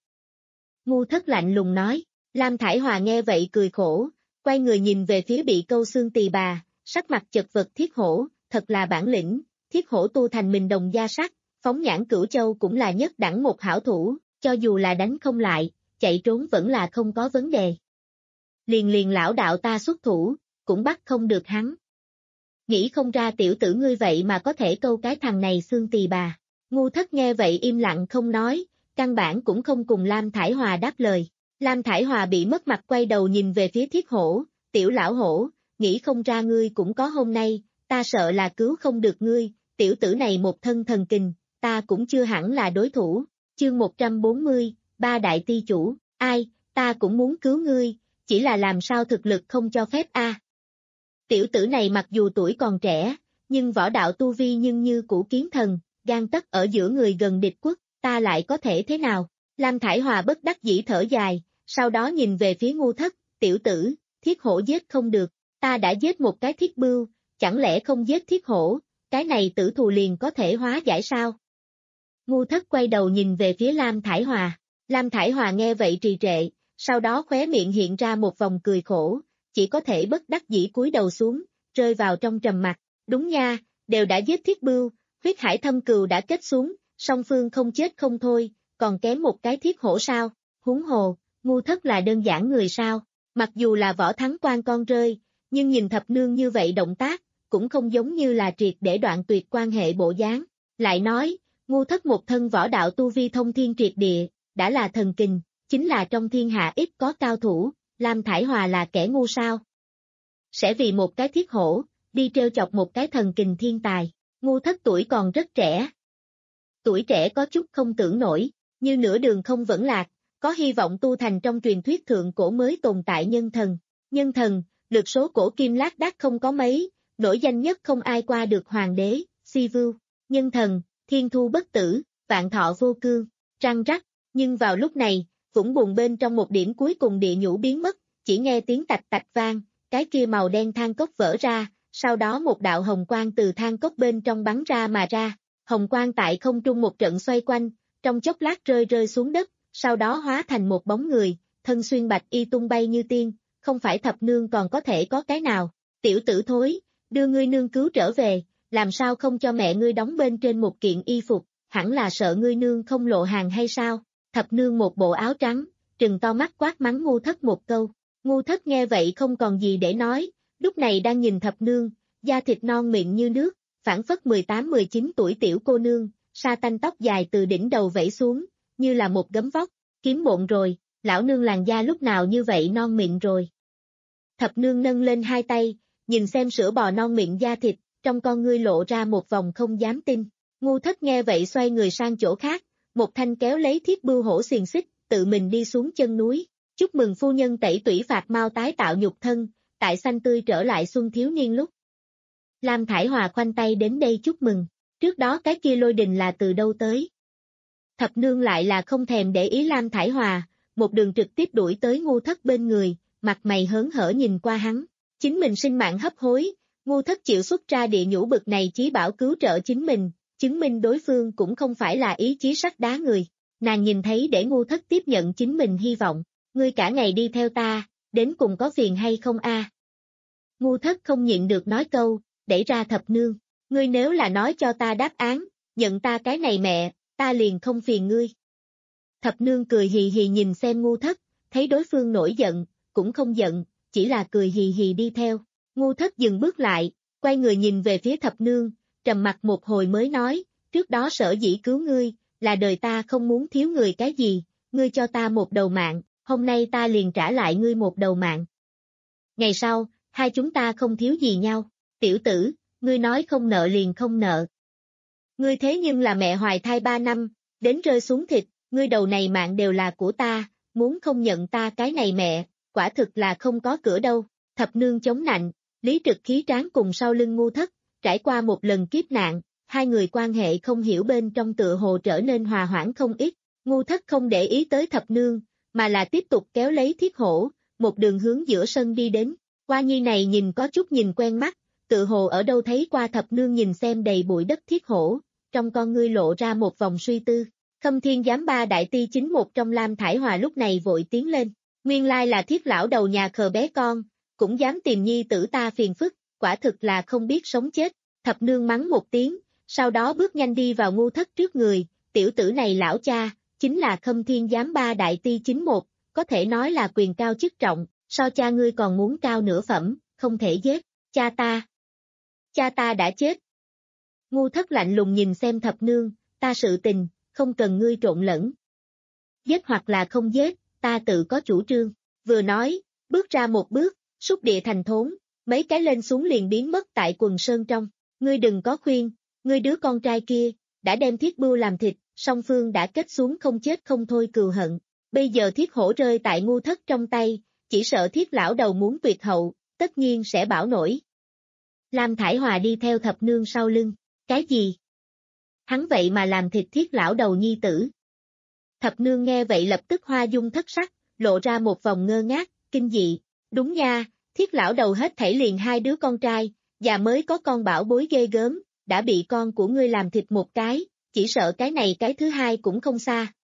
Ngu Thất lạnh lùng nói, Lam Thải Hòa nghe vậy cười khổ, quay người nhìn về phía bị câu xương tỳ bà, sắc mặt chật vật Thiết Hổ, thật là bản lĩnh, Thiết Hổ tu thành mình đồng gia sắc, Phóng nhãn Cửu Châu cũng là nhất đẳng một hảo thủ, cho dù là đánh không lại, chạy trốn vẫn là không có vấn đề. Liền liền lão đạo ta xuất thủ, cũng bắt không được hắn. Nghĩ không ra tiểu tử ngươi vậy mà có thể câu cái thằng này xương tỳ bà. Ngu Thất nghe vậy im lặng không nói, căn bản cũng không cùng Lam Thải Hòa đáp lời. Lam Thải Hòa bị mất mặt quay đầu nhìn về phía Thiết Hổ, tiểu lão hổ, nghĩ không ra ngươi cũng có hôm nay, ta sợ là cứu không được ngươi, tiểu tử này một thân thần kình, ta cũng chưa hẳn là đối thủ. Chương một trăm bốn mươi, ba đại ti chủ, ai, ta cũng muốn cứu ngươi, chỉ là làm sao thực lực không cho phép a. À. Tiểu tử này mặc dù tuổi còn trẻ, nhưng võ đạo tu vi nhưng như củ kiến thần, gan tất ở giữa người gần địch quốc, ta lại có thể thế nào? Lam Thải Hòa bất đắc dĩ thở dài, sau đó nhìn về phía Ngu Thất, tiểu tử, Thiết Hổ giết không được, ta đã giết một cái thiết bưu, chẳng lẽ không giết Thiết Hổ, cái này tử thù liền có thể hóa giải sao? Ngu Thất quay đầu nhìn về phía Lam Thải Hòa, Lam Thải Hòa nghe vậy trì trệ, sau đó khóe miệng hiện ra một vòng cười khổ, chỉ có thể bất đắc dĩ cúi đầu xuống, rơi vào trong trầm mặc, đúng nha, đều đã giết Thiết Bưu, huyết hải thâm cừu đã kết xuống, song phương không chết không thôi, còn kém một cái Thiết Hổ sao, huống hồ, Ngu Thất là đơn giản người sao, mặc dù là võ thắng quan con rơi, nhưng nhìn thập nương như vậy động tác, cũng không giống như là triệt để đoạn tuyệt quan hệ bộ dáng, lại nói, Ngu Thất một thân võ đạo tu vi thông thiên triệt địa, đã là thần kình, chính là trong thiên hạ ít có cao thủ, Lam Thải Hòa là kẻ ngu sao. Sẽ vì một cái Thiết Hổ, đi trêu chọc một cái thần kình thiên tài, Ngu Thất tuổi còn rất trẻ. Tuổi trẻ có chút không tưởng nổi, như nửa đường không vẫn lạc, có hy vọng tu thành trong truyền thuyết thượng cổ mới tồn tại nhân thần. Nhân thần, lược số cổ kim lác đác không có mấy, nổi danh nhất không ai qua được hoàng đế, Si Vưu. Nhân thần, thiên thu bất tử, vạn thọ vô cương, răng rắc, nhưng vào lúc này, vũng bùn bên trong một điểm cuối cùng địa nhũ biến mất, chỉ nghe tiếng tạch tạch vang, cái kia màu đen than cốc vỡ ra, sau đó một đạo hồng quang từ than cốc bên trong bắn ra mà ra, hồng quang tại không trung một trận xoay quanh, trong chốc lát rơi rơi xuống đất, sau đó hóa thành một bóng người, thân xuyên bạch y tung bay như tiên, không phải thập nương còn có thể có cái nào, tiểu tử thối, đưa ngươi nương cứu trở về, làm sao không cho mẹ ngươi đóng bên trên một kiện y phục, hẳn là sợ ngươi nương không lộ hàng hay sao? Thập nương một bộ áo trắng, trừng to mắt quát mắng Ngu Thất một câu. Ngu Thất nghe vậy không còn gì để nói, lúc này đang nhìn thập nương, da thịt non mịn như nước, phảng phất mười tám mười chín tuổi tiểu cô nương, sa tanh tóc dài từ đỉnh đầu vẫy xuống, như là một gấm vóc, kiếm bộn rồi, lão nương làn da lúc nào như vậy non mịn rồi. Thập nương nâng lên hai tay, nhìn xem sữa bò non mịn da thịt, trong con ngươi lộ ra một vòng không dám tin. Ngu Thất nghe vậy xoay người sang chỗ khác, một thanh kéo lấy Thiết Bưu hổ xiềng xích, tự mình đi xuống chân núi. Chúc mừng phu nhân tẩy tủy phạt mau tái tạo nhục thân, tại xanh tươi trở lại xuân thiếu niên lúc. Lam Thải Hòa khoanh tay đến đây chúc mừng, trước đó cái kia lôi đình là từ đâu tới. Thập nương lại là không thèm để ý Lam Thải Hòa, một đường trực tiếp đuổi tới Ngu Thất bên người, mặt mày hớn hở nhìn qua hắn, chính mình sinh mạng hấp hối, Ngu Thất chịu xuất ra địa nhũ bực này chí bảo cứu trợ chính mình, chứng minh đối phương cũng không phải là ý chí sắt đá người. Nàng nhìn thấy để Ngu Thất tiếp nhận chính mình hy vọng, ngươi cả ngày đi theo ta, đến cùng có phiền hay không a? À? Ngu Thất không nhịn được nói câu, đẩy ra thập nương, ngươi nếu là nói cho ta đáp án, nhận ta cái này mẹ, ta liền không phiền ngươi. Thập nương cười hì hì nhìn xem Ngu Thất, thấy đối phương nổi giận, cũng không giận, chỉ là cười hì hì đi theo. Ngu Thất dừng bước lại, quay người nhìn về phía thập nương, trầm mặt một hồi mới nói, trước đó sở dĩ cứu ngươi, là đời ta không muốn thiếu người cái gì, ngươi cho ta một đầu mạng, hôm nay ta liền trả lại ngươi một đầu mạng. Ngày sau, hai chúng ta không thiếu gì nhau, tiểu tử, ngươi nói không nợ liền không nợ. Ngươi thế nhưng là mẹ hoài thai ba năm, đến rơi xuống thịt, ngươi đầu này mạng đều là của ta, muốn không nhận ta cái này mẹ, quả thực là không có cửa đâu. Thập nương chống nạnh, lý trực khí tráng cùng sau lưng Ngu Thất, trải qua một lần kiếp nạn, hai người quan hệ không hiểu bên trong tựa hồ trở nên hòa hoãn không ít. Ngu Thất không để ý tới thập nương, mà là tiếp tục kéo lấy Thiết Hổ, một đường hướng giữa sân đi đến. Hoa nhi này nhìn có chút nhìn quen mắt, tự hồ ở đâu thấy qua thập nương nhìn xem đầy bụi đất Thiết Hổ, trong con ngươi lộ ra một vòng suy tư. Khâm Thiên giám ba đại ti chính một trong Lam Thải Hòa lúc này vội tiến lên, nguyên lai là Thiết lão đầu nhà khờ bé con, cũng dám tìm nhi tử ta phiền phức, quả thực là không biết sống chết. Thập nương mắng một tiếng, sau đó bước nhanh đi vào Ngu Thất trước người, tiểu tử này lão cha, chính là Khâm Thiên Giám ba đại ti chính một, có thể nói là quyền cao chức trọng, so cha ngươi còn muốn cao nửa phẩm, không thể giết, cha ta. Cha ta đã chết. Ngu Thất lạnh lùng nhìn xem Thập Nương, ta sự tình, không cần ngươi trộn lẫn. Giết hoặc là không giết, ta tự có chủ trương, vừa nói, bước ra một bước, xúc địa thành thốn, mấy cái lên xuống liền biến mất tại quần sơn trong, ngươi đừng có khuyên, ngươi đứa con trai kia, đã đem Thiết Bưu làm thịt, song phương đã kết xuống không chết không thôi cừu hận, bây giờ Thiết Hổ rơi tại Ngu Thất trong tay, chỉ sợ Thiết lão đầu muốn tuyệt hậu, tất nhiên sẽ bảo nổi. Lam Thải Hòa đi theo Thập Nương sau lưng, cái gì? Hắn vậy mà làm thịt Thiết lão đầu nhi tử. Thập Nương nghe vậy lập tức hoa dung thất sắc, lộ ra một vòng ngơ ngác, kinh dị, đúng nha, Thiết lão đầu hết thảy liền hai đứa con trai, và mới có con bảo bối ghê gớm, đã bị con của ngươi làm thịt một cái, chỉ sợ cái này cái thứ hai cũng không xa.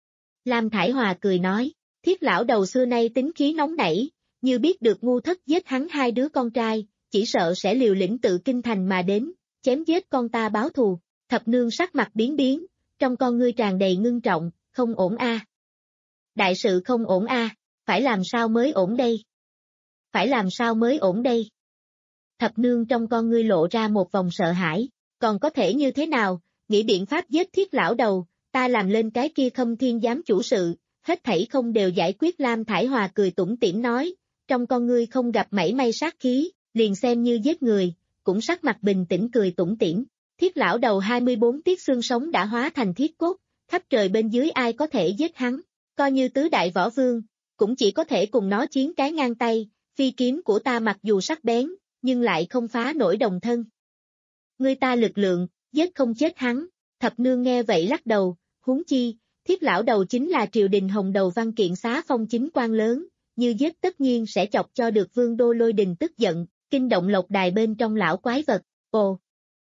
Lam Thải Hòa cười nói, Thiết lão đầu xưa nay tính khí nóng nảy, như biết được Ngu Thất giết hắn hai đứa con trai, chỉ sợ sẽ liều lĩnh tự kinh thành mà đến, chém giết con ta báo thù. Thập Nương sắc mặt biến biến, trong con ngươi tràn đầy ngưng trọng, không ổn a. À. Đại sự không ổn a, à. Phải làm sao mới ổn đây? Phải làm sao mới ổn đây? Thập Nương trong con ngươi lộ ra một vòng sợ hãi, còn có thể như thế nào, nghĩ biện pháp giết Thiết lão đầu, ta làm lên cái kia Khâm Thiên Giám chủ sự, hết thảy không đều giải quyết. Lam Thải Hòa cười tủm tỉm nói, trong con ngươi không gặp mảy may sát khí, liền xem như giết người, cũng sắc mặt bình tĩnh cười tủm tỉm. Thiết lão đầu hai mươi bốn tiết xương sống đã hóa thành thiết cốt, khắp trời bên dưới ai có thể giết hắn, coi như tứ đại võ vương, cũng chỉ có thể cùng nó chiến cái ngang tay, phi kiếm của ta mặc dù sắc bén, nhưng lại không phá nổi đồng thân. Ngươi ta lực lượng, giết không chết hắn. Thập Nương nghe vậy lắc đầu, huống chi, Thiết lão đầu chính là triều đình hồng đầu văn kiện xá phong chính quan lớn, như giết tất nhiên sẽ chọc cho được Vương Đô Lôi Đình tức giận, kinh động lộc đài bên trong lão quái vật. Ồ!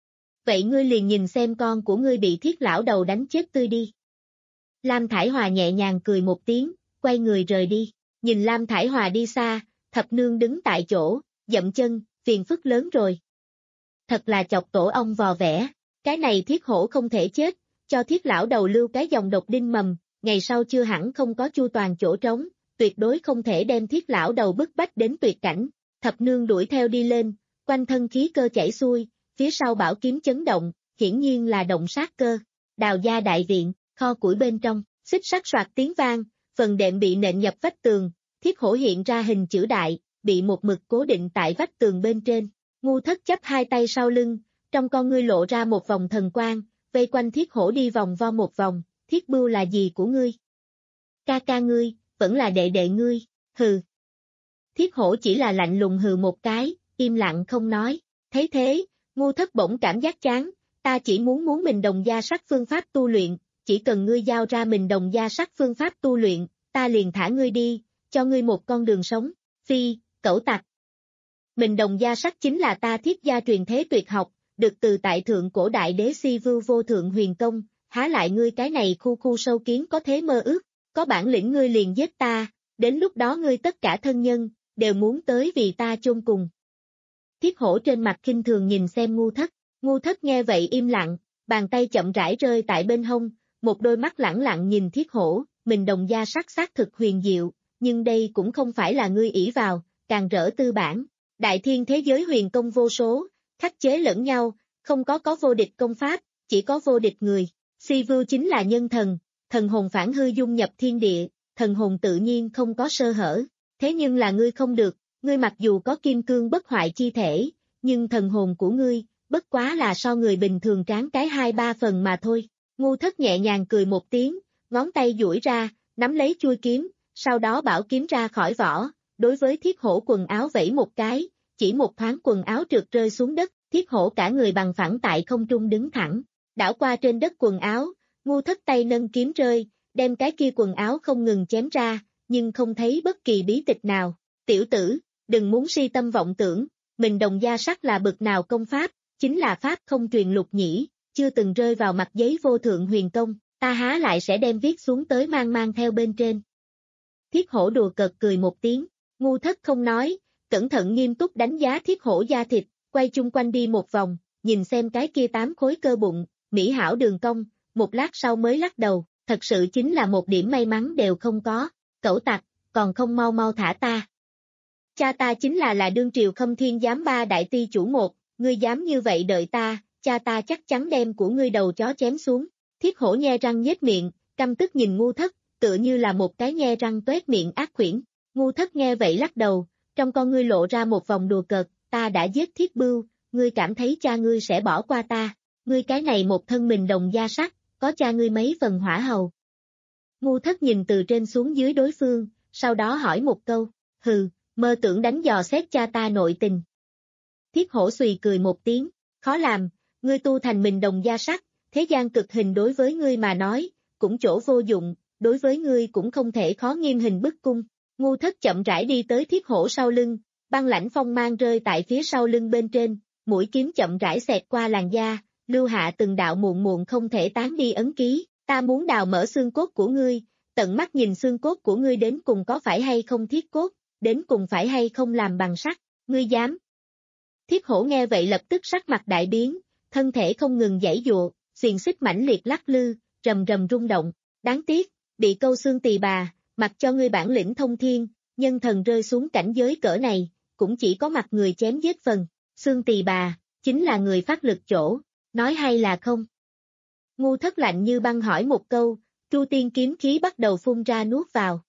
Vậy ngươi liền nhìn xem con của ngươi bị Thiết lão đầu đánh chết tươi đi. Lam Thải Hòa nhẹ nhàng cười một tiếng, quay người rời đi, nhìn Lam Thải Hòa đi xa, Thập Nương đứng tại chỗ, dậm chân, phiền phức lớn rồi. Thật là chọc tổ ong vò vẽ, cái này Thiết Hổ không thể chết, cho Thiết lão đầu lưu cái dòng độc đinh mầm, ngày sau chưa hẳn không có chu toàn chỗ trống, tuyệt đối không thể đem Thiết lão đầu bức bách đến tuyệt cảnh. Thập Nương đuổi theo đi lên, quanh thân khí cơ chảy xuôi, phía sau bảo kiếm chấn động, hiển nhiên là động sát cơ. Đào gia đại viện, kho củi bên trong, xích sắt soạt tiếng vang, phần đệm bị nện nhập vách tường, Thiết Hổ hiện ra hình chữ đại, bị một mực cố định tại vách tường bên trên. Ngu Thất chắp hai tay sau lưng, trong con ngươi lộ ra một vòng thần quang, vây quanh Thiết Hổ đi vòng vo một vòng. Thiết Bưu là gì của ngươi? Ca ca ngươi, vẫn là đệ đệ ngươi, hừ. Thiết Hổ chỉ là lạnh lùng hừ một cái, im lặng không nói. Thấy thế, Ngu Thất bỗng cảm giác chán, ta chỉ muốn muốn mình đồng gia sắc phương pháp tu luyện, chỉ cần ngươi giao ra mình đồng gia sắc phương pháp tu luyện, ta liền thả ngươi đi, cho ngươi một con đường sống. Phi, cẩu tặc. Mình đồng gia sắc chính là ta Thiết gia truyền thế tuyệt học, được từ tại thượng cổ đại đế Si Vưu vô thượng huyền công, há lại ngươi cái này khu khu sâu kiến có thế mơ ước, có bản lĩnh ngươi liền giết ta, đến lúc đó ngươi tất cả thân nhân, đều muốn tới vì ta chôn cùng. Thiết Hổ trên mặt khinh thường nhìn xem Ngu Thất, Ngu Thất nghe vậy im lặng, bàn tay chậm rãi rơi tại bên hông, một đôi mắt lẳng lặng nhìn Thiết Hổ, mình đồng gia sắc xác thực huyền diệu, nhưng đây cũng không phải là ngươi ỷ vào, càng rỡ tư bản. Đại thiên thế giới huyền công vô số, khắc chế lẫn nhau, không có có vô địch công pháp, chỉ có vô địch người. Si Vưu chính là nhân thần, thần hồn phản hư dung nhập thiên địa, thần hồn tự nhiên không có sơ hở. Thế nhưng là ngươi không được, ngươi mặc dù có kim cương bất hoại chi thể, nhưng thần hồn của ngươi, bất quá là so người bình thường tráng cái hai ba phần mà thôi. Ngu Thất nhẹ nhàng cười một tiếng, ngón tay duỗi ra, nắm lấy chuôi kiếm, sau đó bảo kiếm ra khỏi vỏ, đối với Thiết Hổ quần áo vẫy một cái, chỉ một thoáng quần áo trượt rơi xuống đất, Thiết Hổ cả người bằng phẳng tại không trung đứng thẳng, đảo qua trên đất quần áo, Ngu Thất tay nâng kiếm rơi, đem cái kia quần áo không ngừng chém ra, nhưng không thấy bất kỳ bí tịch nào. Tiểu tử, đừng muốn si tâm vọng tưởng, mình đồng gia sắc là bực nào công pháp, chính là pháp không truyền lục nhĩ, chưa từng rơi vào mặt giấy vô thượng huyền công, ta há lại sẽ đem viết xuống tới mang mang theo bên trên. Thiết Hổ đùa cợt cười một tiếng, Ngu Thất không nói, cẩn thận nghiêm túc đánh giá Thiết Hổ da thịt, quay chung quanh đi một vòng, nhìn xem cái kia tám khối cơ bụng, mỹ hảo đường cong, một lát sau mới lắc đầu, thật sự chính là một điểm may mắn đều không có, cẩu tặc, còn không mau mau thả ta. Cha ta chính là là đương triều Khâm Thiên giám ba đại ti chủ một, ngươi dám như vậy đợi ta, cha ta chắc chắn đem của ngươi đầu chó chém xuống. Thiết hổ nhe răng nhếch miệng, căm tức nhìn ngu thất, tựa như là một cái nhe răng tuét miệng ác khuyển. Ngu thất nghe vậy lắc đầu, trong con ngươi lộ ra một vòng đùa cợt, ta đã giết Thiết Bưu, ngươi cảm thấy cha ngươi sẽ bỏ qua ta, ngươi cái này một thân mình đồng da sắt, có cha ngươi mấy phần hỏa hầu. Ngu thất nhìn từ trên xuống dưới đối phương, sau đó hỏi một câu, hừ, mơ tưởng đánh dò xét cha ta nội tình. Thiết hổ xùy cười một tiếng, khó làm, ngươi tu thành mình đồng da sắt, thế gian cực hình đối với ngươi mà nói, cũng chỗ vô dụng, đối với ngươi cũng không thể khó nghiêm hình bức cung. Ngu thất chậm rãi đi tới thiết hổ sau lưng, băng lãnh phong mang rơi tại phía sau lưng bên trên, mũi kiếm chậm rãi xẹt qua làn da, lưu hạ từng đạo muộn muộn không thể tán đi ấn ký, ta muốn đào mở xương cốt của ngươi, tận mắt nhìn xương cốt của ngươi đến cùng có phải hay không thiết cốt, đến cùng phải hay không làm bằng sắt, ngươi dám. Thiết hổ nghe vậy lập tức sắc mặt đại biến, thân thể không ngừng giãy giụa, xiềng xích mãnh liệt lắc lư, rầm rầm rung động, đáng tiếc, bị câu xương tỳ bà, mặc cho ngươi bản lĩnh thông thiên, nhân thần rơi xuống cảnh giới cỡ này, cũng chỉ có mặt người chém giết phần, xương tỳ bà, chính là người phát lực chỗ, nói hay là không? Ngu thất lạnh như băng hỏi một câu, Chu Tiên kiếm khí bắt đầu phun ra nuốt vào.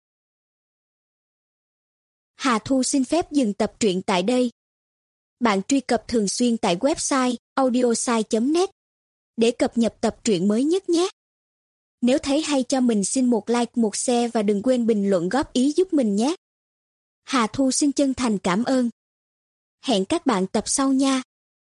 Hà Thu xin phép dừng tập truyện tại đây. Bạn truy cập thường xuyên tại website audiosai chấm net để cập nhật tập truyện mới nhất nhé. Nếu thấy hay cho mình xin một like, một share và đừng quên bình luận góp ý giúp mình nhé. Hà Thu xin chân thành cảm ơn. Hẹn các bạn tập sau nha.